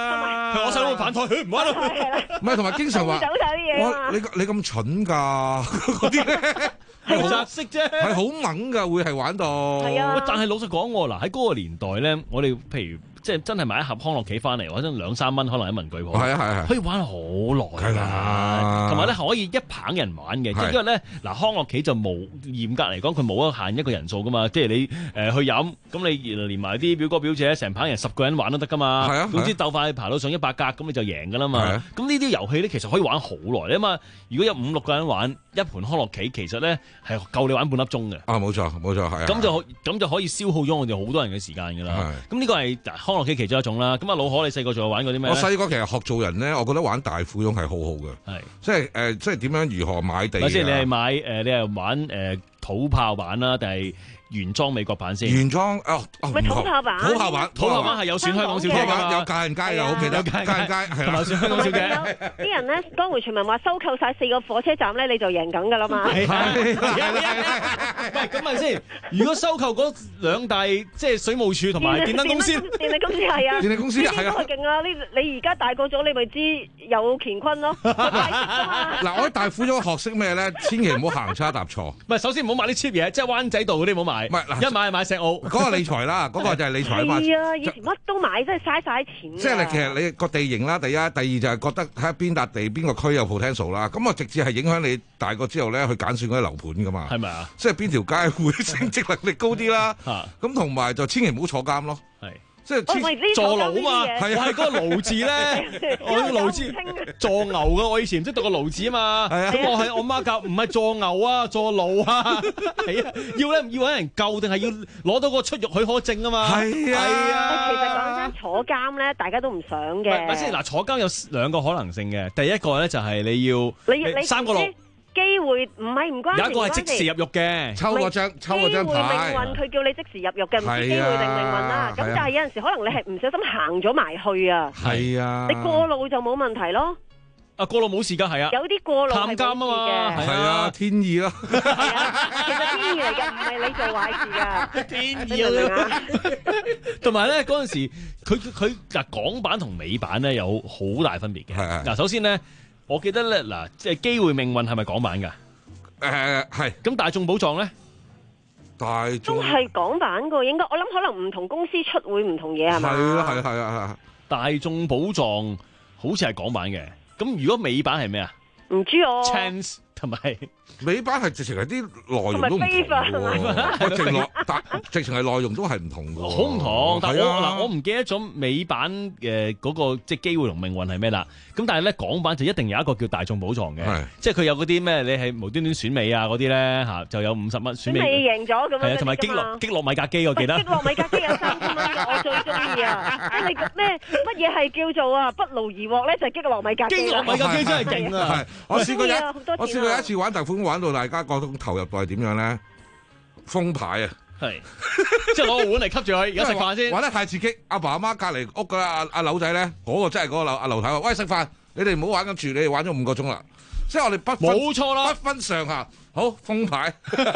啊！ 我細佬會反台，佢唔玩啦。 唔係同埋經常話， 走晒啲嘢啊！ 你你咁蠢㗎嗰啲咧。 係好雜色啫， 係好猛㗎，會係玩到。 係啊， 但係老實講喎，嗱喺嗰個年代咧，我哋譬如即係真係買一盒康樂棋翻嚟，或者兩三蚊，可能喺文具鋪。 係啊係啊， 可以玩好耐㗎，同埋咧可以一棚人玩嘅，即係因為咧嗱康樂棋就冇嚴格嚟講，佢冇一限一個人數㗎嘛，即係你誒去飲，咁你連埋啲表哥表姐，成棚人十個人玩都得㗎嘛。係啊，總之鬥快爬到上一百格，咁你就贏㗎啦嘛。咁呢啲遊戲咧其實可以玩好耐啊嘛。如果有五六個人玩一盤康樂棋，其實咧係夠你玩半粒鐘嘅。 啊，冇錯冇錯係。 咁就咁就可以消耗咗我哋好多人嘅時間㗎啦。咁呢個係康樂棋其中一種啦。咁啊，老可你細個仲有玩過啲咩？ 我細個其實學做人咧，我覺得玩大富翁係好好嘅。係，即係誒、呃，即係點樣如何買地、啊？ 即係你係買誒、呃，你係玩誒、呃、土炮版啦，定係原裝美國版先？ 原裝哦， 咪土炮版？ 土炮版， 土炮版係有選香港小姐㗎， 有家人街㗎，好記得家人街係啦， 選香港小姐。 啲人咧，江湖傳聞話收購晒四個火車站咧，你就贏緊㗎啦嘛。 係係係。喂，咁咪先？如果收購嗰兩大即係水務署同埋電燈公司， 電力公司係啊， 電力公司係啊， 勁啊！你你而家大個咗，你咪知有乾坤咯。 嗱，我喺大富翁學識咩咧？千祈唔好行差踏錯。 唔係，首先唔好買啲 cheap 嘢，即係灣仔道嗰啲唔好買。 唔係嗱， 一買買石澳。 嗰個理財啦，嗰個就係理財嘛。 係啊，以前乜都買，真係嘥晒錢。 即係你其實你個地形啦，第一、第二就係覺得睇下邊笪地邊個區有 potential 啦。咁啊，直接係影響你大個之後咧去揀選嗰啲樓盤噶嘛。 係咪啊？ 即係邊條街會升值能力高啲啦。咁同埋就千祈唔好坐監咯。係。即係坐牢啊嘛，係啊，嗰個牢字咧，我個牢字坐牛噶，我以前唔識讀個牢字啊嘛，咁我係我媽教，唔係坐牛啊，坐牢啊，係啊，要咧要揾人救定係要攞到個出獄許可證啊嘛， 係啊， 其實講真，坐監咧，大家都唔想嘅。 咪先嗱，坐監有兩個可能性嘅，第一個咧就係你要你你三個六。 機會唔係唔關， 有一個係即時入獄嘅， 抽嗰張抽嗰張牌。機會命運佢叫你即時入獄嘅，唔知機會定命運啦。咁但係有陣時可能你係唔小心行咗埋去啊。 係啊， 你過路就冇問題咯。 啊，過路冇事㗎，係啊。 有啲過路係探監啊嘛， 係啊，天意咯。 係啊，其實天意嚟㗎，唔係你做壞事㗎。 天意啊！同埋咧嗰陣時，佢佢嗱港版同美版咧有好大分別嘅。嗱，首先咧。我記得咧，嗱，即係機會命運係咪港版㗎？ 誒係。 咁大眾寶藏咧？ 大眾都係港版㗎，應該我諗可能唔同公司出會唔同嘢係咪？ 係啊係啊係啊係啊！ 大眾寶藏好似係港版嘅，咁如果美版係咩啊？ 唔知我。 Chance 同埋美版係直情係啲內容都唔同喎，我直內但直情係內容都係唔同嘅， 好唔同。但係我嗱我唔記得咗美版嘅嗰個即係機會同命運係咩啦。咁但係咧港版就一定有一個叫大眾寶藏嘅，即係佢有嗰啲咩，你係無端端選美啊嗰啲咧嚇，就有五十蚊選美。 你贏咗咁樣。係啊， 同埋擊落擊落米格機，我記得。 擊落米格機有三千蚊，我最中意啊！即係咩乜嘢係叫做啊不勞而獲咧？就係擊落米格機。 擊落米格機真係勁啊！ 係我試過一我試過有一次玩大富翁玩到大家嗰種投入度係點樣咧？封牌啊！ 係，即係攞個碗嚟吸住佢，而家食飯先。 玩得太刺激，阿爸阿媽隔離屋嘅阿阿劉仔咧，嗰個真係嗰個劉阿劉太話：喂，食飯，你哋唔好玩咁住，你哋玩咗五個鐘啦。即係我哋不冇錯啦， 不分上下。好封牌， 我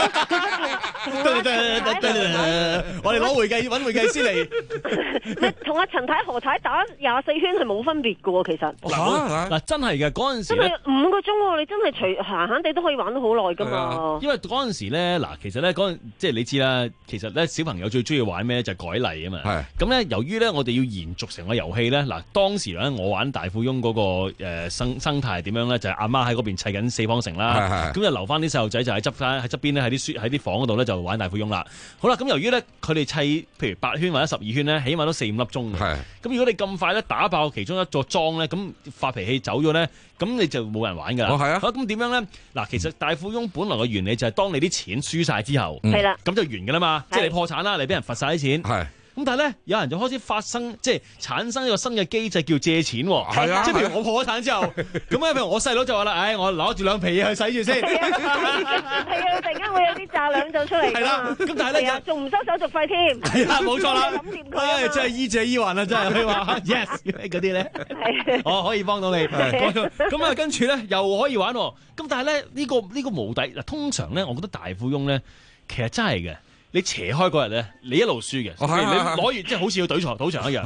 哋攞會計揾會計師嚟。 同阿陳太何太打廿四圈係冇分別嘅喎，其實。 嗱嗱真係嘅嗰陣時咧， 五個鐘喎，你真係隨閒閒地都可以玩到好耐㗎嘛。 因為嗰陣時咧，嗱其實咧嗰陣即係你知啦，其實咧小朋友最中意玩咩就係改例啊嘛。係。咁咧由於咧我哋要延續成個遊戲咧，嗱當時咧我玩大富翁嗰個誒生生態點樣咧，就係阿媽喺嗰邊砌緊四方城啦。咁就留翻啲細路仔就喺側翻喺側邊咧，喺啲書喺啲房嗰度咧就玩大富翁啦。好啦，咁由於咧佢哋砌譬如八圈或者十二圈咧，起碼都四五粒鐘嘅。係。咁如果你咁快咧打爆其中一座莊咧，咁發脾氣走咗咧，咁你就冇人玩㗎啦。哦，係啊。好，咁點樣咧？嗱，其實大富翁本來嘅原理就係當你啲錢輸晒之後，係啦，咁就完㗎啦嘛。即係你破產啦，你俾人罰晒啲錢。係。咁但係咧，有人就開始發生，即係產生一個新嘅機制，叫借錢。係啊，即係譬如我破咗產之後，咁咧，譬如我細佬就話啦，唉，我攞住兩皮嘢去使住先。係啊，突然間會有啲炸兩就出嚟。係啦， 咁但係咧， 仲唔收手續費添？ 係啊，冇錯啦。諗掂佢，真係依借依還啊！真係，佢話 yes 嗰啲咧，我可以幫到你。咁啊，跟住咧又可以玩。咁但係咧呢個呢個無底嗱，通常咧，我覺得大富翁咧，其實真係嘅。你斜開嗰日咧，你一路輸嘅，你攞完即係好似要賭場賭場一樣。係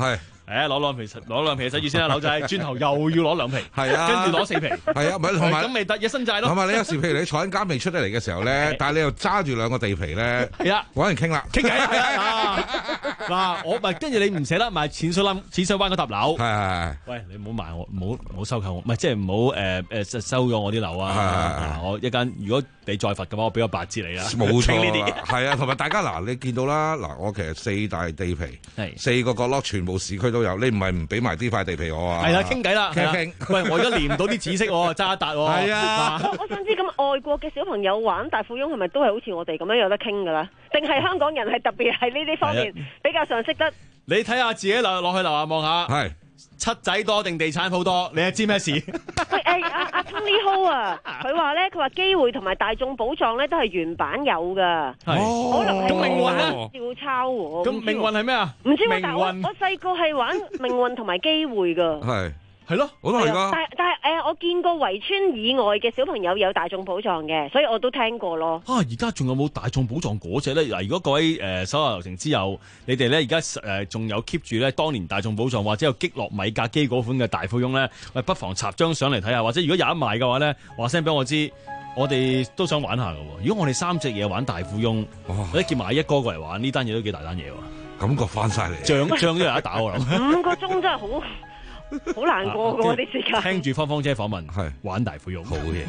誒攞兩皮攞兩皮洗住先啦，樓仔，轉頭又要攞兩皮， 係啊， 跟住攞四皮， 係啊，咪同埋咁咪得一身債咯。 同埋你有時譬如你坐緊監未出得嚟嘅時候咧，但係你又揸住兩個地皮咧， 係啊， 揾人傾啦， 傾偈啊！嗱，我咪跟住你唔捨得賣淺水灣淺水灣嗰揼樓， 係係。 喂，你唔好賣我，唔好唔好收購我，唔係即係唔好誒誒收咗我啲樓啊！我一間如果你再罰嘅話，我俾個八折你啦。 冇錯啦，係啊，同埋大家嗱，你見到啦，嗱，我其實四大地皮，四個角落全部市區都有，你唔係唔俾埋啲塊地皮我啊？ 係啦，傾偈啦，傾傾。喂，我而家連唔到啲紫色喎，揸一笪喎。係啊。我想知咁外國嘅小朋友玩大富翁係咪都係好似我哋咁樣有得傾㗎啦？定係香港人係特別喺呢啲方面比較上識得？ 你睇下自己落落去樓下望下。係。七仔多定地產鋪多？你係知咩事？ 喂誒，阿阿 Tony Ho 啊，佢話咧，佢話機會同埋大眾寶藏咧都係原版有噶，可能係命運照抄喎。 咁命運係咩啊？ 唔知喎，但係我我細個係玩命運同埋機會噶。 係。 係咯， 我都係噶。 但係但係誒、呃，我見過圍村以外嘅小朋友有大眾寶藏嘅，所以我都聽過咯。 啊，而家仲有冇大眾寶藏嗰隻咧？嗱，如果各位誒手下留情之友，你哋咧而家誒仲有 keep 住咧當年大眾寶藏或者有擊落米格機嗰款嘅大富翁咧，喂，不妨插張相嚟睇下，或者如果有得賣嘅話咧，話聲俾我知，我哋都想玩下噶。如果我哋三隻嘢玩大富翁，或者叫埋一哥過嚟玩，呢單嘢都幾大單嘢喎。 感覺翻晒嚟， 仗仗都有得打我諗。 五個鐘真係好。好難過㗎喎啲時間。 聽住芳芳姐訪問，係玩大富翁，好嘢。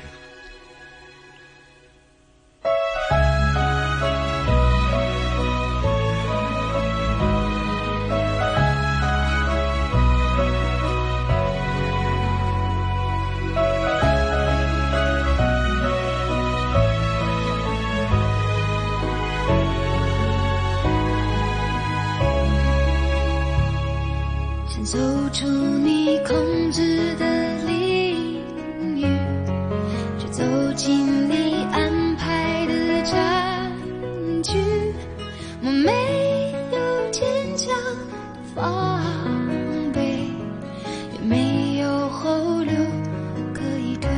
走出你控制的领域，去走进你安排的战局。我没有坚强的防备，也没有后路可以退，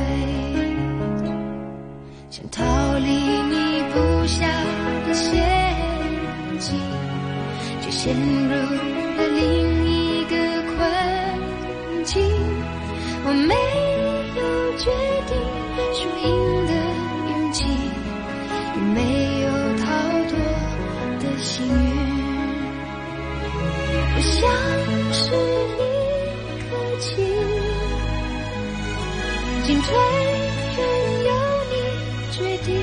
想逃离你布下的陷阱，却陷入了另一我没有决定输赢的勇气，也没有逃脱的幸运。我像是一颗棋，进退任由你决定。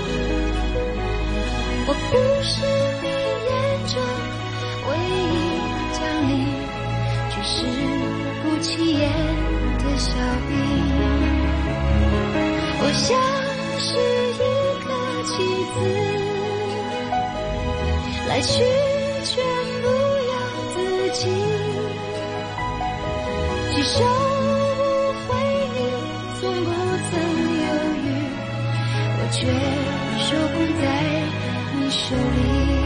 我不是你眼中唯一将领，只是不起眼的小兵。我像是一颗棋子，来去全不由自己，既收不回你，从不曾犹豫，我却手捧在你手里。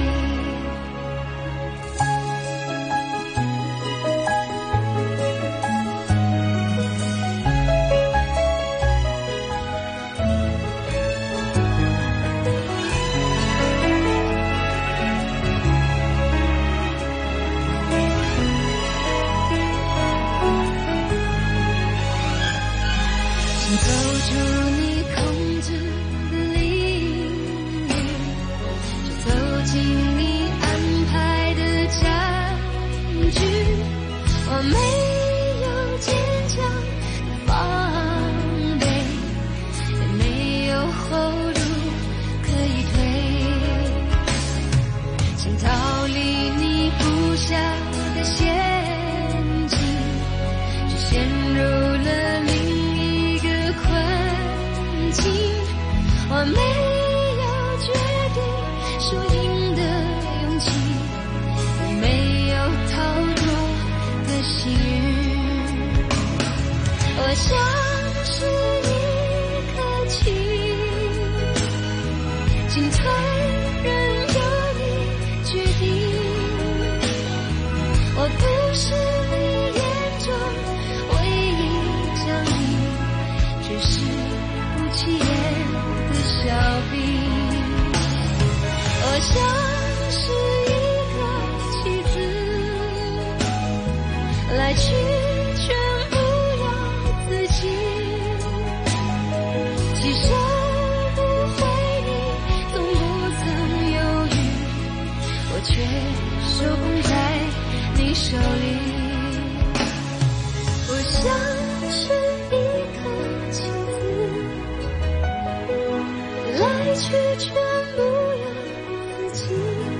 我卻手控在你手裡。我像是一顆棋子，來去全不由自己，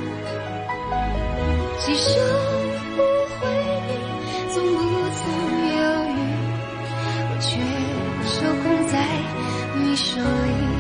幾手不回避，從不曾猶豫，我卻手控在你手裡，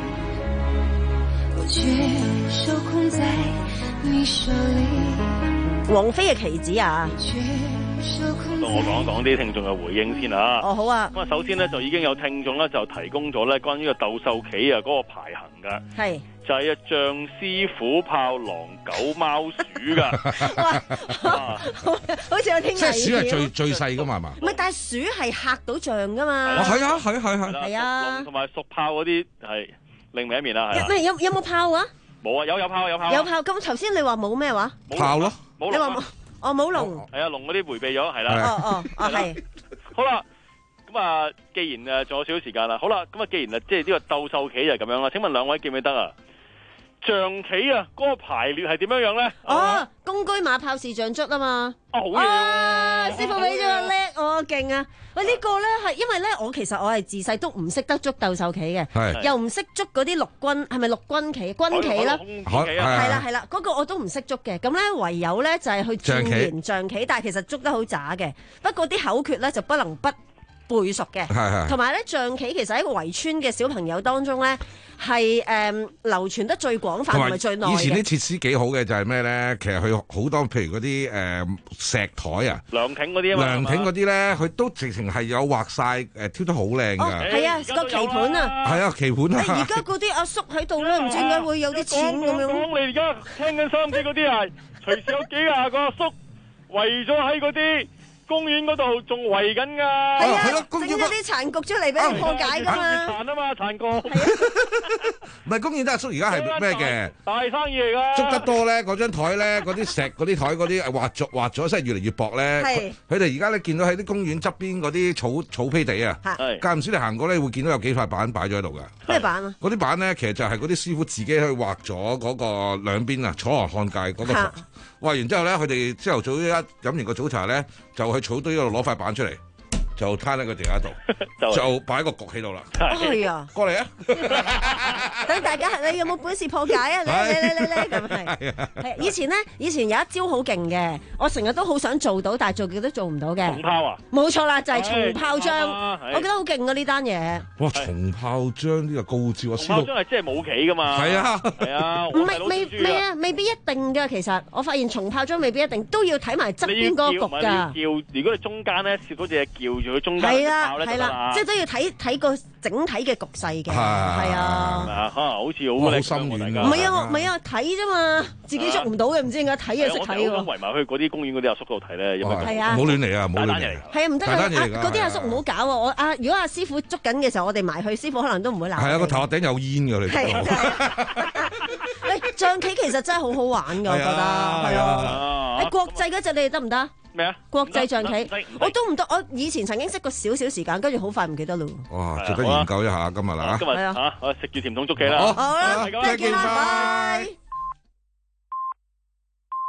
我卻手控在你手裡。 王菲嘅棋子啊！ 我講一講啲聽眾嘅回應先啊。 哦，好啊。 咁啊，首先咧就已經有聽眾咧就提供咗咧關於個鬥獸棋啊嗰個排行噶。係。就係啊，象獅虎豹狼狗貓鼠噶。 哇！好似有聽。 即係鼠係最最細噶嘛，係嘛？ 唔係，但係鼠係嚇到象噶嘛。 哦，係啊，係啊，係啊。 係啊。 龍同埋屬豹嗰啲係另另一面啦。係。 咩？有有冇豹啊？冇啊，有有豹有豹。 有豹。咁頭先你話冇咩話？ 豹咯。 你話冇？哦，冇龍， 係啊，龍嗰啲迴避咗，係啦。 哦哦哦，係。 好啦，咁啊，既然誒仲有少少時間啦，好啦，咁啊，既然啊，即係呢個鬥獸棋就係咁樣啦。請問兩位記唔記得啊？象棋啊，嗰個排列係點樣樣咧？ 哦，公車馬炮士象卒啊嘛。 啊，好嘢喎！ 師傅俾咗個叻，我勁啊！喂，呢個咧係因為咧，我其實我係自細都唔識得捉鬥獸棋嘅，又唔識捉嗰啲陸軍，係咪陸軍棋、軍棋啦？係啦係啦，嗰個我都唔識捉嘅。咁咧唯有咧就係去鑽研象棋，但係其實捉得好渣嘅。不過啲口訣咧就不能不背熟嘅，同埋咧象棋其實喺圍村嘅小朋友當中咧係誒流傳得最廣泛同埋最耐嘅。 以前啲設施幾好嘅就係咩咧？其實佢好多譬如嗰啲誒石台啊、 涼亭嗰啲啊， 涼亭嗰啲咧，佢都直情係有畫晒誒挑得好靚㗎。 係啊，個棋盤啊， 係啊，棋盤啊。 而家嗰啲阿叔喺度咧，唔知點解會有啲錢咁樣。 講你而家聽緊收音機嗰啲啊，隨時有幾廿個阿叔圍咗喺嗰啲公園嗰度仲圍緊㗎， 係啊，整咗啲殘局出嚟俾你破解㗎嘛， 殘啊嘛，殘局。 唔係公園啲阿叔而家係咩嘅？ 大生意嚟㗎。捉得多咧，嗰張台咧，嗰啲石嗰啲台嗰啲畫咗畫咗，真係越嚟越薄咧。佢哋而家咧見到喺啲公園側邊嗰啲草草坯地啊，間唔時你行過咧會見到有幾塊板擺咗喺度㗎。 咩板啊？ 嗰啲板咧，其實就係嗰啲師傅自己去畫咗嗰個兩邊啊，楚河漢界嗰個圖。畫完之後咧，佢哋朝頭早一飲完個早茶咧，就去草堆嗰度攞塊板出嚟，就攤喺個地下度，就擺個局喺度啦。 係啊， 過嚟啊！ 等大家，你有冇本事破解啊？你你你你你咁係係以前咧，以前有一招好勁嘅，我成日都好想做到，但係做極都做唔到嘅。重炮啊！ 冇錯啦，就係重炮仗，我覺得好勁啊呢單嘢。 哇！重炮仗呢個高招啊！ 重炮仗係即係冇棋噶嘛？ 係啊， 係啊， 唔係未未啊，未必一定㗎。其實我發現重炮仗未必一定，都要睇埋側邊嗰個局㗎。 叫如果你中間咧，攝嗰隻叫住佢中間炮咧得啦。 即係都要睇睇個整體嘅局勢嘅。係啊。 係啊，好似好好深遠㗎。 唔係啊，唔係啊，睇啫嘛，自己捉唔到嘅，唔知點解睇就識睇喎。 我圍埋去嗰啲公園嗰啲阿叔度睇咧，因為係啊， 唔好亂嚟啊，唔好亂嚟。 係啊，唔得啊，嗰啲阿叔唔好搞喎。我啊，如果阿師傅捉緊嘅時候，我哋埋去，師傅可能都唔會鬧。 係啊，個頭殼頂有煙㗎，你知道。 誒，象棋其實真係好好玩㗎，我覺得係啊。誒，國際嗰隻你哋得唔得？ 咩啊？ 國際象棋我都唔得，我以前曾經識過少少時間，跟住好快唔記得咯。 哇，值得研究一下今日啦。 今日嚇，我食住甜筒捉棋啦。 好啦，再見啦，拜。